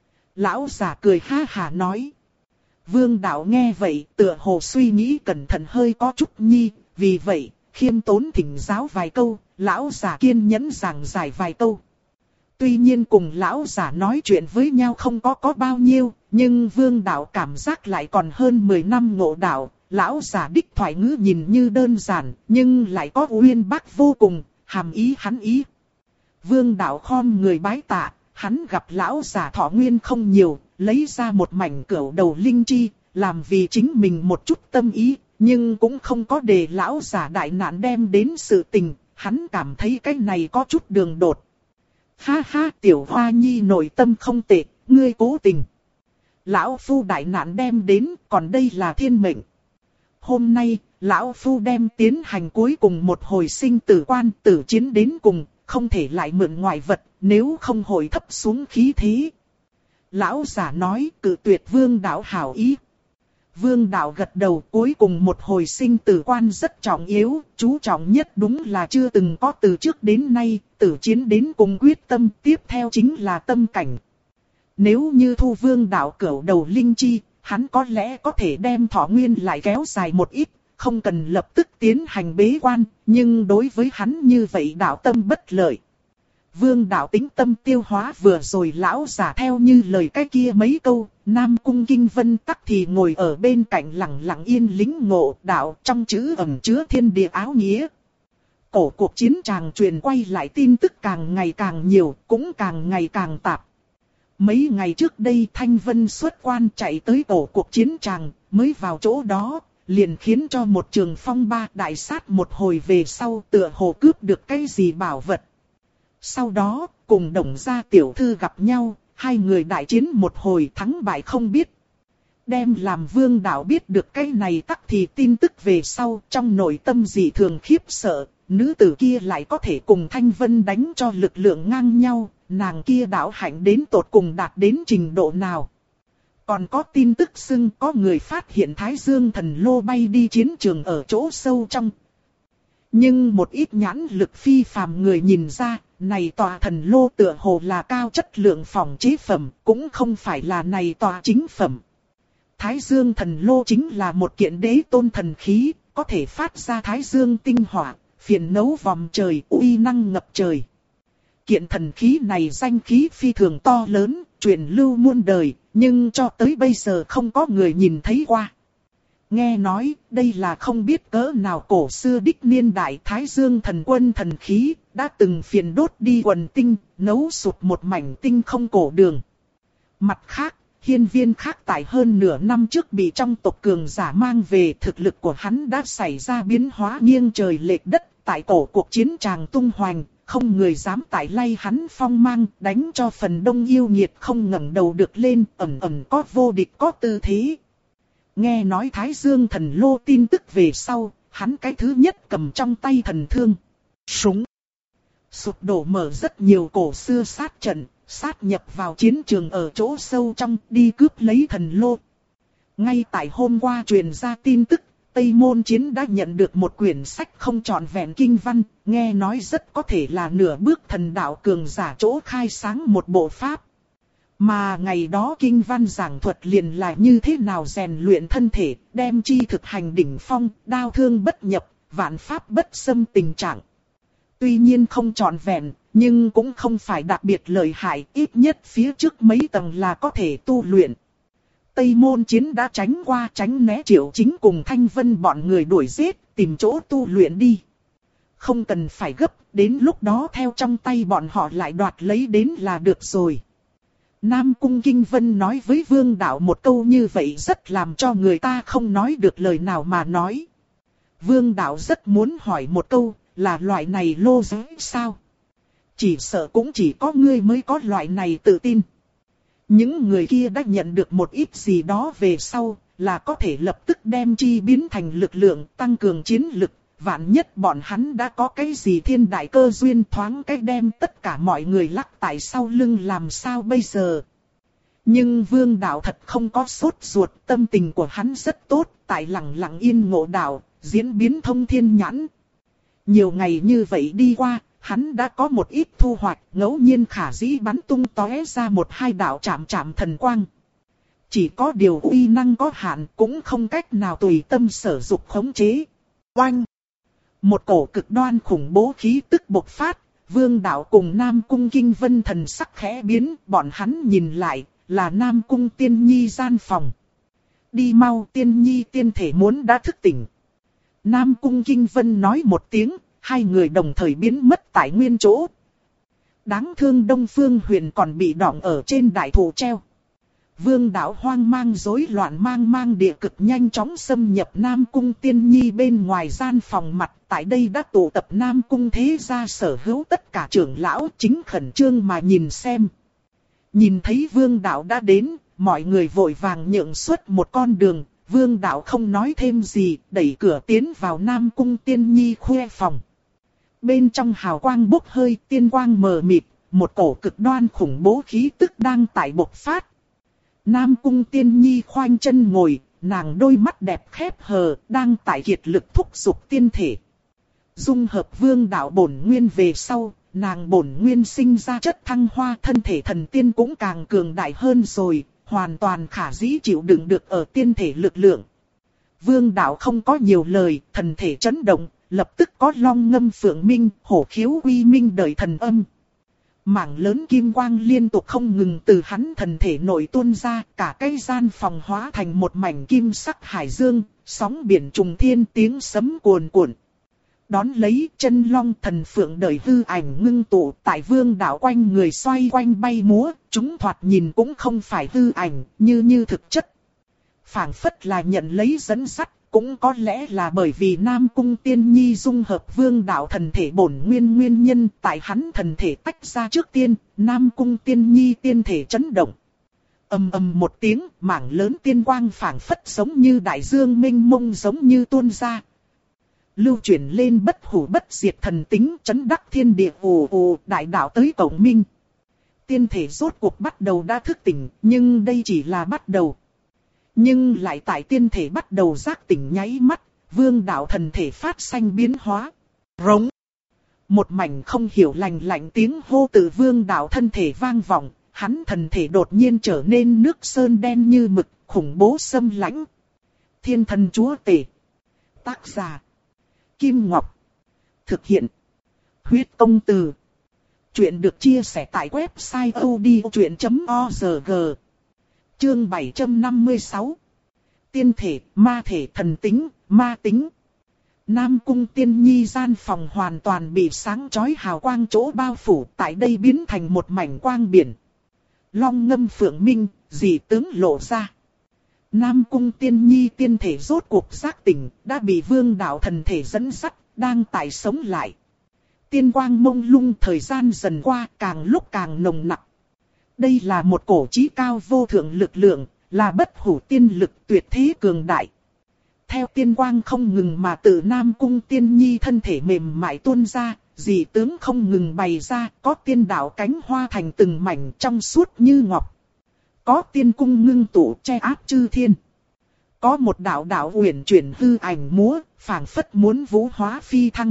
Speaker 1: Lão giả cười ha hà nói. Vương đạo nghe vậy tựa hồ suy nghĩ cẩn thận hơi có chút nhi, vì vậy khiêm tốn thỉnh giáo vài câu, lão giả kiên nhẫn giảng giải vài câu. Tuy nhiên cùng lão giả nói chuyện với nhau không có có bao nhiêu, nhưng vương đạo cảm giác lại còn hơn mười năm ngộ đạo. Lão giả đích thoại ngữ nhìn như đơn giản, nhưng lại có uyên bác vô cùng, hàm ý hắn ý. Vương đạo khom người bái tạ, hắn gặp lão giả thọ nguyên không nhiều, lấy ra một mảnh cửu đầu linh chi, làm vì chính mình một chút tâm ý, nhưng cũng không có để lão giả đại nạn đem đến sự tình, hắn cảm thấy cái này có chút đường đột. Ha ha, tiểu hoa nhi nội tâm không tệ, ngươi cố tình. Lão phu đại nạn đem đến, còn đây là thiên mệnh. Hôm nay, lão phu đem tiến hành cuối cùng một hồi sinh tử quan tử chiến đến cùng, không thể lại mượn ngoại vật, nếu không hồi thấp xuống khí thế. Lão giả nói cự tuyệt vương đạo hảo ý. Vương đạo gật đầu, cuối cùng một hồi sinh tử quan rất trọng yếu, chú trọng nhất đúng là chưa từng có từ trước đến nay, tử chiến đến cùng quyết tâm, tiếp theo chính là tâm cảnh. Nếu như thu vương đạo cửu đầu linh chi, hắn có lẽ có thể đem thọ nguyên lại kéo dài một ít, không cần lập tức tiến hành bế quan, nhưng đối với hắn như vậy đạo tâm bất lợi. Vương đạo tính tâm tiêu hóa vừa rồi lão giả theo như lời cái kia mấy câu, Nam Cung Kinh Vân tắc thì ngồi ở bên cạnh lặng lặng yên lĩnh ngộ đạo trong chữ ẩn chứa thiên địa áo nghĩa. Cổ cuộc chiến tràng truyền quay lại tin tức càng ngày càng nhiều, cũng càng ngày càng tạp. Mấy ngày trước đây Thanh Vân xuất quan chạy tới cổ cuộc chiến tràng, mới vào chỗ đó, liền khiến cho một trường phong ba đại sát một hồi về sau tựa hồ cướp được cái gì bảo vật. Sau đó, cùng Đồng gia tiểu thư gặp nhau, hai người đại chiến một hồi thắng bại không biết. Đem làm vương đạo biết được cái này tắc thì tin tức về sau, trong nội tâm dị thường khiếp sợ, nữ tử kia lại có thể cùng Thanh Vân đánh cho lực lượng ngang nhau, nàng kia đạo hạnh đến tột cùng đạt đến trình độ nào. Còn có tin tức xưng có người phát hiện Thái Dương thần lô bay đi chiến trường ở chỗ sâu trong. Nhưng một ít nhãn lực phi phàm người nhìn ra, này tòa thần lô tựa hồ là cao chất lượng phòng chế phẩm, cũng không phải là này tòa chính phẩm. Thái Dương thần lô chính là một kiện đế tôn thần khí, có thể phát ra Thái Dương tinh hỏa, phiền nấu vòm trời, uy năng ngập trời. Kiện thần khí này danh khí phi thường to lớn, truyền lưu muôn đời, nhưng cho tới bây giờ không có người nhìn thấy qua. Nghe nói, đây là không biết cỡ nào cổ xưa đích niên đại Thái Dương thần quân thần khí, đã từng phiền đốt đi quần tinh, nấu sụt một mảnh tinh không cổ đường. Mặt khác, hiên viên khác tại hơn nửa năm trước bị trong tộc cường giả mang về, thực lực của hắn đã xảy ra biến hóa nghiêng trời lệch đất, tại cổ cuộc chiến tràng tung hoành, không người dám tại lay hắn phong mang, đánh cho phần đông yêu nghiệt không ngẩng đầu được lên, ẩn ẩn có vô địch có tư thế. Nghe nói Thái Dương thần lô tin tức về sau, hắn cái thứ nhất cầm trong tay thần thương, súng. Sụp đổ mở rất nhiều cổ xưa sát trận, sát nhập vào chiến trường ở chỗ sâu trong đi cướp lấy thần lô. Ngay tại hôm qua truyền ra tin tức, Tây Môn Chiến đã nhận được một quyển sách không trọn vẹn kinh văn, nghe nói rất có thể là nửa bước thần đạo cường giả chỗ khai sáng một bộ pháp. Mà ngày đó kinh văn giảng thuật liền là như thế nào rèn luyện thân thể, đem chi thực hành đỉnh phong, đao thương bất nhập, vạn pháp bất xâm tình trạng. Tuy nhiên không trọn vẹn, nhưng cũng không phải đặc biệt lợi hại, ít nhất phía trước mấy tầng là có thể tu luyện. Tây Môn Chiến đã tránh qua tránh né Triệu Chính cùng Thanh Vân bọn người đuổi giết, tìm chỗ tu luyện đi. Không cần phải gấp, đến lúc đó theo trong tay bọn họ lại đoạt lấy đến là được rồi. Nam Cung Kinh Vân nói với Vương Đạo một câu như vậy rất làm cho người ta không nói được lời nào mà nói. Vương Đạo rất muốn hỏi một câu, là loại này lô giới sao? Chỉ sợ cũng chỉ có ngươi mới có loại này tự tin. Những người kia đã nhận được một ít gì đó về sau, là có thể lập tức đem chi biến thành lực lượng, tăng cường chiến lực. Vạn nhất bọn hắn đã có cái gì thiên đại cơ duyên thoáng cái đem tất cả mọi người lắc tại sau lưng làm sao bây giờ. Nhưng Vương Đạo thật không có sốt ruột, tâm tình của hắn rất tốt, tại lặng lặng yên ngộ đạo, diễn biến thông thiên nhãn. Nhiều ngày như vậy đi qua, hắn đã có một ít thu hoạch, ngẫu nhiên khả dĩ bắn tung tóe ra một hai đạo chạm chạm thần quang. Chỉ có điều uy năng có hạn, cũng không cách nào tùy tâm sở dục khống chế. Oanh! Một cổ cực đoan khủng bố khí tức bộc phát, Vương Đạo cùng Nam Cung Kinh Vân thần sắc khẽ biến, bọn hắn nhìn lại, là Nam Cung Tiên Nhi gian phòng. Đi mau, Tiên Nhi tiên thể muốn đã thức tỉnh. Nam Cung Kinh Vân nói một tiếng, hai người đồng thời biến mất tại nguyên chỗ. Đáng thương Đông Phương Huyền còn bị đọng ở trên đại thụ treo. Vương Đạo hoang mang rối loạn mang mang địa cực nhanh chóng xâm nhập Nam Cung Tiên Nhi bên ngoài gian phòng mặt. Tại đây đã tụ tập Nam Cung thế gia sở hữu tất cả trưởng lão chính khẩn trương mà nhìn xem. Nhìn thấy Vương Đạo đã đến, mọi người vội vàng nhượng xuất một con đường. Vương Đạo không nói thêm gì, đẩy cửa tiến vào Nam Cung Tiên Nhi khuê phòng. Bên trong hào quang bốc hơi, tiên quang mờ mịt, một cổ cực đoan khủng bố khí tức đang tại bộc phát. Nam Cung Tiên Nhi khoanh chân ngồi, nàng đôi mắt đẹp khép hờ, đang tại kiệt lực thúc giục tiên thể. Dung hợp Vương Đạo bổn nguyên về sau, nàng bổn nguyên sinh ra chất thăng hoa, thân thể thần tiên cũng càng cường đại hơn rồi, hoàn toàn khả dĩ chịu đựng được ở tiên thể lực lượng. Vương Đạo không có nhiều lời, thần thể chấn động, lập tức có long ngâm phượng minh, hổ khiếu uy minh đời thần âm. Mảng lớn kim quang liên tục không ngừng từ hắn thần thể nội tuôn ra, cả cái gian phòng hóa thành một mảnh kim sắc hải dương, sóng biển trùng thiên tiếng sấm cuồn cuộn. Đón lấy chân long thần phượng đời hư ảnh ngưng tụ tại Vương Đạo quanh người xoay quanh bay múa, chúng thoạt nhìn cũng không phải hư ảnh, như như thực chất. Phảng phất là nhận lấy dẫn dắt, cũng có lẽ là bởi vì Nam Cung Tiên Nhi dung hợp Vương Đạo thần thể bổn nguyên nguyên nhân, tại hắn thần thể tách ra trước tiên, Nam Cung Tiên Nhi tiên thể chấn động. Ầm ầm một tiếng, mảng lớn tiên quang phảng phất giống như đại dương mênh mông giống như tuôn ra. Lưu chuyển lên bất hủ bất diệt thần tính, chấn đắc thiên địa ồ ồ, đại đạo tới cổng minh. Tiên thể rốt cuộc bắt đầu đã thức tỉnh, nhưng đây chỉ là bắt đầu. Nhưng lại tại tiên thể bắt đầu giác tỉnh nháy mắt, Vương Đạo thần thể phát sanh biến hóa. Rống. Một mảnh không hiểu lành lạnh tiếng hô từ Vương Đạo thân thể vang vọng, hắn thần thể đột nhiên trở nên nước sơn đen như mực, khủng bố xâm lãnh. Thiên thần chúa tể. Tác giả. Kim Ngọc. Thực hiện. Huyết công từ. Chuyện được chia sẻ tại website o d o chuyện chấm org. Chương bảy trăm năm mươi sáu. Tiên thể, ma thể, thần tính, ma tính. Nam Cung Tiên Nhi gian phòng hoàn toàn bị sáng chói hào quang chỗ bao phủ, tại đây biến thành một mảnh quang biển. Long ngâm phượng minh, dị tướng lộ ra. Nam Cung Tiên Nhi tiên thể rốt cuộc giác tỉnh, đã bị Vương Đạo thần thể dẫn dắt, đang tại sống lại. Tiên quang mông lung, thời gian dần qua càng lúc càng nồng nặc. Đây là một cổ chí cao vô thượng lực lượng, là bất hủ tiên lực tuyệt thế cường đại. Theo tiên quang không ngừng mà từ Nam Cung Tiên Nhi thân thể mềm mại tuôn ra, dị tướng không ngừng bày ra, có tiên đạo cánh hoa thành từng mảnh trong suốt như ngọc. Có tiên cung ngưng tụ che áp chư thiên. Có một đạo đạo uyển chuyển hư ảnh múa, phảng phất muốn vũ hóa phi thăng.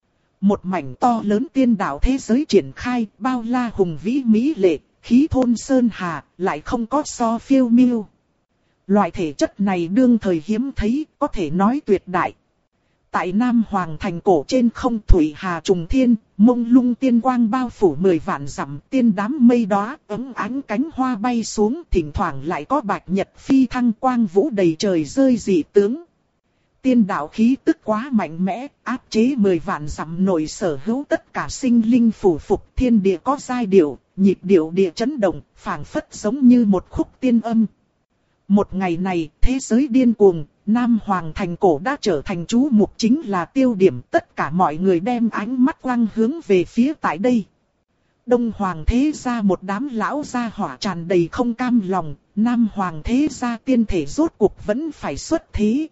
Speaker 1: Một mảnh to lớn tiên đạo thế giới triển khai, bao la hùng vĩ mỹ lệ, khí thôn sơn hà, lại không có so phiêu miêu. Loại thể chất này đương thời hiếm thấy, có thể nói tuyệt đại. Tại Nam Hoàng thành cổ trên không thủy hà trùng thiên, mông lung tiên quang bao phủ mười vạn dặm, tiên đám mây đóa ấm ánh cánh hoa bay xuống, thỉnh thoảng lại có bạch nhật phi thăng, quang vũ đầy trời rơi dị tướng. Tiên đạo khí tức quá mạnh mẽ, áp chế mười vạn dặm nội sở hữu tất cả sinh linh phủ phục, thiên địa có giai điệu, nhịp điệu địa chấn động, phảng phất giống như một khúc tiên âm. Một ngày này, thế giới điên cuồng, Nam Hoàng thành cổ đã trở thành chú mục, chính là tiêu điểm, tất cả mọi người đem ánh mắt quang hướng về phía tại đây. Đông Hoàng thế gia một đám lão gia hỏa tràn đầy không cam lòng, Nam Hoàng thế gia tiên thể rốt cuộc vẫn phải xuất thế.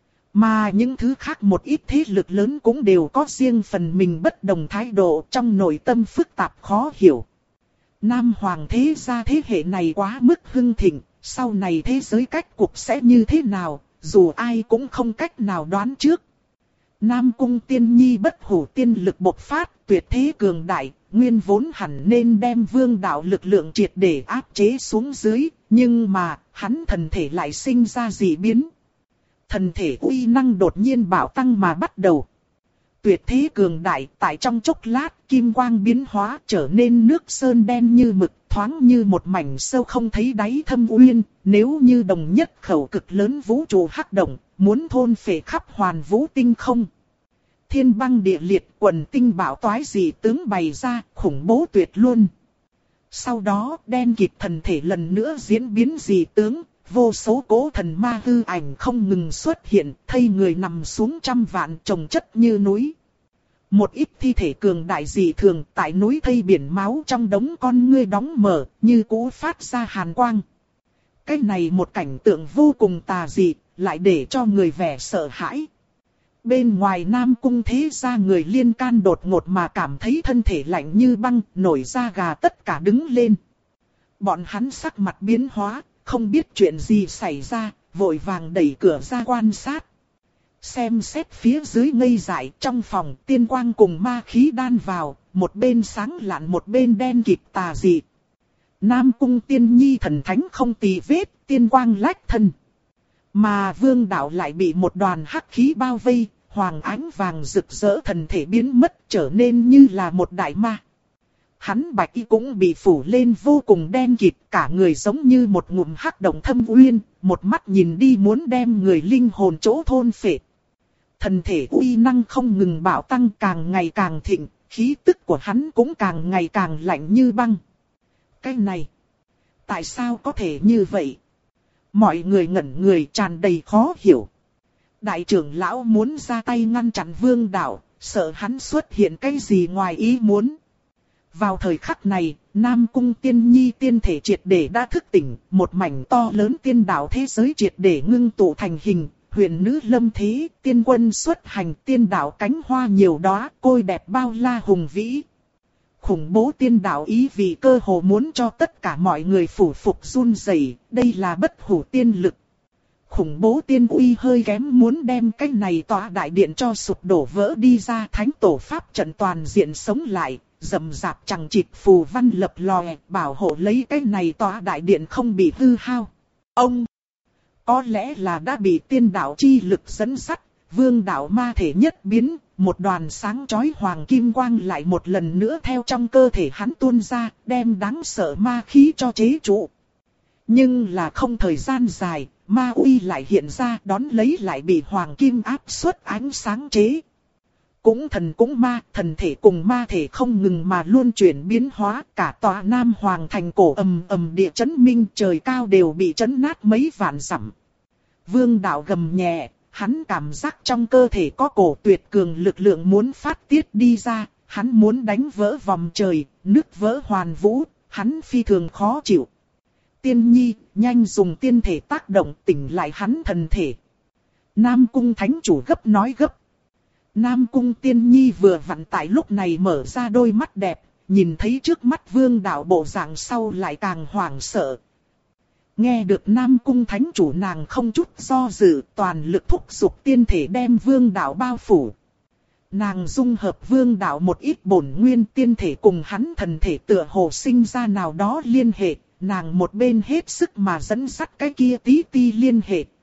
Speaker 1: Mà những thứ khác một ít thế lực lớn cũng đều có riêng phần mình bất đồng thái độ, trong nội tâm phức tạp khó hiểu. Nam Hoàng thế gia thế hệ này quá mức hưng thịnh, sau này thế giới cách cục sẽ như thế nào, dù ai cũng không cách nào đoán trước. Nam Cung Tiên Nhi bất hủ tiên lực bộc phát, tuyệt thế cường đại, nguyên vốn hẳn nên đem vương đạo lực lượng triệt để áp chế xuống dưới, nhưng mà, hắn thần thể lại sinh ra dị biến. Thần thể uy năng đột nhiên bạo tăng mà bắt đầu. Tuyệt thế cường đại, tại trong chốc lát, kim quang biến hóa trở nên nước sơn đen như mực, thoáng như một mảnh sâu không thấy đáy thâm uyên, nếu như đồng nhất khẩu cực lớn vũ trụ hắc động, muốn thôn phệ khắp hoàn vũ tinh không. Thiên băng địa liệt, quần tinh bạo toái dị tướng bày ra, khủng bố tuyệt luôn. Sau đó, đen kịt thần thể lần nữa diễn biến dị tướng, vô số cố thần ma hư ảnh không ngừng xuất hiện, thây người nằm xuống trăm vạn chồng chất như núi. Một ít thi thể cường đại dị thường tại núi thây biển máu trong đống con ngươi đóng mở, như cũ phát ra hàn quang. Cái này một cảnh tượng vô cùng tà dị, lại để cho người vẻ sợ hãi. Bên ngoài Nam Cung thế gia người liên can đột ngột mà cảm thấy thân thể lạnh như băng, nổi da gà tất cả đứng lên. Bọn hắn sắc mặt biến hóa, không biết chuyện gì xảy ra, vội vàng đẩy cửa ra quan sát. Xem xét phía dưới ngây dại, trong phòng tiên quang cùng ma khí đan vào, một bên sáng lạn một bên đen kịt tà dị. Nam Cung Tiên Nhi thần thánh không tì vết, tiên quang lách thân. Mà vương đạo lại bị một đoàn hắc khí bao vây, hoàng ánh vàng rực rỡ thần thể biến mất, trở nên như là một đại ma. Hắn bạch y cũng bị phủ lên vô cùng đen kịt, cả người giống như một ngụm hắc động thâm uyên, một mắt nhìn đi muốn đem người linh hồn chỗ thôn phệ. Thần thể uy năng không ngừng bạo tăng, càng ngày càng thịnh, khí tức của hắn cũng càng ngày càng lạnh như băng. Cái này, tại sao có thể như vậy? Mọi người ngẩn người, tràn đầy khó hiểu. Đại trưởng lão muốn ra tay ngăn chặn vương đạo, sợ hắn xuất hiện cái gì ngoài ý muốn. Vào thời khắc này, Nam Cung Tiên Nhi tiên thể triệt để đã thức tỉnh, một mảnh to lớn tiên đạo thế giới triệt để ngưng tụ thành hình, huyền nữ lâm thế, tiên quân xuất hành, tiên đạo cánh hoa nhiều đóa, côi đẹp bao la hùng vĩ. Khủng bố tiên đạo ý vì cơ hồ muốn cho tất cả mọi người phủ phục run rẩy, đây là bất hủ tiên lực. Khủng bố tiên uy hơi kém muốn đem cái này tòa đại điện cho sụp đổ vỡ đi ra, thánh tổ pháp trận toàn diện sống lại. Rầm rạp chẳng chịt phù văn lập lòe, bảo hộ lấy cái này tòa đại điện không bị hư hao. Ông, có lẽ là đã bị tiên đạo chi lực dẫn dắt, vương đạo ma thể nhất biến, một đoàn sáng chói hoàng kim quang lại một lần nữa theo trong cơ thể hắn tuôn ra, đem đáng sợ ma khí cho chế trụ. Nhưng là không thời gian dài, ma uy lại hiện ra, đón lấy lại bị hoàng kim áp suất ánh sáng chế. Cũng thần cũng ma, thần thể cùng ma thể không ngừng mà luôn chuyển biến hóa, cả tòa Nam Hoàng thành cổ ầm ầm địa chấn minh, trời cao đều bị chấn nát mấy vạn dặm. Vương đạo gầm nhẹ, hắn cảm giác trong cơ thể có cổ tuyệt cường lực lượng muốn phát tiết đi ra, hắn muốn đánh vỡ vòng trời, nứt vỡ hoàn vũ, hắn phi thường khó chịu. Tiên Nhi, nhanh dùng tiên thể tác động tỉnh lại hắn thần thể. Nam Cung thánh chủ gấp nói gấp. Nam Cung Tiên Nhi vừa vặn tại lúc này mở ra đôi mắt đẹp, nhìn thấy trước mắt vương đạo bộ dạng sau lại càng hoảng sợ. Nghe được Nam Cung thánh chủ, nàng không chút do dự, toàn lực thúc giục tiên thể đem vương đạo bao phủ. Nàng dung hợp vương đạo một ít bổn nguyên tiên thể cùng hắn thần thể tựa hồ sinh ra nào đó liên hệ, nàng một bên hết sức mà dẫn dắt cái kia tí ti liên hệ,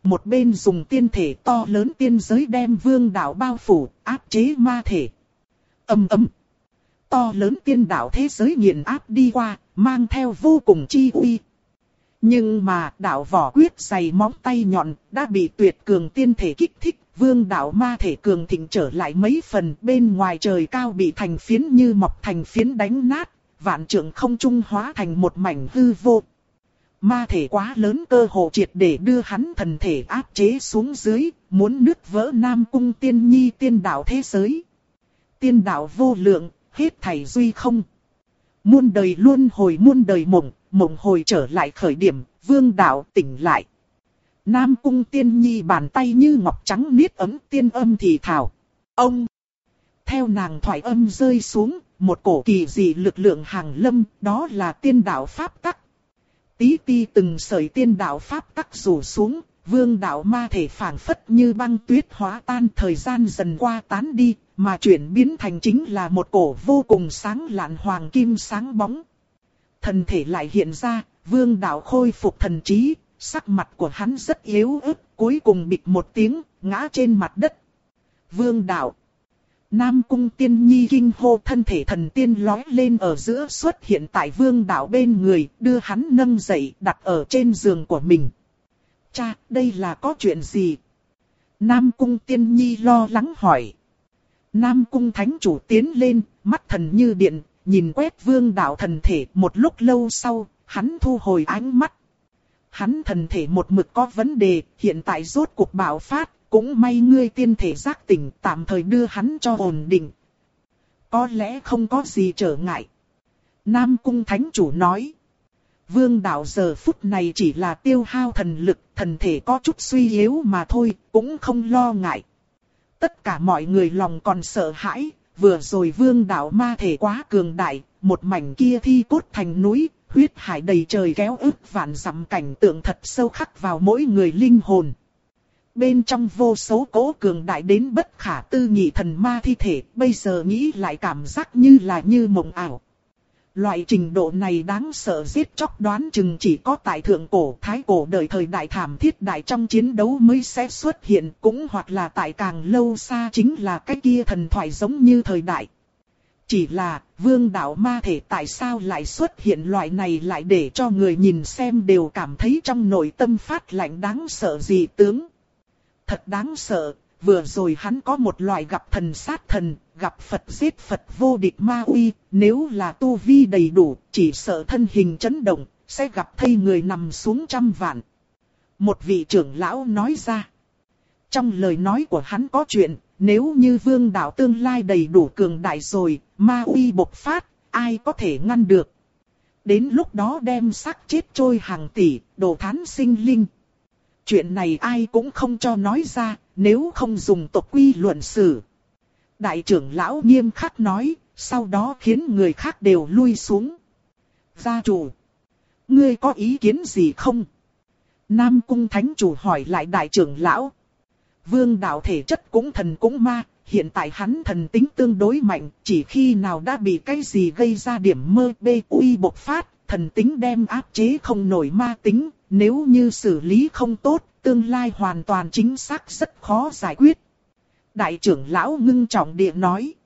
Speaker 1: một bên dùng tiên thể to lớn tiên giới đem vương đạo bao phủ, áp chế ma thể. Ầm ầm. To lớn tiên đạo thế giới nghiền áp đi qua, mang theo vô cùng chi uy. Nhưng mà đạo vỏ quyết dày móng tay nhọn đã bị tuyệt cường tiên thể kích thích, vương đạo ma thể cường thịnh trở lại mấy phần, bên ngoài trời cao bị thành phiến như mọc thành phiến đánh nát, vạn trượng không trung hóa thành một mảnh hư vô. Ma thể quá lớn cơ hồ triệt để đưa hắn thần thể áp chế xuống dưới, muốn nứt vỡ Nam Cung Tiên Nhi tiên đạo thế giới. Tiên đạo vô lượng, hết thảy duy không. Muôn đời luân hồi muôn đời mộng, mộng hồi trở lại khởi điểm, vương đạo tỉnh lại. Nam Cung Tiên Nhi bàn tay như ngọc trắng niết ấm tiên âm thì thào. Ông! Theo nàng thoại âm rơi xuống, một cổ kỳ dị lực lượng hàng lâm, đó là tiên đạo pháp tắc. Tí ti từng sợi tiên đạo pháp tắc rủ xuống, vương đạo ma thể phảng phất như băng tuyết hóa tan, thời gian dần qua tán đi, mà chuyển biến thành chính là một cổ vô cùng sáng lạn hoàng kim sáng bóng. Thần thể lại hiện ra, vương đạo khôi phục thần trí, sắc mặt của hắn rất yếu ớt, cuối cùng bịch một tiếng, ngã trên mặt đất. Vương đạo. Nam Cung Tiên Nhi kinh hô, thân thể thần tiên lói lên ở giữa xuất hiện tại vương đạo bên người, đưa hắn nâng dậy đặt ở trên giường của mình. Cha, đây là có chuyện gì? Nam Cung Tiên Nhi lo lắng hỏi. Nam Cung Thánh Chủ tiến lên, mắt thần như điện, nhìn quét vương đạo thần thể, một lúc lâu sau, hắn thu hồi ánh mắt. Hắn thần thể một mực có vấn đề, hiện tại rốt cuộc bạo phát. Cũng may ngươi tiên thể giác tỉnh, tạm thời đưa hắn cho ổn định. Có lẽ không có gì trở ngại. Nam Cung Thánh Chủ nói. Vương đạo giờ phút này chỉ là tiêu hao thần lực, thần thể có chút suy yếu mà thôi, cũng không lo ngại. Tất cả mọi người lòng còn sợ hãi, vừa rồi vương đạo ma thể quá cường đại, một mảnh kia thi cốt thành núi, huyết hải đầy trời kéo ức vạn dặm, cảnh tượng thật sâu khắc vào mỗi người linh hồn. Bên trong vô số cỗ cường đại đến bất khả tư nghị thần ma thi thể, bây giờ nghĩ lại cảm giác như là như mộng ảo. Loại trình độ này đáng sợ giết chóc đoán chừng chỉ có tại thượng cổ thái cổ đời thời đại thảm thiết đại trong chiến đấu mới sẽ xuất hiện, cũng hoặc là tại càng lâu xa chính là cái kia thần thoại giống như thời đại. Chỉ là vương đạo ma thể tại sao lại xuất hiện loại này, lại để cho người nhìn xem đều cảm thấy trong nội tâm phát lạnh đáng sợ dị tướng. Thật đáng sợ, vừa rồi hắn có một loại gặp thần sát thần, gặp Phật giết Phật vô địch ma uy, nếu là tu vi đầy đủ, chỉ sợ thân hình chấn động, sẽ gặp thây người nằm xuống trăm vạn. Một vị trưởng lão nói ra. Trong lời nói của hắn có chuyện, nếu như vương đạo tương lai đầy đủ cường đại rồi, ma uy bộc phát, ai có thể ngăn được. Đến lúc đó đem xác chết trôi hàng tỷ, đồ thán sinh linh. Chuyện này ai cũng không cho nói ra, nếu không dùng tộc quy luận xử. Đại trưởng lão nghiêm khắc nói, sau đó khiến người khác đều lui xuống. Gia chủ, ngươi có ý kiến gì không? Nam Cung Thánh Chủ hỏi lại đại trưởng lão. Vương đạo thể chất cũng thần cũng ma, hiện tại hắn thần tính tương đối mạnh, chỉ khi nào đã bị cái gì gây ra điểm mơ bê uy bộc phát, thần tính đem áp chế không nổi ma tính. Nếu như xử lý không tốt, tương lai hoàn toàn chính xác rất khó giải quyết. Đại trưởng lão ngưng trọng địa nói.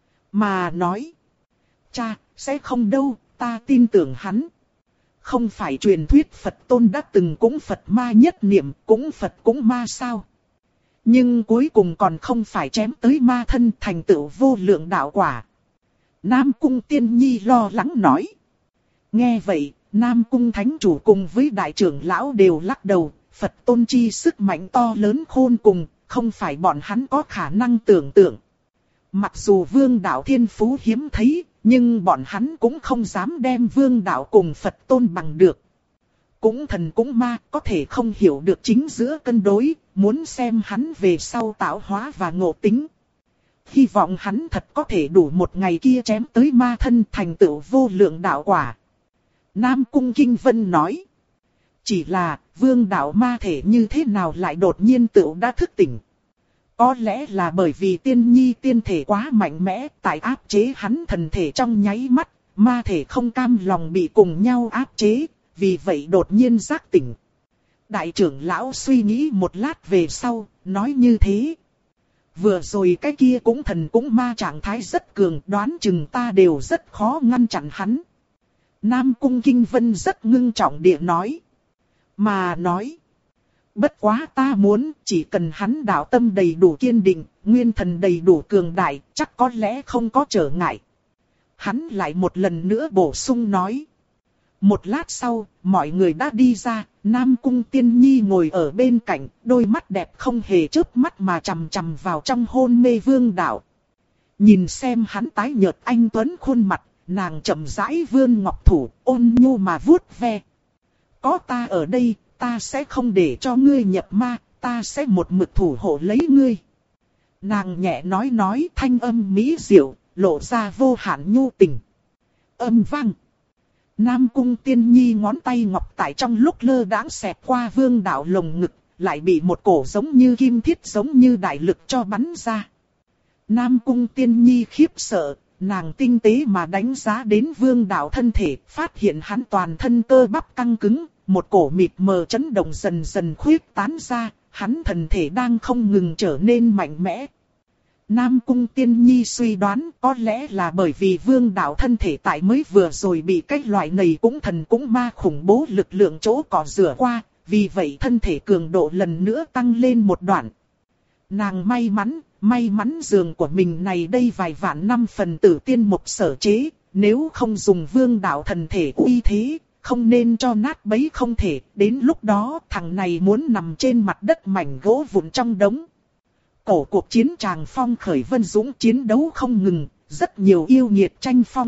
Speaker 1: Mà nói. Cha, sẽ không đâu, ta tin tưởng hắn. Không phải truyền thuyết Phật Tôn đã từng cũng Phật ma nhất niệm, cũng Phật cũng ma sao. Nhưng cuối cùng còn không phải chém tới ma thân thành tựu vô lượng đạo quả. Nam Cung Tiên Nhi lo lắng nói. Nghe vậy. Nam Cung Thánh Chủ cùng với đại trưởng lão đều lắc đầu, Phật Tôn chi sức mạnh to lớn khôn cùng, không phải bọn hắn có khả năng tưởng tượng. Mặc dù vương đạo thiên phú hiếm thấy, nhưng bọn hắn cũng không dám đem vương đạo cùng Phật Tôn bằng được. Cũng thần cũng ma, có thể không hiểu được chính giữa cân đối, muốn xem hắn về sau tạo hóa và ngộ tính. Hy vọng hắn thật có thể đủ một ngày kia chém tới ma thân thành tựu vô lượng đạo quả. Nam Cung Kinh Vân nói. Chỉ là, vương đạo ma thể như thế nào lại đột nhiên tựu đã thức tỉnh. Có lẽ là bởi vì tiên nhi tiên thể quá mạnh mẽ, tại áp chế hắn thần thể trong nháy mắt, ma thể không cam lòng bị cùng nhau áp chế, vì vậy đột nhiên giác tỉnh. Đại trưởng lão suy nghĩ một lát về sau, nói như thế. Vừa rồi cái kia cũng thần cũng ma trạng thái rất cường, đoán chừng ta đều rất khó ngăn chặn hắn. Nam Cung Kinh Vân rất ngưng trọng địa nói. Mà nói. Bất quá ta muốn chỉ cần hắn đạo tâm đầy đủ kiên định, nguyên thần đầy đủ cường đại, chắc có lẽ không có trở ngại. Hắn lại một lần nữa bổ sung nói. Một lát sau, mọi người đã đi ra, Nam Cung Tiên Nhi ngồi ở bên cạnh, đôi mắt đẹp không hề chớp mắt mà chằm chằm vào trong hôn mê Vương Đạo. Nhìn xem hắn tái nhợt anh tuấn khuôn mặt, nàng chậm rãi vươn ngọc thủ, ôn nhu mà vuốt ve. Có ta ở đây, ta sẽ không để cho ngươi nhập ma, ta sẽ một mực thủ hộ lấy ngươi. Nàng nhẹ nói nói thanh âm mỹ diệu, lộ ra vô hạn nhu tình. Âm vang. Nam Cung Tiên Nhi ngón tay ngọc tại trong lúc lơ đãng xẹt qua Vương Đạo lồng ngực, lại bị một cổ giống như kim thiết giống như đại lực cho bắn ra. Nam Cung Tiên Nhi khiếp sợ, nàng tinh tế mà đánh giá đến Vương Đạo thân thể, phát hiện hắn toàn thân cơ bắp căng cứng, một cổ mịt mờ chấn động dần dần khuyết tán ra, hắn thân thể đang không ngừng trở nên mạnh mẽ. Nam Cung Tiên Nhi suy đoán có lẽ là bởi vì Vương Đạo thân thể tại mới vừa rồi bị cái loại này cũng thần cũng ma khủng bố lực lượng chỗ cỏ rửa qua, vì vậy thân thể cường độ lần nữa tăng lên một đoạn. Nàng may mắn, may mắn giường của mình này đây vài vạn năm phần tử tiên mục sở chế, nếu không dùng Vương Đạo thần thể uy thế, không nên cho nát bấy không thể, đến lúc đó thằng này muốn nằm trên mặt đất mảnh gỗ vụn trong đống. Cổ cuộc chiến tràng phong khởi vân dũng chiến đấu không ngừng, rất nhiều yêu nghiệt tranh phong.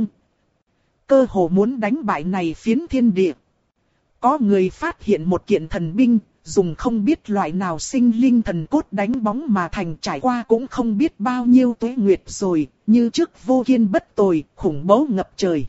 Speaker 1: Cơ hồ muốn đánh bại này phiến thiên địa. Có người phát hiện một kiện thần binh, dùng không biết loại nào sinh linh thần cốt đánh bóng mà thành, trải qua cũng không biết bao nhiêu tuế nguyệt rồi, như trước vô kiên bất tồi, khủng bố ngập trời.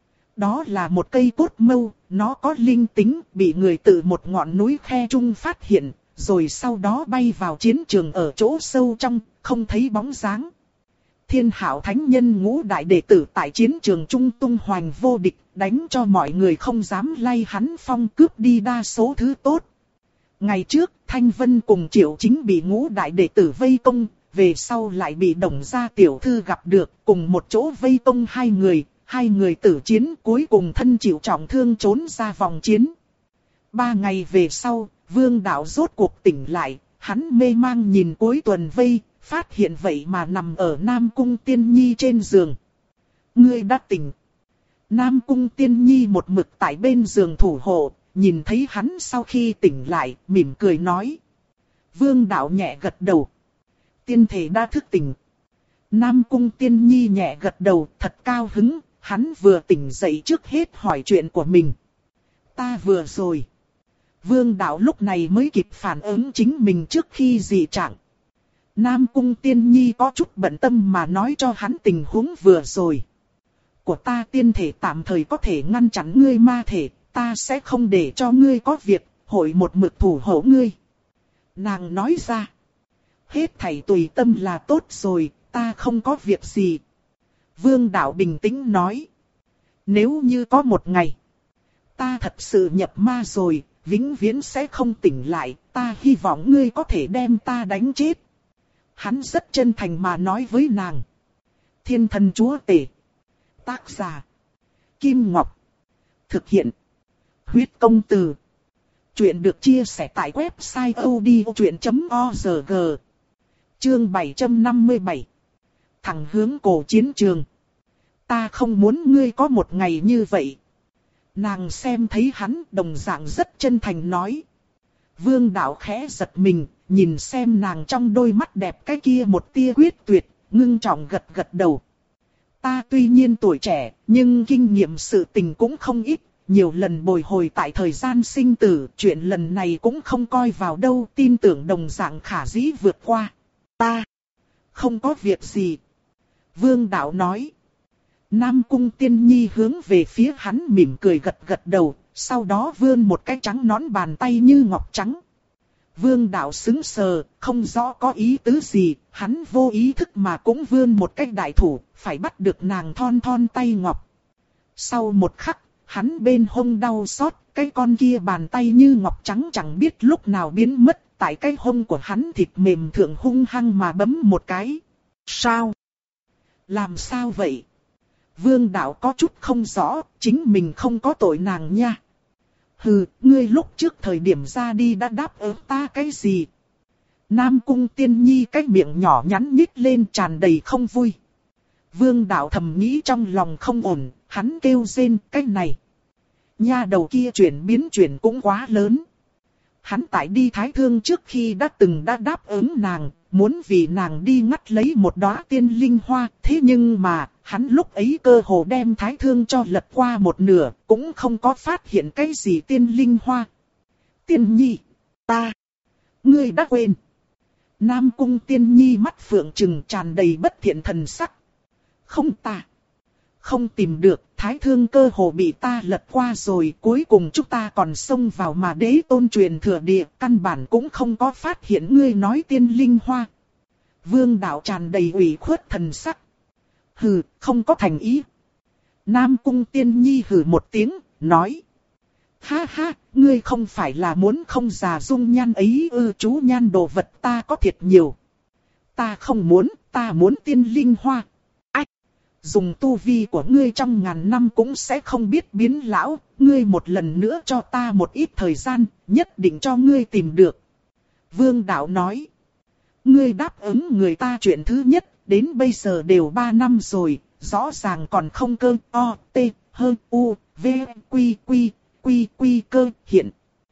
Speaker 1: Đó là một cây cốt mâu, nó có linh tính, bị người từ một ngọn núi khe trung phát hiện, rồi sau đó bay vào chiến trường ở chỗ sâu trong, không thấy bóng dáng. Thiên Hạo Thánh Nhân ngũ đại đệ tử tại chiến trường trung tung hoành vô địch, đánh cho mọi người không dám lay hắn phong, cướp đi đa số thứ tốt. Ngày trước, Thanh Vân cùng Triệu Chính bị ngũ đại đệ tử vây công, về sau lại bị Đồng gia tiểu thư gặp được, cùng một chỗ vây công hai người, hai người tử chiến, cuối cùng thân chịu trọng thương trốn ra vòng chiến. Ba ngày về sau, Vương Đạo rốt cuộc tỉnh lại, hắn mê mang nhìn cuối tuần vây, phát hiện vậy mà nằm ở Nam Cung Tiên Nhi trên giường. Ngươi đã tỉnh. Nam Cung Tiên Nhi một mực tại bên giường thủ hộ, nhìn thấy hắn sau khi tỉnh lại, mỉm cười nói. Vương Đạo nhẹ gật đầu. Tiên thể đã thức tỉnh. Nam Cung Tiên Nhi nhẹ gật đầu, thật cao hứng, hắn vừa tỉnh dậy trước hết hỏi chuyện của mình. Ta vừa rồi. Vương Đạo lúc này mới kịp phản ứng chính mình trước khi dị trạng. Nam Cung Tiên Nhi có chút bận tâm mà nói cho hắn tình huống vừa rồi. Của ta tiên thể tạm thời có thể ngăn chặn ngươi ma thể, ta sẽ không để cho ngươi có việc, hội một mực thủ hộ ngươi. Nàng nói ra. Hết thảy tùy tâm là tốt rồi, ta không có việc gì. Vương Đạo bình tĩnh nói. Nếu như có một ngày, ta thật sự nhập ma rồi, vĩnh viễn sẽ không tỉnh lại, ta hy vọng ngươi có thể đem ta đánh chết. Hắn rất chân thành mà nói với nàng. Thiên Thần Chúa Tể. Tác giả. Kim Ngọc. Thực hiện. Huyết Công Từ. Chuyện được chia sẻ tại website odchuyện chấm org. Chương bảy trăm năm mươi bảy. Thẳng hướng cổ chiến trường. Ta không muốn ngươi có một ngày như vậy. Nàng xem thấy hắn đồng dạng rất chân thành nói. Vương Đạo khẽ giật mình, nhìn xem nàng trong đôi mắt đẹp cái kia một tia quyết tuyệt, ngưng trọng gật gật đầu. Ta tuy nhiên tuổi trẻ, nhưng kinh nghiệm sự tình cũng không ít, nhiều lần bồi hồi tại thời gian sinh tử, chuyện lần này cũng không coi vào đâu, tin tưởng đồng dạng khả dĩ vượt qua. Ta không có việc gì. Vương Đạo nói. Nam Cung Tiên Nhi hướng về phía hắn mỉm cười gật gật đầu, sau đó vươn một cái trắng nõn bàn tay như ngọc trắng. Vương Đạo sững sờ, không rõ có ý tứ gì, hắn vô ý thức mà cũng vươn một cái đại thủ, phải bắt được nàng thon thon tay ngọc. Sau một khắc, hắn bên hông đau xót, cái con kia bàn tay như ngọc trắng chẳng biết lúc nào biến mất, tại cái hông của hắn thịt mềm thượng hung hăng mà bấm một cái. Sao? Làm sao vậy? Vương đạo có chút không rõ, chính mình không có tội nàng nha. Hừ, ngươi lúc trước thời điểm ra đi đã đáp ứng ta cái gì? Nam Cung Tiên Nhi cái miệng nhỏ nhắn nhích lên tràn đầy không vui. Vương đạo thầm nghĩ trong lòng không ổn, hắn kêu rên cái này. Nha đầu kia chuyển biến chuyển cũng quá lớn. Hắn tại đi Thái Thương trước khi đã từng đã đáp ứng nàng, muốn vì nàng đi ngắt lấy một đóa tiên linh hoa. Thế nhưng mà, hắn lúc ấy cơ hồ đem Thái Thương cho lật qua một nửa, cũng không có phát hiện cái gì tiên linh hoa. Tiên Nhi, ta, ngươi đã quên. Nam Cung Tiên Nhi mắt phượng trừng tràn đầy bất thiện thần sắc. Không ta. Không tìm được, Thái Thương cơ hồ bị ta lật qua rồi, cuối cùng chúng ta còn xông vào mà đế tôn truyền thừa địa, căn bản cũng không có phát hiện ngươi nói tiên linh hoa. Vương đạo tràn đầy ủy khuất thần sắc. Hừ, không có thành ý. Nam Cung Tiên Nhi hừ một tiếng, nói. Ha ha, ngươi không phải là muốn không già dung nhan ấy ư? Chú nhan đồ vật ta có thiệt nhiều. Ta không muốn, ta muốn tiên linh hoa. Ách, dùng tu vi của ngươi trong ngàn năm cũng sẽ không biết biến lão. Ngươi một lần nữa cho ta một ít thời gian, nhất định cho ngươi tìm được. Vương đạo nói. Ngươi đáp ứng người ta chuyện thứ nhất, đến bây giờ đều ba năm rồi, rõ ràng còn không cơ o, t, hơn u, v, quy, quy. Quy quy cơ hiện.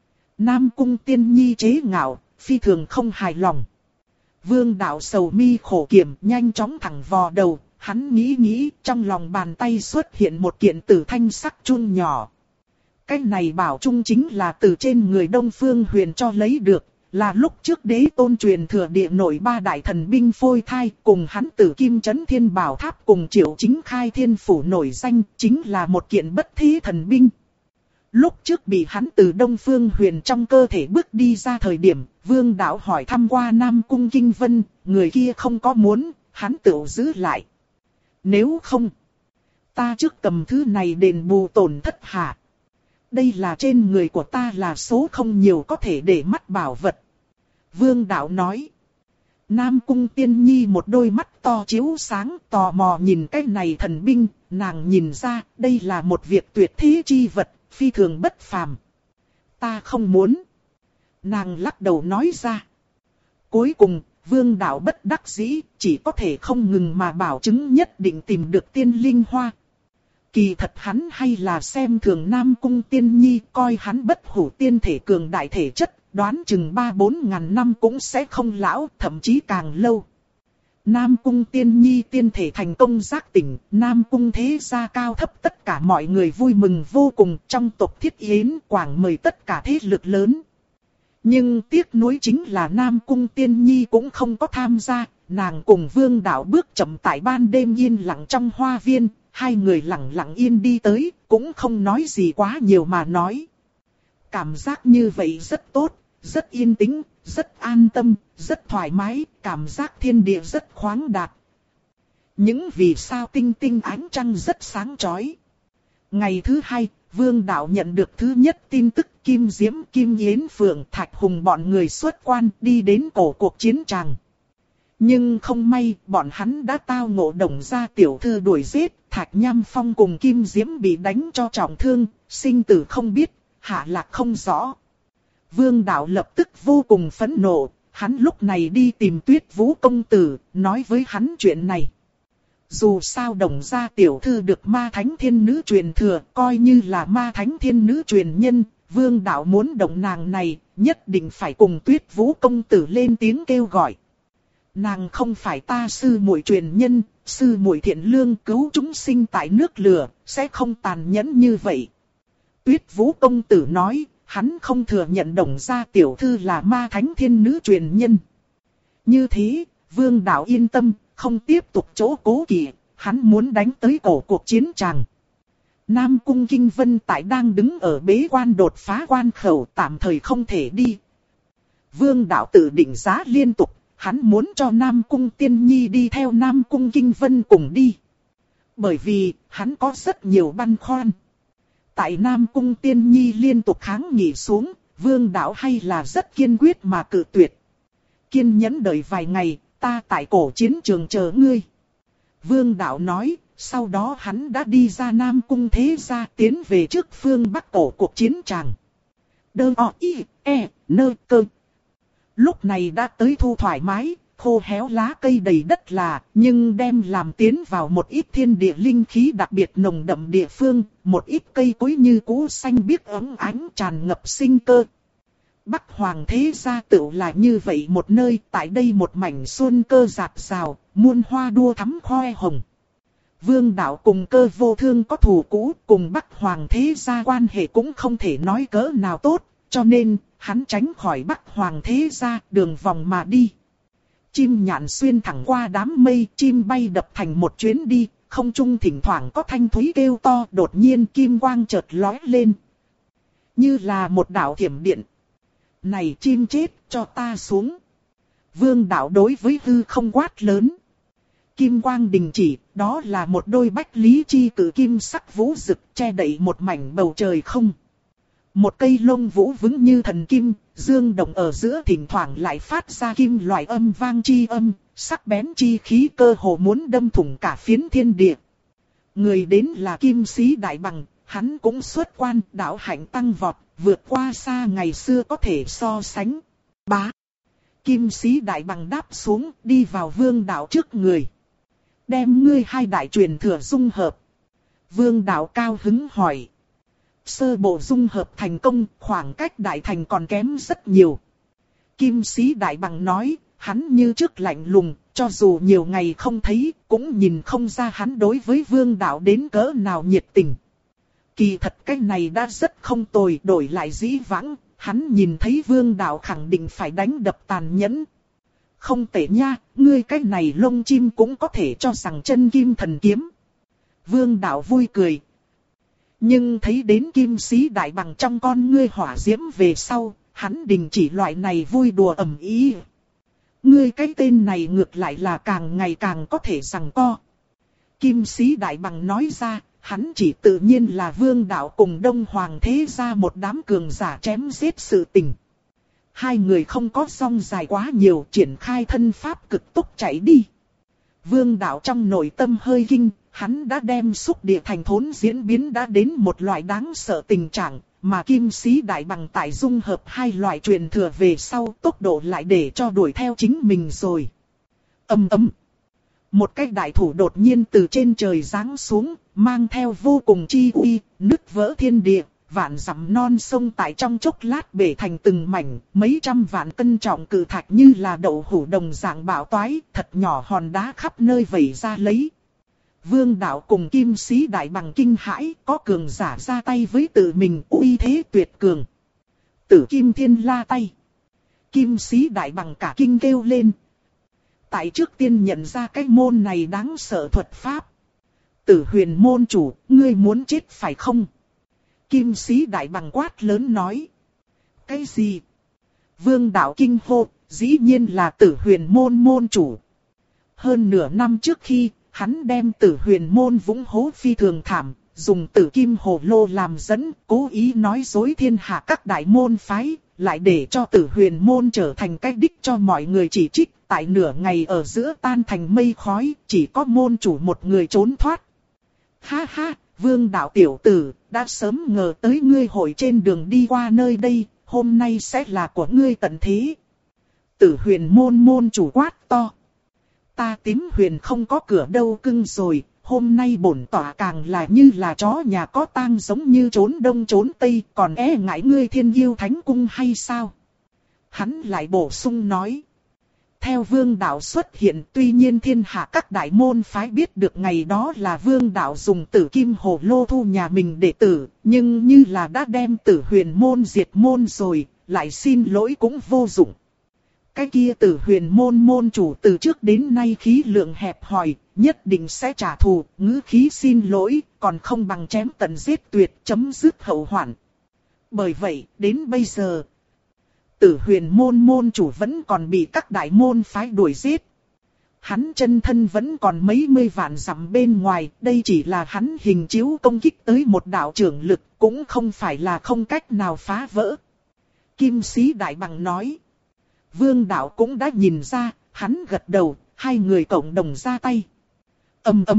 Speaker 1: Nam Cung Tiên Nhi chế ngạo, phi thường không hài lòng. Vương đạo sầu mi khổ kiểm nhanh chóng thẳng vò đầu, hắn nghĩ nghĩ trong lòng bàn tay xuất hiện một kiện tử thanh sắc chun nhỏ. Cái này bảo chung chính là từ trên người Đông Phương Huyền cho lấy được, là lúc trước đế tôn truyền thừa địa nội ba đại thần binh phôi thai cùng hắn tử kim chấn thiên bảo tháp cùng Triệu Chính khai thiên phủ nổi danh chính là một kiện bất thế thần binh. Lúc trước bị hắn từ Đông Phương Huyền trong cơ thể bước đi ra thời điểm, Vương đạo hỏi thăm qua Nam Cung Kinh Vân, người kia không có muốn, hắn tự giữ lại. Nếu không, ta trước cầm thứ này đền bù tổn thất hạ. Đây là trên người của ta là số không nhiều có thể để mắt bảo vật. Vương đạo nói. Nam Cung Tiên Nhi một đôi mắt to chiếu sáng tò mò nhìn cái này thần binh, nàng nhìn ra đây là một việc tuyệt thế chi vật. Phi thường bất phàm. Ta không muốn. Nàng lắc đầu nói ra. Cuối cùng, Vương đạo bất đắc dĩ, chỉ có thể không ngừng mà bảo chứng nhất định tìm được tiên linh hoa. Kỳ thật hắn hay là xem thường Nam Cung Tiên Nhi, coi hắn bất hủ tiên thể cường đại thể chất, đoán chừng ba bốn ngàn năm cũng sẽ không lão, thậm chí càng lâu. Nam Cung Tiên Nhi tiên thể thành công giác tỉnh, Nam Cung thế gia cao thấp tất cả mọi người vui mừng vô cùng, trong tộc Thiết Yến quảng mời tất cả thế lực lớn. Nhưng tiếc nuối chính là Nam Cung Tiên Nhi cũng không có tham gia, nàng cùng Vương đạo bước chậm tại ban đêm yên lặng trong hoa viên, hai người lặng lặng yên đi tới, cũng không nói gì quá nhiều mà nói. Cảm giác như vậy rất tốt, rất yên tĩnh, rất an tâm, rất thoải mái, cảm giác thiên địa rất khoáng đạt. Những vì sao tinh tinh ánh trăng rất sáng chói. Ngày thứ hai, Vương đạo nhận được thứ nhất tin tức Kim Diễm, Kim Yến Phượng, Thạch Hùng bọn người xuất quan đi đến cổ cuộc chiến tràng. Nhưng không may, bọn hắn đã tao ngộ Đồng gia tiểu thư đuổi giết, Thạch Nham Phong cùng Kim Diễm bị đánh cho trọng thương, sinh tử không biết, hạ lạc không rõ. Vương đạo lập tức vô cùng phẫn nộ, hắn lúc này đi tìm Tuyết Vũ công tử, nói với hắn chuyện này. Dù sao Đồng gia tiểu thư được ma thánh thiên nữ truyền thừa, coi như là ma thánh thiên nữ truyền nhân, Vương đạo muốn động nàng này, nhất định phải cùng Tuyết Vũ công tử lên tiếng kêu gọi. Nàng không phải ta sư muội truyền nhân, sư muội thiện lương cứu chúng sinh tại nước lửa, sẽ không tàn nhẫn như vậy. Tuyết Vũ công tử nói, hắn không thừa nhận Đồng gia tiểu thư là ma thánh thiên nữ truyền nhân. Như thế, Vương đạo yên tâm, không tiếp tục chỗ cố kỵ, hắn muốn đánh tới cổ cuộc chiến tràng. Nam Cung Kinh Vân tại đang đứng ở bế quan đột phá quan khẩu, tạm thời không thể đi. Vương đạo tự định giá liên tục, hắn muốn cho Nam Cung Tiên Nhi đi theo Nam Cung Kinh Vân cùng đi. Bởi vì, hắn có rất nhiều băn khoăn. Tại Nam Cung Tiên Nhi liên tục kháng nghị xuống, Vương Đạo hay là rất kiên quyết mà cự tuyệt. Kiên nhẫn đợi vài ngày, ta tại cổ chiến trường chờ ngươi. Vương Đạo nói, sau đó hắn đã đi ra Nam Cung thế gia tiến về trước phương Bắc cổ cuộc chiến tràng. Đơ o y e nơ cơ. Lúc này đã tới thu thoải mái, khô héo lá cây đầy đất là, nhưng đem làm tiến vào một ít thiên địa linh khí đặc biệt nồng đậm địa phương, một ít cây cối như cũ xanh biếc óng ánh tràn ngập sinh cơ. Bắc Hoàng thế gia tựu là như vậy một nơi, tại đây một mảnh xuân cơ rạp rào, muôn hoa đua thắm khoe hồng. Vương Đạo cùng Cơ Vô Thương có thù cũ, cùng Bắc Hoàng thế gia quan hệ cũng không thể nói cỡ nào tốt, cho nên hắn tránh khỏi Bắc Hoàng thế gia, đường vòng mà đi. Chim nhạn xuyên thẳng qua đám mây, chim bay đập thành một chuyến đi, không trung thỉnh thoảng có thanh thúy kêu to, đột nhiên kim quang chợt lóe lên, như là một đạo thiểm điện. Này chim chết, cho ta xuống. Vương Đạo đối với hư không quát lớn. Kim quang đình chỉ, đó là một đôi bách lý chi cử kim sắc vũ rực che đậy một mảnh bầu trời không. Một cây lông vũ vững như thần kim, dương động ở giữa thỉnh thoảng lại phát ra kim loại âm vang chi âm, sắc bén chi khí cơ hồ muốn đâm thủng cả phiến thiên địa. Người đến là Kim Sĩ Đại Bằng, hắn cũng xuất quan, đạo hạnh tăng vọt, vượt qua xa ngày xưa có thể so sánh. Bá. Kim Sĩ Đại Bằng đáp xuống, đi vào Vương Đạo trước người. Đem ngươi hai đại truyền thừa dung hợp. Vương Đạo cao hứng hỏi. Sơ bộ dung hợp thành công, khoảng cách đại thành còn kém rất nhiều. Kim Sĩ Đại Bằng nói, hắn như trước lạnh lùng, cho dù nhiều ngày không thấy, cũng nhìn không ra hắn đối với Vương Đạo đến cỡ nào nhiệt tình. Kỳ thật cái này đã rất không tồi, đổi lại dĩ vãng, hắn nhìn thấy Vương Đạo khẳng định phải đánh đập tàn nhẫn. Không tệ nha, ngươi cái này lông chim cũng có thể cho rằng chân kim thần kiếm. Vương Đạo vui cười. Nhưng thấy đến Kim Sĩ Đại Bằng trong con ngươi hỏa diễm về sau, hắn đình chỉ loại này vui đùa ầm ĩ. Ngươi cái tên này ngược lại là càng ngày càng có thể giằng co. Kim Sĩ Đại Bằng nói ra, hắn chỉ tự nhiên là Vương Đạo cùng Đông Hoàng thế gia một đám cường giả chém giết sự tình. Hai người không có song dài quá nhiều, triển khai thân pháp cực tốc chạy đi. Vương Đạo trong nội tâm hơi kinh, hắn đã đem xúc địa thành thốn diễn biến đã đến một loại đáng sợ tình trạng, mà Kim Sĩ Đại Bằng tại dung hợp hai loại truyền thừa về sau tốc độ lại để cho đuổi theo chính mình rồi. Ầm ầm. Một cái đại thủ đột nhiên từ trên trời giáng xuống, mang theo vô cùng chi uy, nứt vỡ thiên địa, vạn dặm non sông tại trong chốc lát bể thành từng mảnh, mấy trăm vạn cân trọng cự thạch như là đậu hũ đồng dạng bão toái, thật nhỏ hòn đá khắp nơi vẩy ra lấy. Vương Đạo cùng Kim Sĩ Đại Bằng kinh hãi, có cường giả ra tay với tự mình, uy thế tuyệt cường. Tử Kim Thiên La tay. Kim Sĩ Đại Bằng cả kinh kêu lên. Tại trước tiên nhận ra cái môn này đáng sợ thuật pháp. Tử Huyền môn chủ, ngươi muốn chết phải không? Kim Sĩ Đại Bằng quát lớn nói. Cái gì? Vương Đạo kinh hô, dĩ nhiên là Tử Huyền môn môn chủ. Hơn nửa năm trước khi, hắn đem Tử Huyền môn vũng hố phi thường thảm, dùng Tử Kim Hồ Lô làm dẫn, cố ý nói dối thiên hạ các đại môn phái, lại để cho Tử Huyền môn trở thành cái đích cho mọi người chỉ trích, tại nửa ngày ở giữa tan thành mây khói, chỉ có môn chủ một người trốn thoát. Ha ha, Vương Đạo tiểu tử, đã sớm ngờ tới ngươi hội trên đường đi qua nơi đây, hôm nay sẽ là của ngươi tận thế. Tử Huyền môn môn chủ quát to. Ta Tím Huyền không có cửa đâu cưng rồi, hôm nay bổn tỏa càng là như là chó nhà có tang giống như trốn đông trốn tây, còn e ngại ngươi Thiên Yêu Thánh Cung hay sao? Hắn lại bổ sung nói. Theo Vương Đạo xuất hiện, tuy nhiên thiên hạ các đại môn phái biết được ngày đó là Vương Đạo dùng Tử Kim Hồ Lô thu nhà mình đệ tử, nhưng như là đã đem Tử Huyền môn diệt môn rồi, lại xin lỗi cũng vô dụng. Cái kia Tử Huyền môn môn chủ từ trước đến nay khí lượng hẹp hòi, nhất định sẽ trả thù, ngữ khí xin lỗi, còn không bằng chém tận giết tuyệt, chấm dứt hậu hoạn. Bởi vậy, đến bây giờ, Tử Huyền môn môn chủ vẫn còn bị các đại môn phái đuổi giết. hắn chân thân vẫn còn mấy mươi vạn dặm bên ngoài, đây chỉ là hắn hình chiếu công kích tới một đạo trưởng lực, cũng không phải là không cách nào phá vỡ. Kim Sĩ Đại Bằng nói. Vương đạo cũng đã nhìn ra, hắn gật đầu, hai người cộng đồng ra tay. Ầm ầm.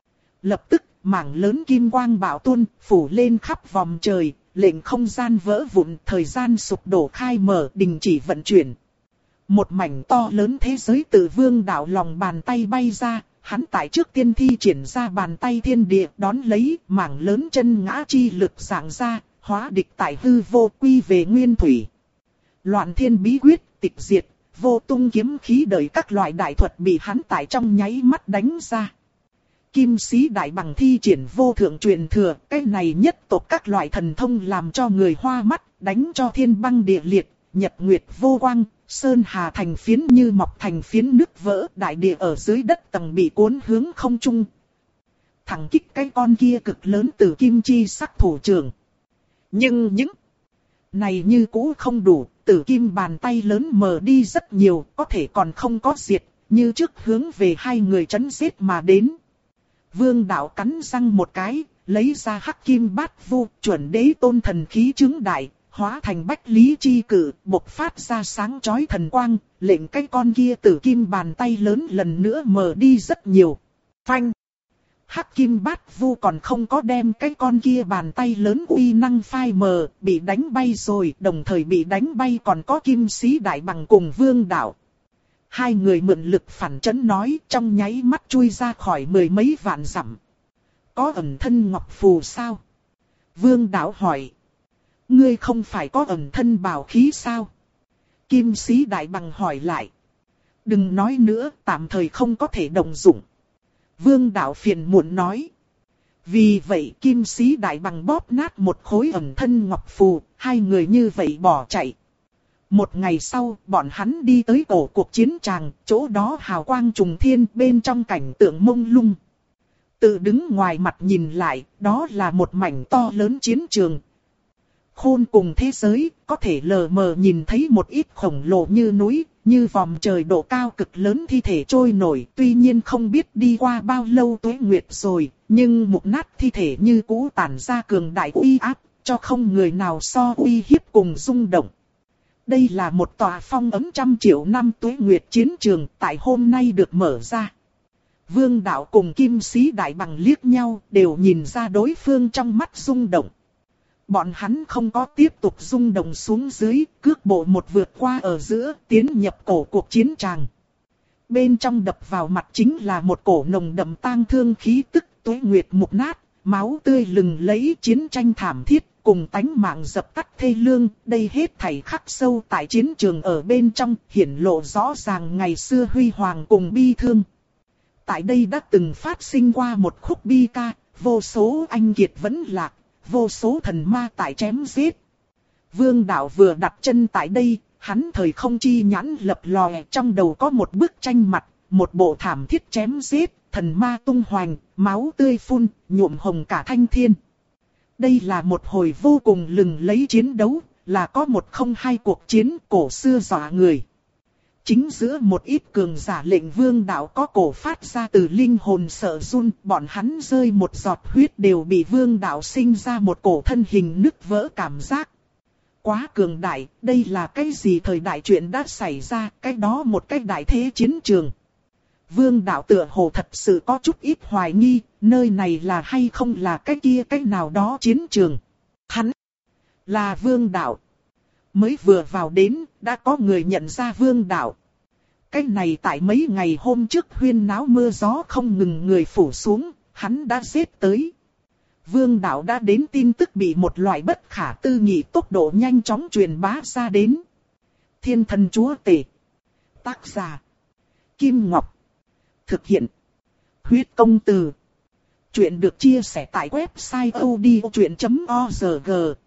Speaker 1: Lập tức, mảng lớn kim quang bạo tuôn, phủ lên khắp vòng trời, lệnh không gian vỡ vụn, thời gian sụp đổ khai mở, đình chỉ vận chuyển. Một mảnh to lớn thế giới từ vương đạo lòng bàn tay bay ra, hắn tại trước tiên thi triển ra bàn tay thiên địa đón lấy, mảng lớn chân ngã chi lực giảng ra, hóa địch tại hư vô quy về nguyên thủy. Loạn thiên bí quyết, tịch diệt, vô tung kiếm khí đời các loại đại thuật bị hắn tại trong nháy mắt đánh ra. Kim Sĩ Đại Bằng thi triển vô thượng truyền thừa, cái này nhất tộc các loại thần thông làm cho người hoa mắt, đánh cho thiên băng địa liệt, nhật nguyệt vô quang, sơn hà thành phiến như mọc thành phiến nứt vỡ, đại địa ở dưới đất tầng bị cuốn hướng không trung. Thẳng kích cái con kia cực lớn từ kim chi sắc thủ trưởng. Nhưng những này như cũ không đủ, tử kim bàn tay lớn mờ đi rất nhiều, có thể còn không có diệt, như trước hướng về hai người trấn giết mà đến. Vương đạo cắn răng một cái, lấy ra hắc kim bát vu, chuẩn đế tôn thần khí chứng đại, hóa thành bách lý chi cử, bộc phát ra sáng chói thần quang, lệnh cái con kia tử kim bàn tay lớn lần nữa mờ đi rất nhiều. Phanh! Hắc kim bát vu còn không có đem cái con kia bàn tay lớn uy năng phai mờ, bị đánh bay rồi, đồng thời bị đánh bay còn có Kim Sĩ Đại Bằng cùng Vương đạo. Hai người mượn lực phản chấn nói, trong nháy mắt chui ra khỏi mười mấy vạn dặm. Có ẩn thân ngọc phù sao? Vương đạo hỏi. Ngươi không phải có ẩn thân bảo khí sao? Kim Sĩ Đại Bằng hỏi lại. Đừng nói nữa, tạm thời không có thể động dụng. Vương đạo phiền muộn nói. Vì vậy Kim Sĩ Đại Bằng bóp nát một khối ẩn thân ngọc phù, hai người như vậy bỏ chạy. Một ngày sau, bọn hắn đi tới cổ cuộc chiến tràng, chỗ đó hào quang trùng thiên, bên trong cảnh tượng mông lung. Tự đứng ngoài mặt nhìn lại, đó là một mảnh to lớn chiến trường. Khôn cùng thế giới, có thể lờ mờ nhìn thấy một ít khổng lồ như núi, như vòm trời độ cao cực lớn thi thể trôi nổi. Tuy nhiên không biết đi qua bao lâu tuế nguyệt rồi, nhưng mục nát thi thể như cũ tản ra cường đại uy áp, cho không người nào so uy hiếp cùng rung động. Đây là một tòa phong ấm trăm triệu năm tuế nguyệt chiến trường, tại hôm nay được mở ra. Vương đạo cùng Kim Sĩ Đại Bằng liếc nhau, đều nhìn ra đối phương trong mắt rung động. Bọn hắn không có tiếp tục rung động xuống dưới, cước bộ một vượt qua ở giữa, tiến nhập cổ cuộc chiến tràng. Bên trong đập vào mặt chính là một cổ nồng đậm tang thương khí tức, tuế nguyệt mục nát, máu tươi lừng lẫy, chiến tranh thảm thiết, cùng tánh mạng dập tắt thê lương. Đây hết thảy khắc sâu tại chiến trường ở bên trong, hiển lộ rõ ràng ngày xưa huy hoàng cùng bi thương. Tại đây đã từng phát sinh qua một khúc bi ca, vô số anh kiệt vẫn lạc, vô số thần ma tại chém giết. Vương đạo vừa đặt chân tại đây, hắn thời không chi nhãn lập lòe, trong đầu có một bức tranh mặt, một bộ thảm thiết chém giết, thần ma tung hoành, máu tươi phun, nhuộm hồng cả thanh thiên. Đây là một hồi vô cùng lừng lẫy chiến đấu, là có một không hai cuộc chiến cổ xưa dọa người. Chính giữa một ít cường giả lệnh vương đạo có cổ phát ra từ linh hồn sợ run, bọn hắn rơi một giọt huyết đều bị vương đạo sinh ra một cổ thân hình nứt vỡ cảm giác. Quá cường đại, đây là cái gì thời đại chuyện đã xảy ra, cái đó một cái đại thế chiến trường. Vương đạo tựa hồ thật sự có chút ít hoài nghi, nơi này là hay không là cái kia cái nào đó chiến trường. Hắn là vương đạo. Mới vừa vào đến, đã có người nhận ra vương đạo. Cái này tại mấy ngày hôm trước huyên náo mưa gió không ngừng người phủ xuống, hắn đã giết tới. Vương đạo đã đến tin tức bị một loại bất khả tư nghị tốc độ nhanh chóng truyền bá ra đến. Thiên thần chúa tể. Tác giả. Kim Ngọc. Thực hiện. Huyết công từ. Chuyện được chia sẻ tại website odchuyện chấm org.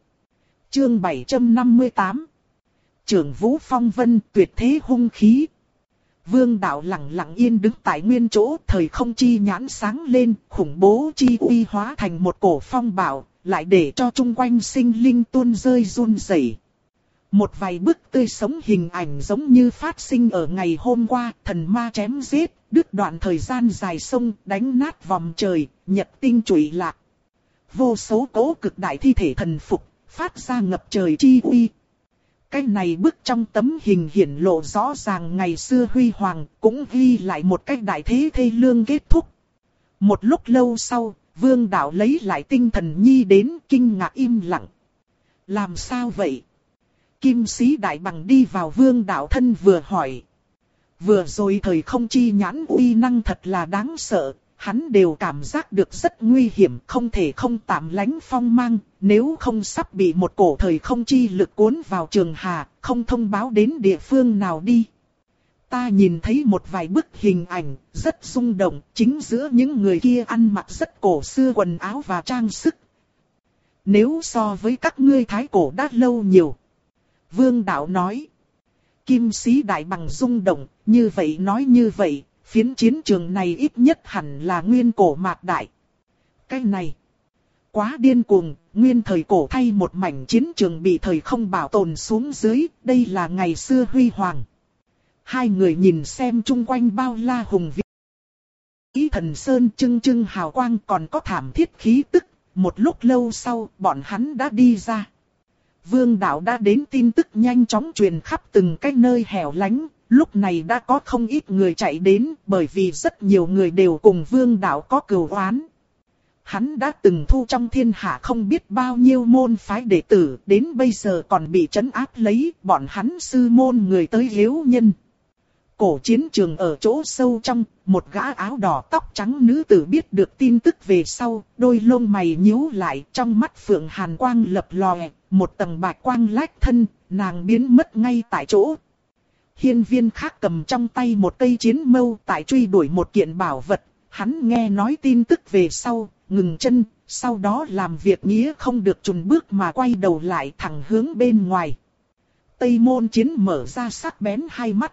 Speaker 1: Chương bảy trăm năm mươi tám. Trưởng Vũ Phong Vân tuyệt thế hung khí. Vương đạo lặng lặng yên đứng tại nguyên chỗ, thời không chi nhãn sáng lên, khủng bố chi uy hóa thành một cổ phong bạo, lại để cho chung quanh sinh linh tuôn rơi run rẩy. Một vài bức tươi sống hình ảnh giống như phát sinh ở ngày hôm qua, thần ma chém giết, đứt đoạn thời gian dài sông, đánh nát vòng trời, nhật tinh trụy lạc. Vô số cố cực đại thi thể thần phục, phát ra ngập trời chi uy. Cái này bức trong tấm hình hiển lộ rõ ràng ngày xưa huy hoàng, cũng ghi lại một cách đại thế thê lương kết thúc. Một lúc lâu sau, Vương Đạo lấy lại tinh thần nhi đến, kinh ngạc im lặng. Làm sao vậy? Kim sĩ đại bằng đi vào Vương Đạo thân vừa hỏi. Vừa rồi thời không chi nhãn uy năng thật là đáng sợ, hắn đều cảm giác được rất nguy hiểm, không thể không tạm lánh phong mang, nếu không sắp bị một cổ thời không chi lực cuốn vào trường hà, không thông báo đến địa phương nào đi. Ta nhìn thấy một vài bức hình ảnh, rất rung động, chính giữa những người kia ăn mặc rất cổ xưa quần áo và trang sức. Nếu so với các ngươi thái cổ đã lâu nhiều. Vương Đạo nói. Kim sĩ đại bằng rung động, như vậy nói như vậy, phiến chiến trường này ít nhất hẳn là nguyên cổ mạc đại. Cái này, quá điên cuồng, nguyên thời cổ thay một mảnh chiến trường bị thời không bảo tồn xuống dưới, đây là ngày xưa huy hoàng. Hai người nhìn xem chung quanh bao la hùng vĩ. Ý thần sơn trưng trưng hào quang còn có thảm thiết khí tức, một lúc lâu sau bọn hắn đã đi ra. Vương Đạo đã đến tin tức nhanh chóng truyền khắp từng cái nơi hẻo lánh, lúc này đã có không ít người chạy đến bởi vì rất nhiều người đều cùng Vương Đạo có cừu oán. Hắn đã từng thu trong thiên hạ không biết bao nhiêu môn phái đệ tử, đến bây giờ còn bị trấn áp lấy, bọn hắn sư môn người tới hiếu nhân. Cổ chiến trường ở chỗ sâu trong, một gã áo đỏ tóc trắng nữ tử biết được tin tức về sau, đôi lông mày nhíu lại, trong mắt phượng hàn quang lập lòe, một tầng bạch quang lách thân, nàng biến mất ngay tại chỗ. Hiên Viên khác cầm trong tay một cây chiến mâu tại truy đuổi một kiện bảo vật, hắn nghe nói tin tức về sau, ngừng chân, sau đó làm việc nghĩa không được chùn bước mà quay đầu lại thẳng hướng bên ngoài. Tây Môn Chiến mở ra sắc bén hai mắt.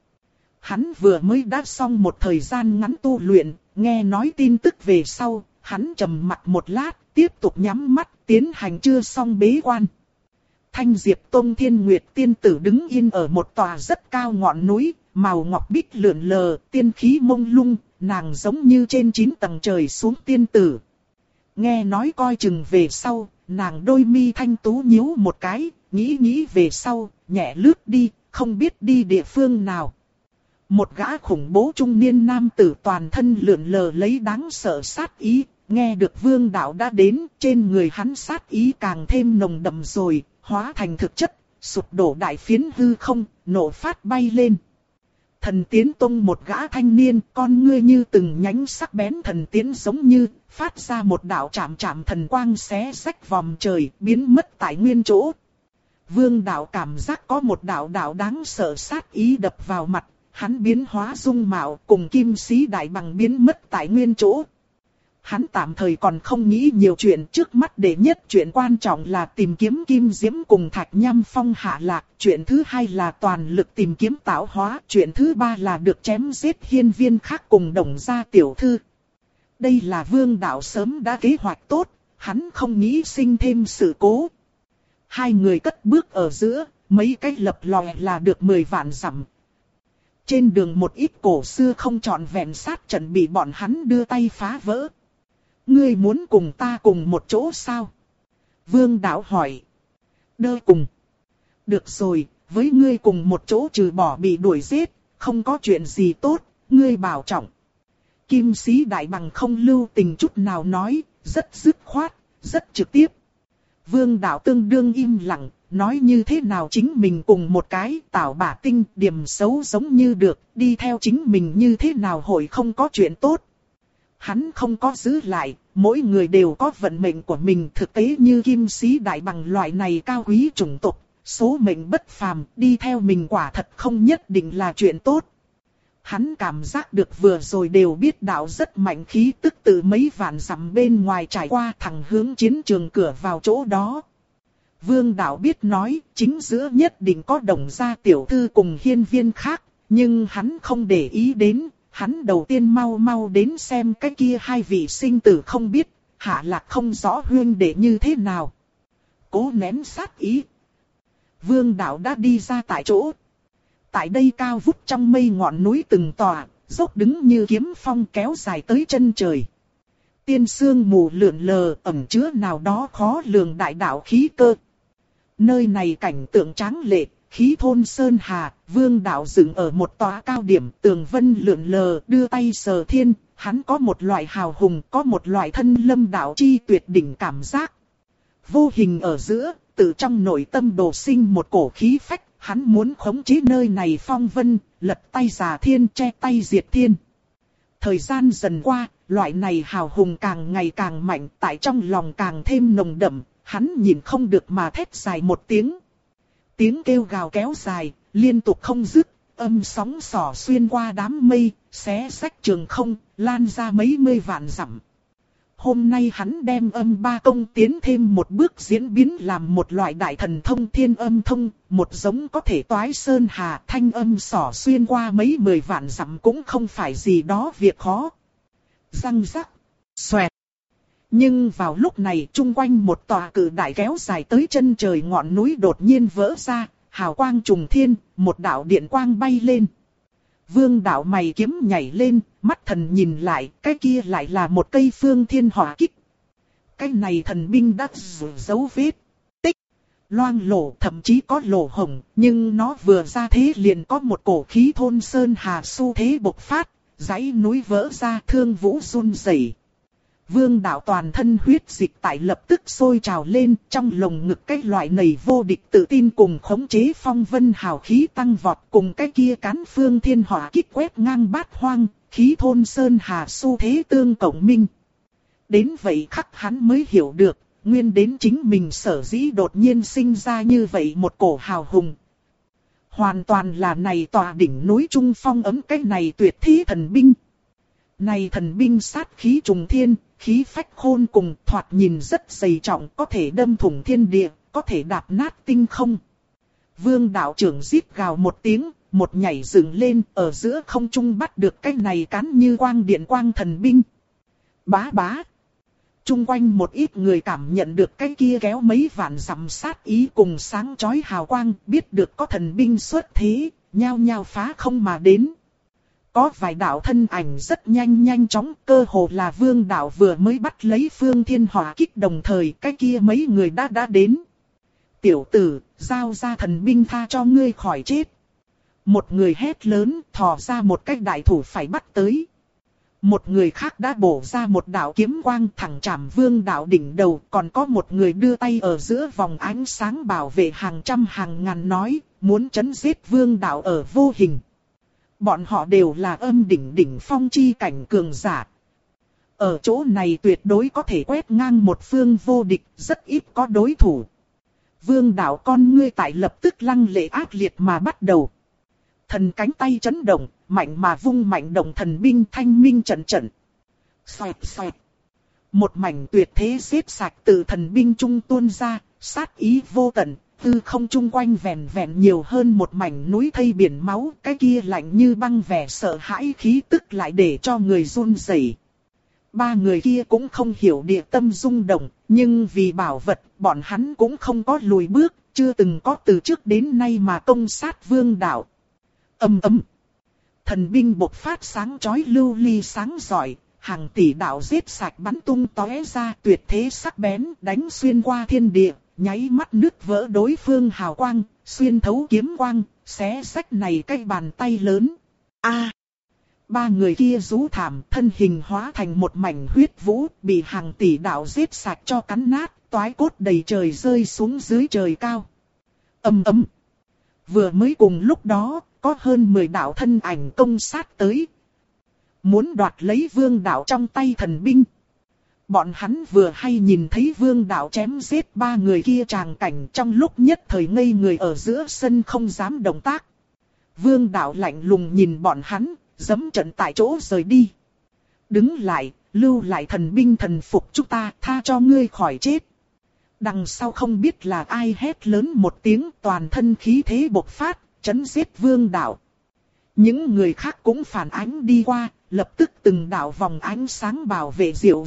Speaker 1: Hắn vừa mới đã xong một thời gian ngắn tu luyện, nghe nói tin tức về sau, hắn trầm mặt một lát, tiếp tục nhắm mắt, tiến hành chưa xong bế quan. Thanh Diệp Tông Thiên Nguyệt tiên tử đứng yên ở một tòa rất cao ngọn núi, màu ngọc bích lượn lờ, tiên khí mông lung, nàng giống như trên chín tầng trời xuống tiên tử. Nghe nói coi chừng về sau, nàng đôi mi thanh tú nhíu một cái, nghĩ nghĩ về sau, nhẹ lướt đi, không biết đi địa phương nào. Một gã khủng bố trung niên nam tử toàn thân lượn lờ lấy đáng sợ sát ý, nghe được Vương Đạo đã đến, trên người hắn sát ý càng thêm nồng đậm rồi, hóa thành thực chất, sụp đổ đại phiến hư không, nổ phát bay lên. Thần Tiến Tông một gã thanh niên, con ngươi như từng nhánh sắc bén thần tiến giống như, phát ra một đạo chạm chạm thần quang xé rách vòng trời, biến mất tại nguyên chỗ. Vương Đạo cảm giác có một đạo đạo đáng sợ sát ý đập vào mặt, hắn biến hóa dung mạo cùng Kim sĩ đại bằng biến mất tại nguyên chỗ. Hắn tạm thời còn không nghĩ nhiều chuyện, trước mắt đệ nhất chuyện quan trọng là tìm kiếm Kim Diễm cùng Thạch Nham Phong hạ lạc, chuyện thứ hai là toàn lực tìm kiếm tạo hóa, chuyện thứ ba là được chém giết Hiên Viên khác cùng Đồng gia tiểu thư. Đây là Vương Đạo sớm đã kế hoạch tốt, hắn không nghĩ sinh thêm sự cố. Hai người cất bước ở giữa, mấy cái lập lòe là được mười vạn dặm. Trên đường một ít cổ xưa không trọn vẹn sát trận bị bọn hắn đưa tay phá vỡ. Ngươi muốn cùng ta cùng một chỗ sao? Vương Đạo hỏi. Đơ cùng. Được rồi, với ngươi cùng một chỗ trừ bỏ bị đuổi giết, không có chuyện gì tốt, ngươi bảo trọng. Kim sĩ đại bằng không lưu tình chút nào nói, rất dứt khoát, rất trực tiếp. Vương Đạo tương đương im lặng, nói như thế nào chính mình cùng một cái tảo bả tinh điểm xấu giống như được, đi theo chính mình như thế nào hội không có chuyện tốt. Hắn không có giữ lại, mỗi người đều có vận mệnh của mình, thực tế như Kim sĩ đại bằng loại này cao quý chủng tộc, số mệnh bất phàm, đi theo mình quả thật không nhất định là chuyện tốt. Hắn cảm giác được vừa rồi đều biết đạo rất mạnh khí tức từ mấy vạn dặm bên ngoài trải qua thẳng hướng chiến trường cửa vào chỗ đó. Vương Đạo biết nói, chính giữa nhất định có Đồng gia tiểu thư cùng Hiên Viên khác, nhưng hắn không để ý đến, hắn đầu tiên mau mau đến xem cái kia hai vị sinh tử không biết, hạ lạc không rõ huyên đệ như thế nào. Cố nén sát ý. Vương đạo đã đi ra tại chỗ. Tại đây cao vút trong mây ngọn núi từng tòa, dốc đứng như kiếm phong kéo dài tới chân trời. Tiên sương mù lượn lờ ẩn chứa nào đó khó lường đại đạo khí cơ. Nơi này cảnh tượng tráng lệ, khí thôn sơn hà, Vương đạo dựng ở một tòa cao điểm, tường vân lượn lờ, đưa tay sờ thiên, hắn có một loại hào hùng, có một loại thân lâm đạo chi tuyệt đỉnh cảm giác. Vô hình ở giữa, từ trong nội tâm đổ sinh một cổ khí phách, hắn muốn khống chế nơi này phong vân, lật tay giả thiên che tay diệt thiên. Thời gian dần qua, loại này hào hùng càng ngày càng mạnh, tại trong lòng càng thêm nồng đậm, hắn nhìn không được mà thét dài một tiếng. Tiếng kêu gào kéo dài, liên tục không dứt, âm sóng xỏ xuyên qua đám mây, xé rách trường không, lan ra mấy mươi vạn dặm. Hôm nay hắn đem âm ba công tiến thêm một bước diễn biến làm một loại đại thần thông thiên âm thông, một giống có thể toái sơn hà, thanh âm xỏ xuyên qua mấy mười vạn dặm cũng không phải gì đó việc khó. Răng rắc, xoẹt. Nhưng vào lúc này chung quanh một tòa cự đại kéo dài tới chân trời ngọn núi đột nhiên vỡ ra, hào quang trùng thiên, một đạo điện quang bay lên. Vương đạo mày kiếm nhảy lên, mắt thần nhìn lại, cái kia lại là một cây phương thiên hỏa kích. Cái này thần binh đã dấu vết, tích, loang lổ thậm chí có lỗ hổng, nhưng nó vừa ra thế liền có một cổ khí thôn sơn hà xu thế bộc phát, dãy núi vỡ ra thương vũ run rẩy. Vương đạo toàn thân huyết dịch tại lập tức sôi trào lên, trong lồng ngực cái loại nầy vô địch tự tin cùng khống chế phong vân hào khí tăng vọt, cùng cái kia cán phương thiên hỏa kích quét ngang bát hoang, khí thôn sơn hà xu thế tương cộng minh. Đến vậy khắc hắn mới hiểu được, nguyên đến chính mình sở dĩ đột nhiên sinh ra như vậy một cổ hào hùng. Hoàn toàn là này tòa đỉnh núi trung phong ấm cái này tuyệt thế thần binh. Này thần binh sát khí trùng thiên, khí phách khôn cùng, thoạt nhìn rất dày trọng, có thể đâm thủng thiên địa, có thể đạp nát tinh không. Vương đạo trưởng rít gào một tiếng, một nhảy dựng lên, ở giữa không trung bắt được cái này cán như quang điện quang thần binh. Bá bá. Trung quanh một ít người cảm nhận được cái kia kéo mấy vạn dặm sát ý cùng sáng chói hào quang, biết được có thần binh xuất thế, nhao nhao phá không mà đến. Có vài đạo thân ảnh rất nhanh nhanh chóng, cơ hồ là Vương đạo vừa mới bắt lấy phương thiên hỏa kích đồng thời cái kia mấy người đã đã đến. Tiểu tử, giao ra thần binh tha cho ngươi khỏi chết. Một người hét lớn, thò ra một cái đại thủ phải bắt tới. Một người khác đã bổ ra một đạo kiếm quang thẳng chạm Vương đạo đỉnh đầu, còn có một người đưa tay ở giữa vòng ánh sáng bảo vệ hàng trăm hàng ngàn nói, muốn chấn giết Vương đạo ở vô hình. Bọn họ đều là âm đỉnh đỉnh phong chi cảnh cường giả. Ở chỗ này tuyệt đối có thể quét ngang một phương vô địch, rất ít có đối thủ. Vương đạo con ngươi tại lập tức lăng lệ ác liệt mà bắt đầu. Thần cánh tay chấn động, mạnh mà vung mạnh động thần binh thanh minh trận trận. Xoẹt xoẹt. Một mảnh tuyệt thế giết sạch từ thần binh trung tuôn ra, sát ý vô tận. Tư không chung quanh vẹn vẹn nhiều hơn một mảnh núi thây biển máu, cái kia lạnh như băng vẻ sợ hãi khí tức lại để cho người run rẩy. Ba người kia cũng không hiểu địa tâm rung động, nhưng vì bảo vật, bọn hắn cũng không có lùi bước, chưa từng có từ trước đến nay mà công sát Vương đạo. Ầm ầm. Thần binh bộc phát sáng chói lưu ly sáng rọi, hàng tỷ đạo giết sạch bắn tung tóe ra, tuyệt thế sắc bén đánh xuyên qua thiên địa. Nháy mắt nứt vỡ đối phương hào quang, xuyên thấu kiếm quang, xé rách này cái bàn tay lớn. A! Ba người kia rú thảm, thân hình hóa thành một mảnh huyết vũ, bị hàng tỷ đạo giết sạch cho cắn nát, toái cốt đầy trời rơi xuống dưới trời cao. Ầm ầm! Vừa mới cùng lúc đó, có hơn mười đạo thân ảnh công sát tới. Muốn đoạt lấy Vương đạo trong tay thần binh. Bọn hắn vừa hay nhìn thấy Vương đạo chém giết ba người kia tràng cảnh, trong lúc nhất thời ngây người ở giữa sân không dám động tác. Vương đạo lạnh lùng nhìn bọn hắn, giẫm trận tại chỗ rời đi. Đứng lại, lưu lại thần binh thần phục chúng ta, tha cho ngươi khỏi chết. Đằng sau không biết là ai hét lớn một tiếng, toàn thân khí thế bộc phát, chấn giết Vương đạo. Những người khác cũng phản ánh đi qua, lập tức từng đạo vòng ánh sáng bảo vệ diệu ra.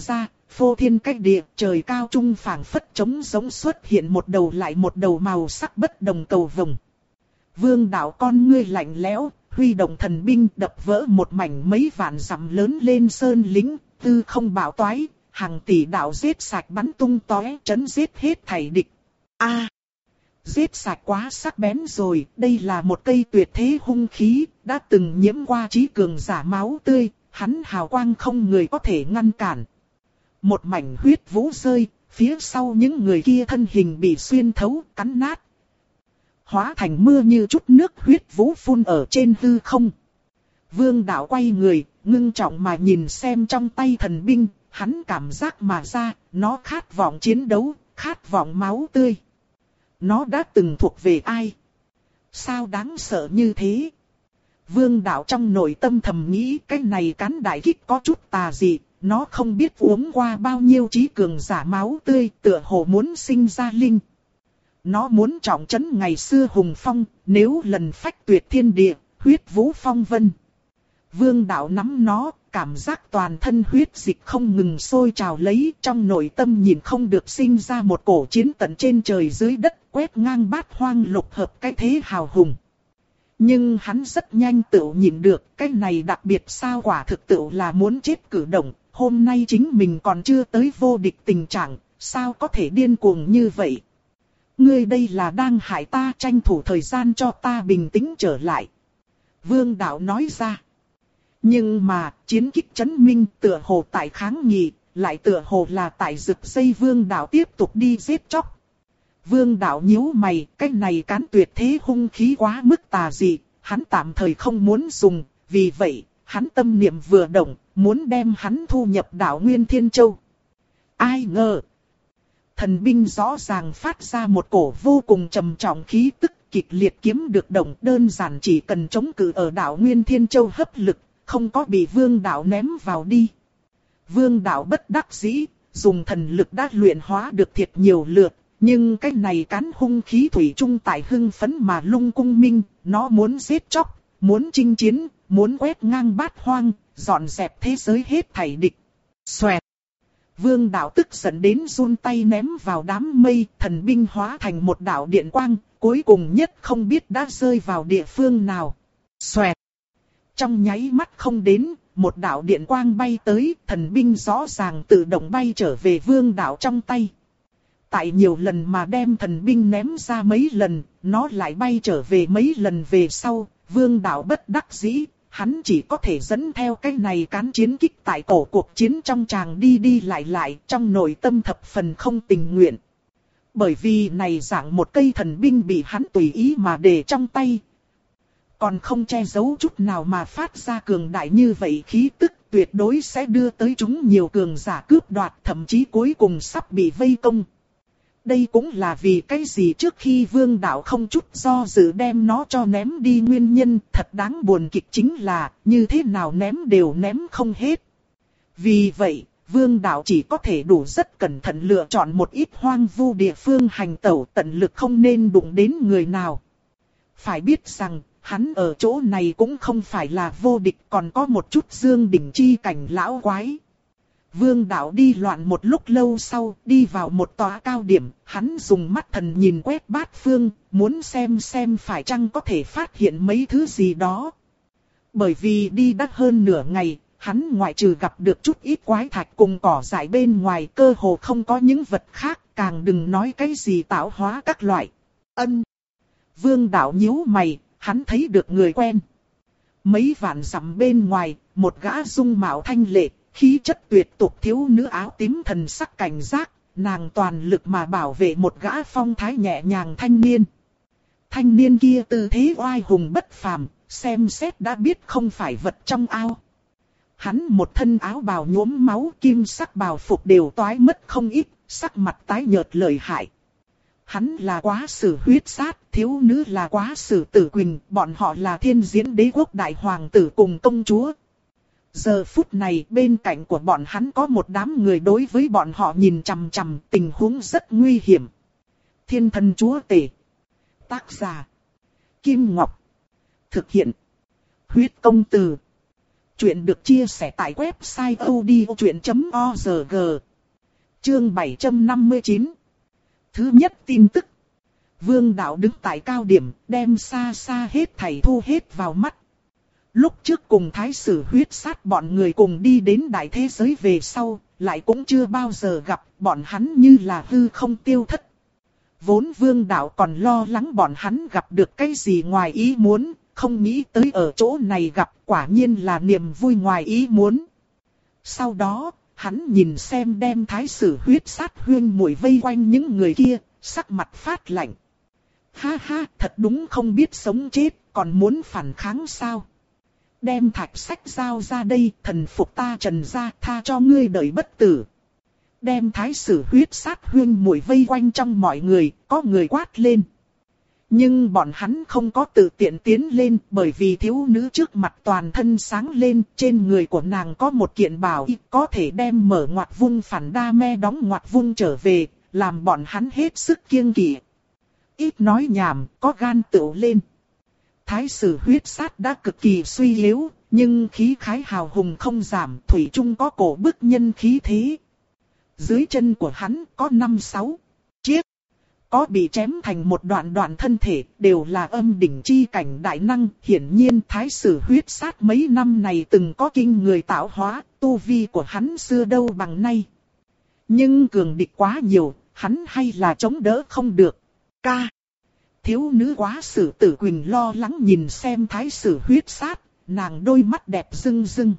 Speaker 1: phô thiên cách địa, trời cao trung phảng phất trống giống xuất hiện một đầu lại một đầu màu sắc bất đồng cầu vồng. Vương đạo con ngươi lạnh lẽo, huy động thần binh đập vỡ một mảnh mấy vạn dặm lớn lên sơn lính, tư không bạo toái, hàng tỷ đạo giết sạch bắn tung tóe, chấn giết hết thảy địch. A, giết sạch quá sắc bén rồi, đây là một cây tuyệt thế hung khí, đã từng nhiễm qua trí cường giả máu tươi, hắn hào quang không người có thể ngăn cản. Một mảnh huyết vũ rơi, phía sau những người kia thân hình bị xuyên thấu, cắn nát. Hóa thành mưa như chút nước huyết vũ phun ở trên hư không. Vương đạo quay người, ngưng trọng mà nhìn xem trong tay thần binh, hắn cảm giác mà ra, nó khát vọng chiến đấu, khát vọng máu tươi. Nó đã từng thuộc về ai? Sao đáng sợ như thế? Vương đạo trong nội tâm thầm nghĩ cái này cán đại kích có chút tà dị, nó không biết uống qua bao nhiêu trí cường giả máu tươi, tựa hồ muốn sinh ra linh. Nó muốn trọng trấn ngày xưa hùng phong, nếu lần phách tuyệt thiên địa, huyết vũ phong vân. Vương đạo nắm nó, cảm giác toàn thân huyết dịch không ngừng sôi trào lấy, trong nội tâm nhìn không được sinh ra một cổ chiến tận trên trời dưới đất, quét ngang bát hoang lục hợp cái thế hào hùng. Nhưng hắn rất nhanh tự nhìn được, cái này đặc biệt sao quả thực tự là muốn chết cử động, hôm nay chính mình còn chưa tới vô địch tình trạng, sao có thể điên cuồng như vậy? Ngươi đây là đang hại ta, tranh thủ thời gian cho ta bình tĩnh trở lại. Vương đạo nói ra. Nhưng mà, chiến kích chấn minh tựa hồ tại kháng nghị, lại tựa hồ là tại rực dây vương đạo tiếp tục đi giết chóc. Vương đạo nhíu mày, cái này cán tuyệt thế hung khí quá mức tà dị, hắn tạm thời không muốn dùng, vì vậy, hắn tâm niệm vừa động, muốn đem hắn thu nhập đạo Nguyên Thiên Châu. Ai ngờ, thần binh rõ ràng phát ra một cổ vô cùng trầm trọng khí tức kịch liệt kiếm được động, đơn giản chỉ cần chống cự ở đạo Nguyên Thiên Châu hấp lực, không có bị vương đạo ném vào đi. Vương đạo bất đắc dĩ, dùng thần lực đã luyện hóa được thiệt nhiều lượt, nhưng cái này cán hung khí thủy chung tại hưng phấn mà lung cung minh, nó muốn giết chóc, muốn chinh chiến, muốn quét ngang bát hoang, dọn dẹp thế giới hết thảy địch. Xoẹt! Vương đạo tức giận đến run tay ném vào đám mây, thần binh hóa thành một đạo điện quang, cuối cùng nhất không biết đã rơi vào địa phương nào. Xoẹt! Trong nháy mắt không đến, một đạo điện quang bay tới, thần binh rõ ràng tự động bay trở về vương đạo trong tay. Tại nhiều lần mà đem thần binh ném ra mấy lần, nó lại bay trở về mấy lần về sau, vương đạo bất đắc dĩ, hắn chỉ có thể dẫn theo cái này cán chiến kích tại cổ cuộc chiến trong tràng đi đi lại lại, trong nội tâm thập phần không tình nguyện. Bởi vì này dạng một cây thần binh bị hắn tùy ý mà để trong tay, còn không che giấu chút nào mà phát ra cường đại như vậy khí tức, tuyệt đối sẽ đưa tới chúng nhiều cường giả cướp đoạt, thậm chí cuối cùng sắp bị vây công. Đây cũng là vì cái gì trước khi vương đạo không chút do dự đem nó cho ném đi nguyên nhân, thật đáng buồn kịch chính là, như thế nào ném đều ném không hết. Vì vậy, vương đạo chỉ có thể đủ rất cẩn thận lựa chọn một ít hoang vu địa phương hành tẩu, tận lực không nên đụng đến người nào. Phải biết rằng, hắn ở chỗ này cũng không phải là vô địch, còn có một chút dương đỉnh chi cảnh lão quái. Vương đạo đi loạn một lúc lâu sau, đi vào một tòa cao điểm, hắn dùng mắt thần nhìn quét bát phương, muốn xem xem phải chăng có thể phát hiện mấy thứ gì đó. Bởi vì đi đã hơn nửa ngày, hắn ngoại trừ gặp được chút ít quái thạch cùng cỏ dại bên ngoài, cơ hồ không có những vật khác, càng đừng nói cái gì tạo hóa các loại. Ân. Vương đạo nhíu mày, hắn thấy được người quen. Mấy vạn dặm bên ngoài, một gã dung mạo thanh lệ, khí chất tuyệt tục thiếu nữ áo tím thần sắc cảnh giác, nàng toàn lực mà bảo vệ một gã phong thái nhẹ nhàng thanh niên. Thanh niên kia tư thế oai hùng bất phàm, xem xét đã biết không phải vật trong ao. Hắn một thân áo bào nhuốm máu, kim sắc bào phục đều toái mất không ít, sắc mặt tái nhợt lợi hại. Hắn là Quá Sử Huyết Sát, thiếu nữ là Quá Sử Tử Quỳnh, bọn họ là Thiên Diễn Đế Quốc đại hoàng tử cùng công chúa. Giờ phút này bên cạnh của bọn hắn có một đám người đối với bọn họ nhìn chằm chằm, tình huống rất nguy hiểm. Thiên Thần Chúa Tể. Tác giả: Kim Ngọc. Thực hiện: Huyết Công Từ. Chuyện được chia sẻ tại website odchuyện chấm org. Chương bảy trăm năm mươi chín. Thứ nhất tin tức. Vương đạo đứng tại cao điểm, đem xa xa hết thảy thu hết vào mắt. Lúc trước cùng thái sử huyết sát bọn người cùng đi đến đại thế giới về sau, lại cũng chưa bao giờ gặp bọn hắn như là hư không tiêu thất. Vốn vương đạo còn lo lắng bọn hắn gặp được cái gì ngoài ý muốn, không nghĩ tới ở chỗ này gặp quả nhiên là niềm vui ngoài ý muốn. Sau đó, hắn nhìn xem đem thái sử huyết sát huyên muội vây quanh những người kia, sắc mặt phát lạnh. Ha ha, thật đúng không biết sống chết, còn muốn phản kháng sao? Đem thạch sách giao ra đây, thần phục ta Trần gia, tha cho ngươi đời bất tử. Đem thái sử huyết sát huyên muội vây quanh trong mọi người, có người quát lên. Nhưng bọn hắn không có tự tiện tiến lên, bởi vì thiếu nữ trước mặt toàn thân sáng lên, trên người của nàng có một kiện bảo y có thể đem mở ngoặt vung phản đa me đóng ngoặt vung trở về, làm bọn hắn hết sức kiêng kỵ. Ít nói nhảm, có gan tựu lên. Thái sử huyết sát đã cực kỳ suy yếu, nhưng khí khái hào hùng không giảm, thủy chung có cổ bức nhân khí thế. Dưới chân của hắn có năm sáu chiếc, có bị chém thành một đoạn đoạn thân thể, đều là âm đỉnh chi cảnh đại năng. Hiển nhiên thái sử huyết sát mấy năm này từng có kinh người tạo hóa, tu vi của hắn xưa đâu bằng nay. Nhưng cường địch quá nhiều, hắn hay là chống đỡ không được. Ca. Thiếu nữ quá sử Tử Quỳnh lo lắng nhìn xem thái sử huyết sát, nàng đôi mắt đẹp rưng rưng.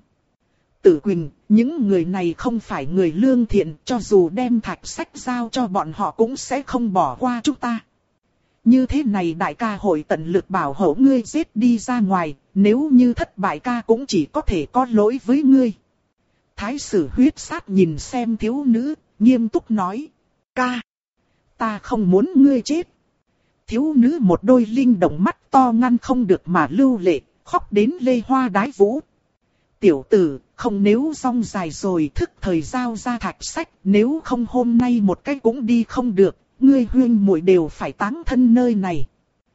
Speaker 1: Tử Quỳnh, những người này không phải người lương thiện, cho dù đem thạch sách giao cho bọn họ cũng sẽ không bỏ qua chúng ta. Như thế này đại ca hội tận lực bảo hộ ngươi giết đi ra ngoài, nếu như thất bại ca cũng chỉ có thể có lỗi với ngươi. Thái sử huyết sát nhìn xem thiếu nữ, nghiêm túc nói. Ca, ta không muốn ngươi chết. Thiếu nữ một đôi linh động mắt to ngăn không được mà lưu lệ, khóc đến lê hoa đái vũ. Tiểu tử, không nếu rong dài rồi thức thời giao ra thạch sách, nếu không hôm nay một cái cũng đi không được, ngươi huyên muội đều phải táng thân nơi này.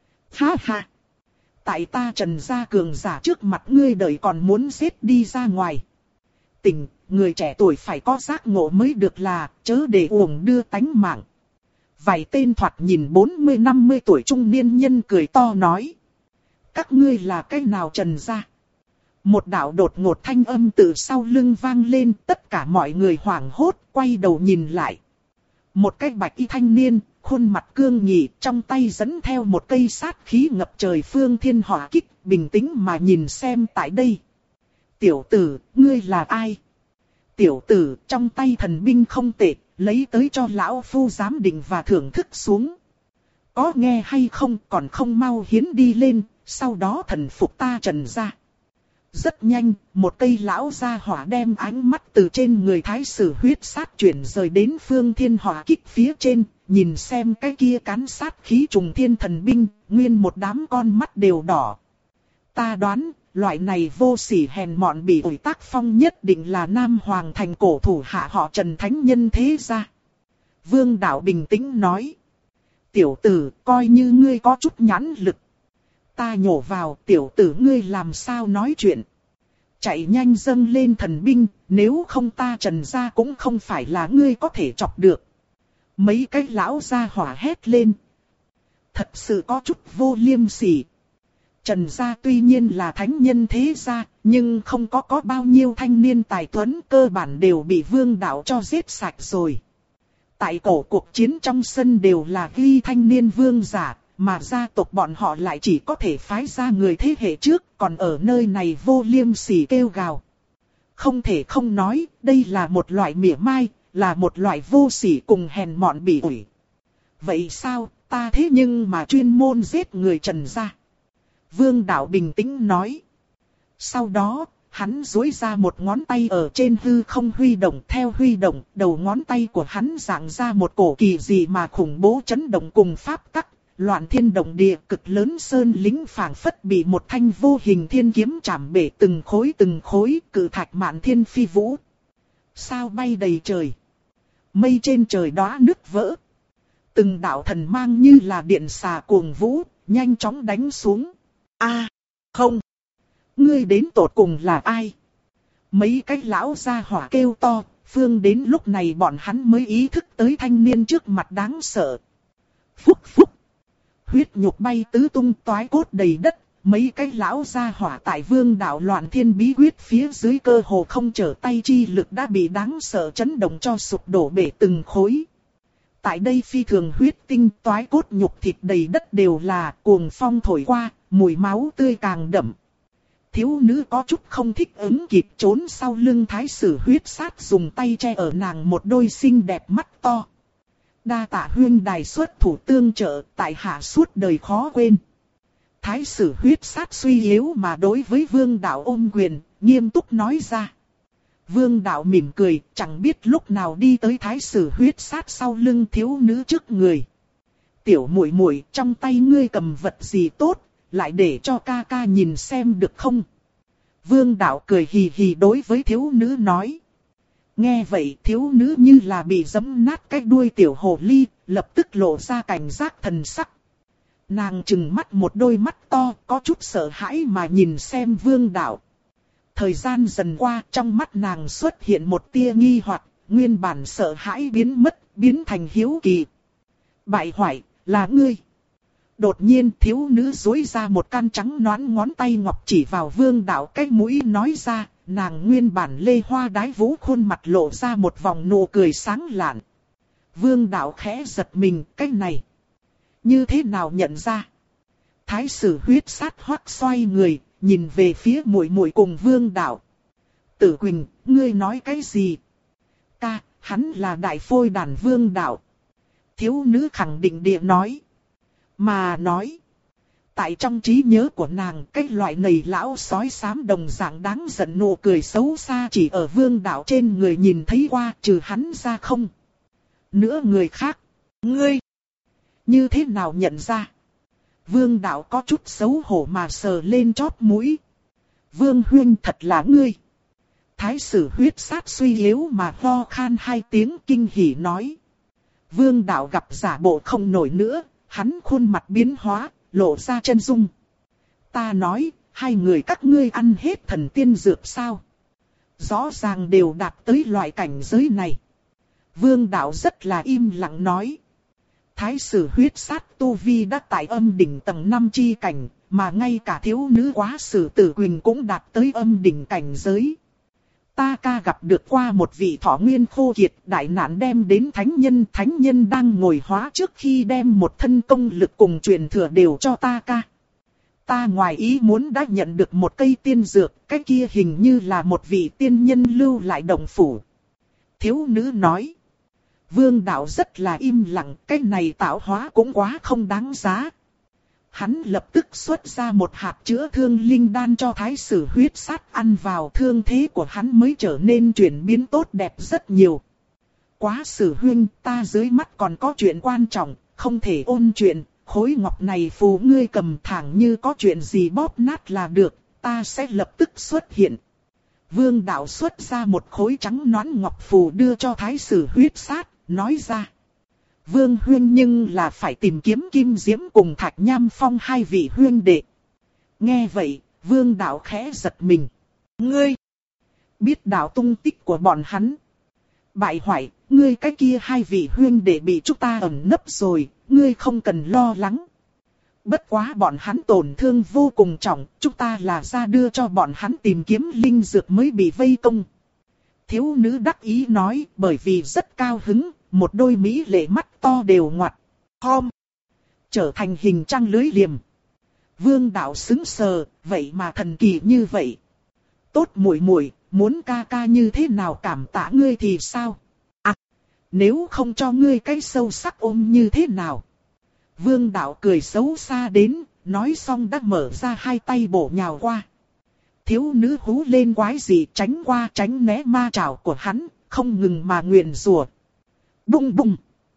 Speaker 1: Ha ha! Tại ta Trần gia cường giả trước mặt ngươi đợi còn muốn giết đi ra ngoài. Tình, người trẻ tuổi phải có giác ngộ mới được là, chớ để uổng đưa tánh mạng. Vài tên thoạt nhìn bốn mươi năm mươi tuổi trung niên nhân cười to nói. Các ngươi là cái nào Trần gia? Một đạo đột ngột thanh âm từ sau lưng vang lên, tất cả mọi người hoảng hốt, quay đầu nhìn lại. Một cái bạch y thanh niên, khuôn mặt cương nghị, trong tay dẫn theo một cây sát khí ngập trời phương thiên hỏa kích, bình tĩnh mà nhìn xem tại đây. Tiểu tử, ngươi là ai? Tiểu tử, trong tay thần binh không tệ, lấy tới cho lão phu giám định và thưởng thức xuống. Có nghe hay không, còn không mau hiến đi lên, sau đó thần phục ta Trần gia. Rất nhanh, một cây lão gia hỏa đem ánh mắt từ trên người thái sử huyết sát chuyển rời đến phương thiên hỏa kích phía trên, nhìn xem cái kia cán sát khí trùng thiên thần binh, nguyên một đám con mắt đều đỏ. Ta đoán, loại này vô sỉ hèn mọn bị ủi tác phong nhất định là Nam Hoàng thành cổ thủ hạ họ Trần thánh nhân thế gia. Vương đạo bình tĩnh nói. Tiểu tử, coi như ngươi có chút nhãn lực. Ta nhổ vào, tiểu tử ngươi làm sao nói chuyện. Chạy nhanh dâng lên thần binh, nếu không ta Trần gia cũng không phải là ngươi có thể chọc được. Mấy cái lão gia hỏa hét lên. Thật sự có chút vô liêm sỉ. Trần gia tuy nhiên là thánh nhân thế gia, nhưng không có có bao nhiêu thanh niên tài tuấn, cơ bản đều bị vương đạo cho giết sạch rồi. Tại cổ cuộc chiến trong sân đều là ghi thanh niên vương giả, mà gia tộc bọn họ lại chỉ có thể phái ra người thế hệ trước, còn ở nơi này vô liêm sỉ kêu gào. Không thể không nói, đây là một loại mỉa mai, là một loại vô sỉ cùng hèn mọn bỉ ủi. Vậy sao, ta thế nhưng mà chuyên môn giết người Trần gia. Vương đạo bình tĩnh nói. Sau đó, hắn duỗi ra một ngón tay ở trên hư không huy động, theo huy động, đầu ngón tay của hắn dạng ra một cổ kỳ dị mà khủng bố chấn động cùng pháp tắc, loạn thiên động địa, cực lớn sơn lính phảng phất bị một thanh vô hình thiên kiếm chạm bể từng khối từng khối, cự thạch mạn thiên phi vũ. Sao bay đầy trời, mây trên trời đóa nứt vỡ, từng đạo thần mang như là điện xà cuồng vũ, nhanh chóng đánh xuống. A, không, ngươi đến tột cùng là ai? Mấy cái lão gia hỏa kêu to, Phương đến lúc này bọn hắn mới ý thức tới thanh niên trước mặt đáng sợ. Phúc phúc. Huyết nhục bay tứ tung, toái cốt đầy đất. Mấy cái lão gia hỏa tại Vương đạo loạn thiên bí quyết phía dưới cơ hồ không trở tay chi lực đã bị đáng sợ chấn động cho sụp đổ bể từng khối. Tại đây phi thường huyết tinh, toái cốt nhục thịt đầy đất đều là, cuồng phong thổi qua, mùi máu tươi càng đậm. Thiếu nữ có chút không thích ứng kịp trốn sau lưng thái sử huyết sát, dùng tay che ở nàng một đôi xinh đẹp mắt to. Đa tạ huyên đài xuất thủ tương trợ, tại hạ suốt đời khó quên. Thái sử huyết sát suy yếu mà đối với Vương đạo ôm quyền, nghiêm túc nói ra. Vương đạo mỉm cười, chẳng biết lúc nào đi tới thái sử huyết sát sau lưng thiếu nữ trước người. Tiểu muội muội, trong tay ngươi cầm vật gì tốt, lại để cho ca ca nhìn xem được không? Vương đạo cười hì hì đối với thiếu nữ nói. Nghe vậy thiếu nữ như là bị giẫm nát cái đuôi tiểu hồ ly, lập tức lộ ra cảnh giác thần sắc. Nàng trừng mắt một đôi mắt to, có chút sợ hãi mà nhìn xem Vương đạo. Thời gian dần qua, trong mắt nàng xuất hiện một tia nghi hoặc, nguyên bản sợ hãi biến mất, biến thành hiếu kỳ. Bại hoại, là ngươi. Đột nhiên thiếu nữ duỗi ra một căn trắng nõn ngón tay ngọc chỉ vào Vương đạo cái mũi nói ra, nàng nguyên bản lê hoa đái vũ khuôn mặt lộ ra một vòng nụ cười sáng lạn. Vương đạo khẽ giật mình, cái này như thế nào nhận ra? Thái sử huyết sát hoắc xoay người, nhìn về phía muội muội cùng Vương đạo. Tử Quỳnh, ngươi nói cái gì? Ca, hắn là đại phôi đàn Vương đạo. Thiếu nữ khẳng định địa nói. Mà nói. Tại trong trí nhớ của nàng, cái loại này lão sói xám đồng dạng đáng giận nụ cười xấu xa chỉ ở Vương đạo trên người nhìn thấy qua, trừ hắn ra không. Nữa người khác. Ngươi. Như thế nào nhận ra? Vương đạo có chút xấu hổ mà sờ lên chóp mũi. Vương huynh thật là ngươi. Thái sử huyết sát suy yếu mà ho khan hai tiếng kinh hỉ nói. Vương đạo gặp giả bộ không nổi nữa, hắn khuôn mặt biến hóa, lộ ra chân dung. Ta nói, hai người các ngươi ăn hết thần tiên dược sao? Rõ ràng đều đạt tới loại cảnh giới này. Vương đạo rất là im lặng nói. Thái sử huyết sát tu vi đã tại âm đỉnh tầng năm chi cảnh, mà ngay cả thiếu nữ quá sử Tử Quỳnh cũng đạt tới âm đỉnh cảnh giới. Ta ca gặp được qua một vị thọ nguyên khô kiệt, đại nạn đem đến thánh nhân, thánh nhân đang ngồi hóa trước khi đem một thân công lực cùng truyền thừa đều cho ta ca. Ta ngoài ý muốn đã nhận được một cây tiên dược, cái kia hình như là một vị tiên nhân lưu lại động phủ. Thiếu nữ nói. Vương đạo rất là im lặng, cái này tạo hóa cũng quá không đáng giá. Hắn lập tức xuất ra một hạt chữa thương linh đan cho thái sử huyết sát ăn vào, thương thế của hắn mới trở nên chuyển biến tốt đẹp rất nhiều. Quá sử huynh, ta dưới mắt còn có chuyện quan trọng, không thể ôn chuyện, khối ngọc này phù ngươi cầm thẳng như có chuyện gì bóp nát là được, ta sẽ lập tức xuất hiện. Vương đạo xuất ra một khối trắng nõn ngọc phù đưa cho thái sử huyết sát, nói ra. Vương huyên nhưng là phải tìm kiếm Kim Diễm cùng Thạch Nham Phong hai vị huyên đệ. Nghe vậy, Vương đạo khẽ giật mình. Ngươi biết đạo tung tích của bọn hắn. Bại hoại, ngươi cái kia hai vị huyên đệ bị chúng ta ẩn nấp rồi, ngươi không cần lo lắng. Bất quá bọn hắn tổn thương vô cùng trọng, chúng ta là ra đưa cho bọn hắn tìm kiếm linh dược mới bị vây công. Thiếu nữ đắc ý nói, bởi vì rất cao hứng, một đôi mỹ lệ mắt to đều ngoặt. Hom! Trở thành hình trăng lưới liềm. Vương đạo sững sờ, vậy mà thần kỳ như vậy. Tốt muội muội, muốn ca ca như thế nào cảm tạ ngươi thì sao? À, nếu không cho ngươi cái sâu sắc ôm như thế nào? Vương đạo cười xấu xa đến, nói xong đã mở ra hai tay bổ nhào qua. Thiếu nữ hú lên quái dị tránh qua tránh né ma trảo của hắn, không ngừng mà nguyền rủa. Bung bung.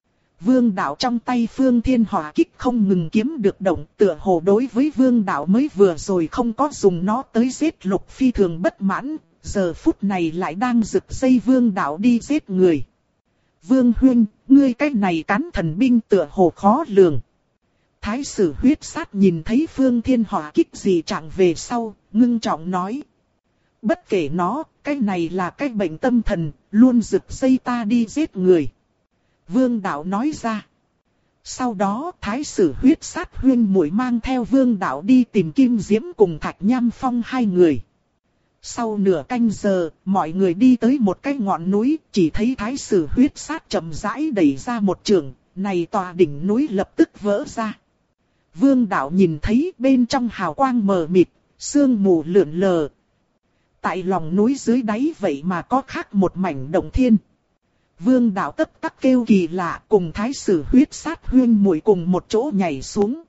Speaker 1: Vương đạo trong tay Phương Thiên Hỏa Kích không ngừng kiếm được động, tựa hồ đối với vương đạo mới vừa rồi không có dùng nó tới giết Lục Phi thường bất mãn, giờ phút này lại đang giật dây vương đạo đi giết người. Vương huynh, ngươi cái này cán thần binh tựa hồ khó lường. Thái sử huyết sát nhìn thấy Phương Thiên Hỏa Kích gì trạng về sau, ngưng trọng nói. Bất kể nó, cái này là cái bệnh tâm thần, luôn giật dây ta đi giết người. Vương đạo nói ra. Sau đó thái sử huyết sát huyên muội mang theo vương đạo đi tìm Kim Diễm cùng Thạch Nham Phong hai người. Sau nửa canh giờ, mọi người đi tới một cái ngọn núi, chỉ thấy thái sử huyết sát chậm rãi đẩy ra một trường, này tòa đỉnh núi lập tức vỡ ra. Vương đạo nhìn thấy bên trong hào quang mờ mịt, sương mù lượn lờ. Tại lòng núi dưới đáy vậy mà có khác một mảnh động thiên. Vương đạo tất tắc kêu kỳ lạ, cùng thái sử huyết sát huyên muội cùng một chỗ nhảy xuống.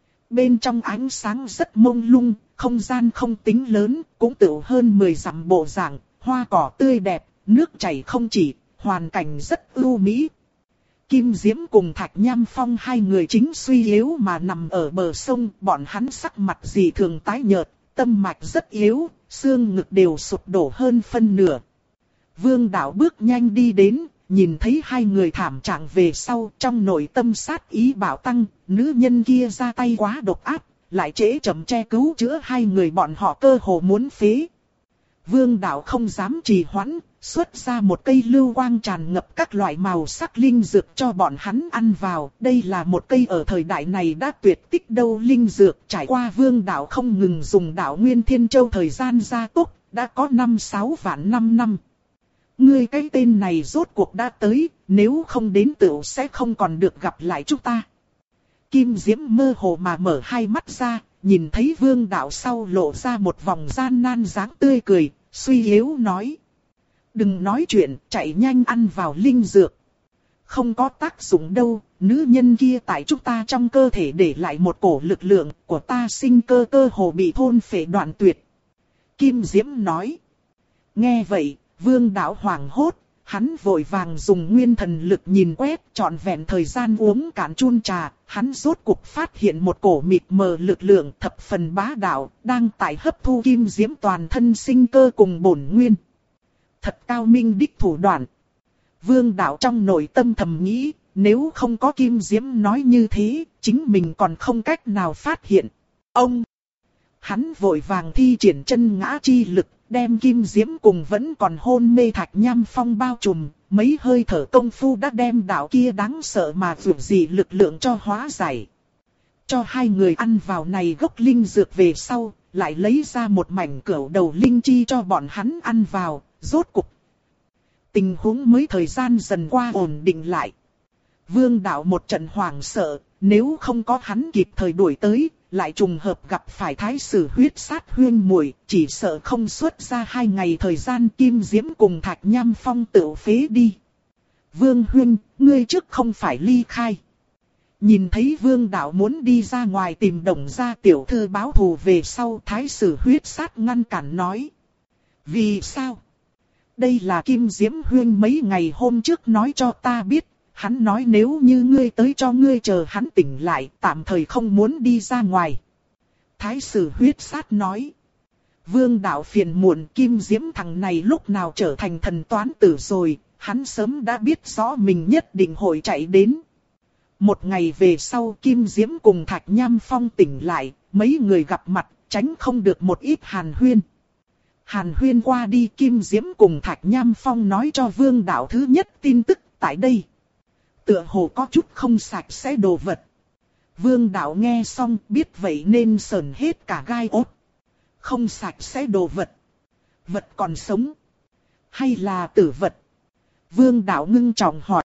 Speaker 1: Bên trong ánh sáng rất mông lung, không gian không tính lớn, cũng tựu hơn mười dặm bộ dạng, hoa cỏ tươi đẹp, nước chảy không chỉ, hoàn cảnh rất ưu mỹ. Kim Diễm cùng Thạch Nham Phong hai người chính suy yếu mà nằm ở bờ sông, bọn hắn sắc mặt dị thường tái nhợt, tâm mạch rất yếu, xương ngực đều sụp đổ hơn phân nửa. Vương đạo bước nhanh đi đến, nhìn thấy hai người thảm trạng về sau, trong nội tâm sát ý bạo tăng, nữ nhân kia ra tay quá độc ác, lại trễ chậm che cứu chữa hai người bọn họ cơ hồ muốn phế. Vương đạo không dám trì hoãn, xuất ra một cây lưu quang tràn ngập các loại màu sắc linh dược cho bọn hắn ăn vào. Đây là một cây ở thời đại này đã tuyệt tích đâu linh dược, trải qua vương đạo không ngừng dùng đạo Nguyên Thiên Châu thời gian gia tốc, đã có năm sáu vạn năm năm. Ngươi cái tên này rốt cuộc đã tới, nếu không đến tựu sẽ không còn được gặp lại chúng ta. Kim Diễm mơ hồ mà mở hai mắt ra, nhìn thấy vương đạo sau lộ ra một vòng gian nan dáng tươi cười, suy yếu nói. Đừng nói chuyện, chạy nhanh ăn vào linh dược. Không có tác dụng đâu, nữ nhân kia tại chúng ta trong cơ thể để lại một cổ lực lượng của ta sinh cơ cơ hồ bị thôn phệ đoạn tuyệt. Kim Diễm nói. Nghe vậy, vương đạo hoảng hốt, hắn vội vàng dùng nguyên thần lực nhìn quét, trọn vẹn thời gian uống cạn chun trà, hắn rốt cục phát hiện một cổ mịt mờ lực lượng thập phần bá đạo, đang tại hấp thu Kim Diễm toàn thân sinh cơ cùng bổn nguyên. Thật cao minh đích thủ đoạn. Vương đạo trong nội tâm thầm nghĩ, nếu không có Kim Diễm nói như thế, chính mình còn không cách nào phát hiện. Ông! Hắn vội vàng thi triển chân ngã chi lực, đem Kim Diễm cùng vẫn còn hôn mê Thạch Nham Phong bao trùm, mấy hơi thở công phu đã đem đạo kia đáng sợ mà vượt dị lực lượng cho hóa giải. Cho hai người ăn vào này gốc linh dược về sau, lại lấy ra một mảnh cửu đầu linh chi cho bọn hắn ăn vào, rốt cục. Tình huống mới thời gian dần qua ổn định lại. Vương đạo một trận hoảng sợ, nếu không có hắn kịp thời đuổi tới, lại trùng hợp gặp phải thái sử huyết sát huyên muội, chỉ sợ không xuất ra hai ngày thời gian Kim Diễm cùng Thạch Nham Phong tự phế đi. Vương huynh, ngươi trước không phải ly khai. Nhìn thấy vương đạo muốn đi ra ngoài tìm Đồng gia tiểu thư báo thù về sau, thái sử huyết sát ngăn cản nói. Vì sao? Đây là Kim Diễm huynh mấy ngày hôm trước nói cho ta biết. Hắn nói nếu như ngươi tới cho ngươi chờ hắn tỉnh lại, tạm thời không muốn đi ra ngoài. Thái sử huyết sát nói. Vương đạo phiền muộn, Kim Diễm thằng này lúc nào trở thành thần toán tử rồi, hắn sớm đã biết rõ mình nhất định hội chạy đến. Một ngày về sau Kim Diễm cùng Thạch Nham Phong tỉnh lại, mấy người gặp mặt, tránh không được một ít hàn huyên. Hàn huyên qua đi, Kim Diễm cùng Thạch Nham Phong nói cho vương đạo thứ nhất tin tức tại đây. Tựa hồ có chút không sạch sẽ đồ vật. Vương đạo nghe xong biết vậy nên sờn hết cả gai ốt. Không sạch sẽ đồ vật. Vật còn sống. Hay là tử vật? Vương đạo ngưng trọng hỏi.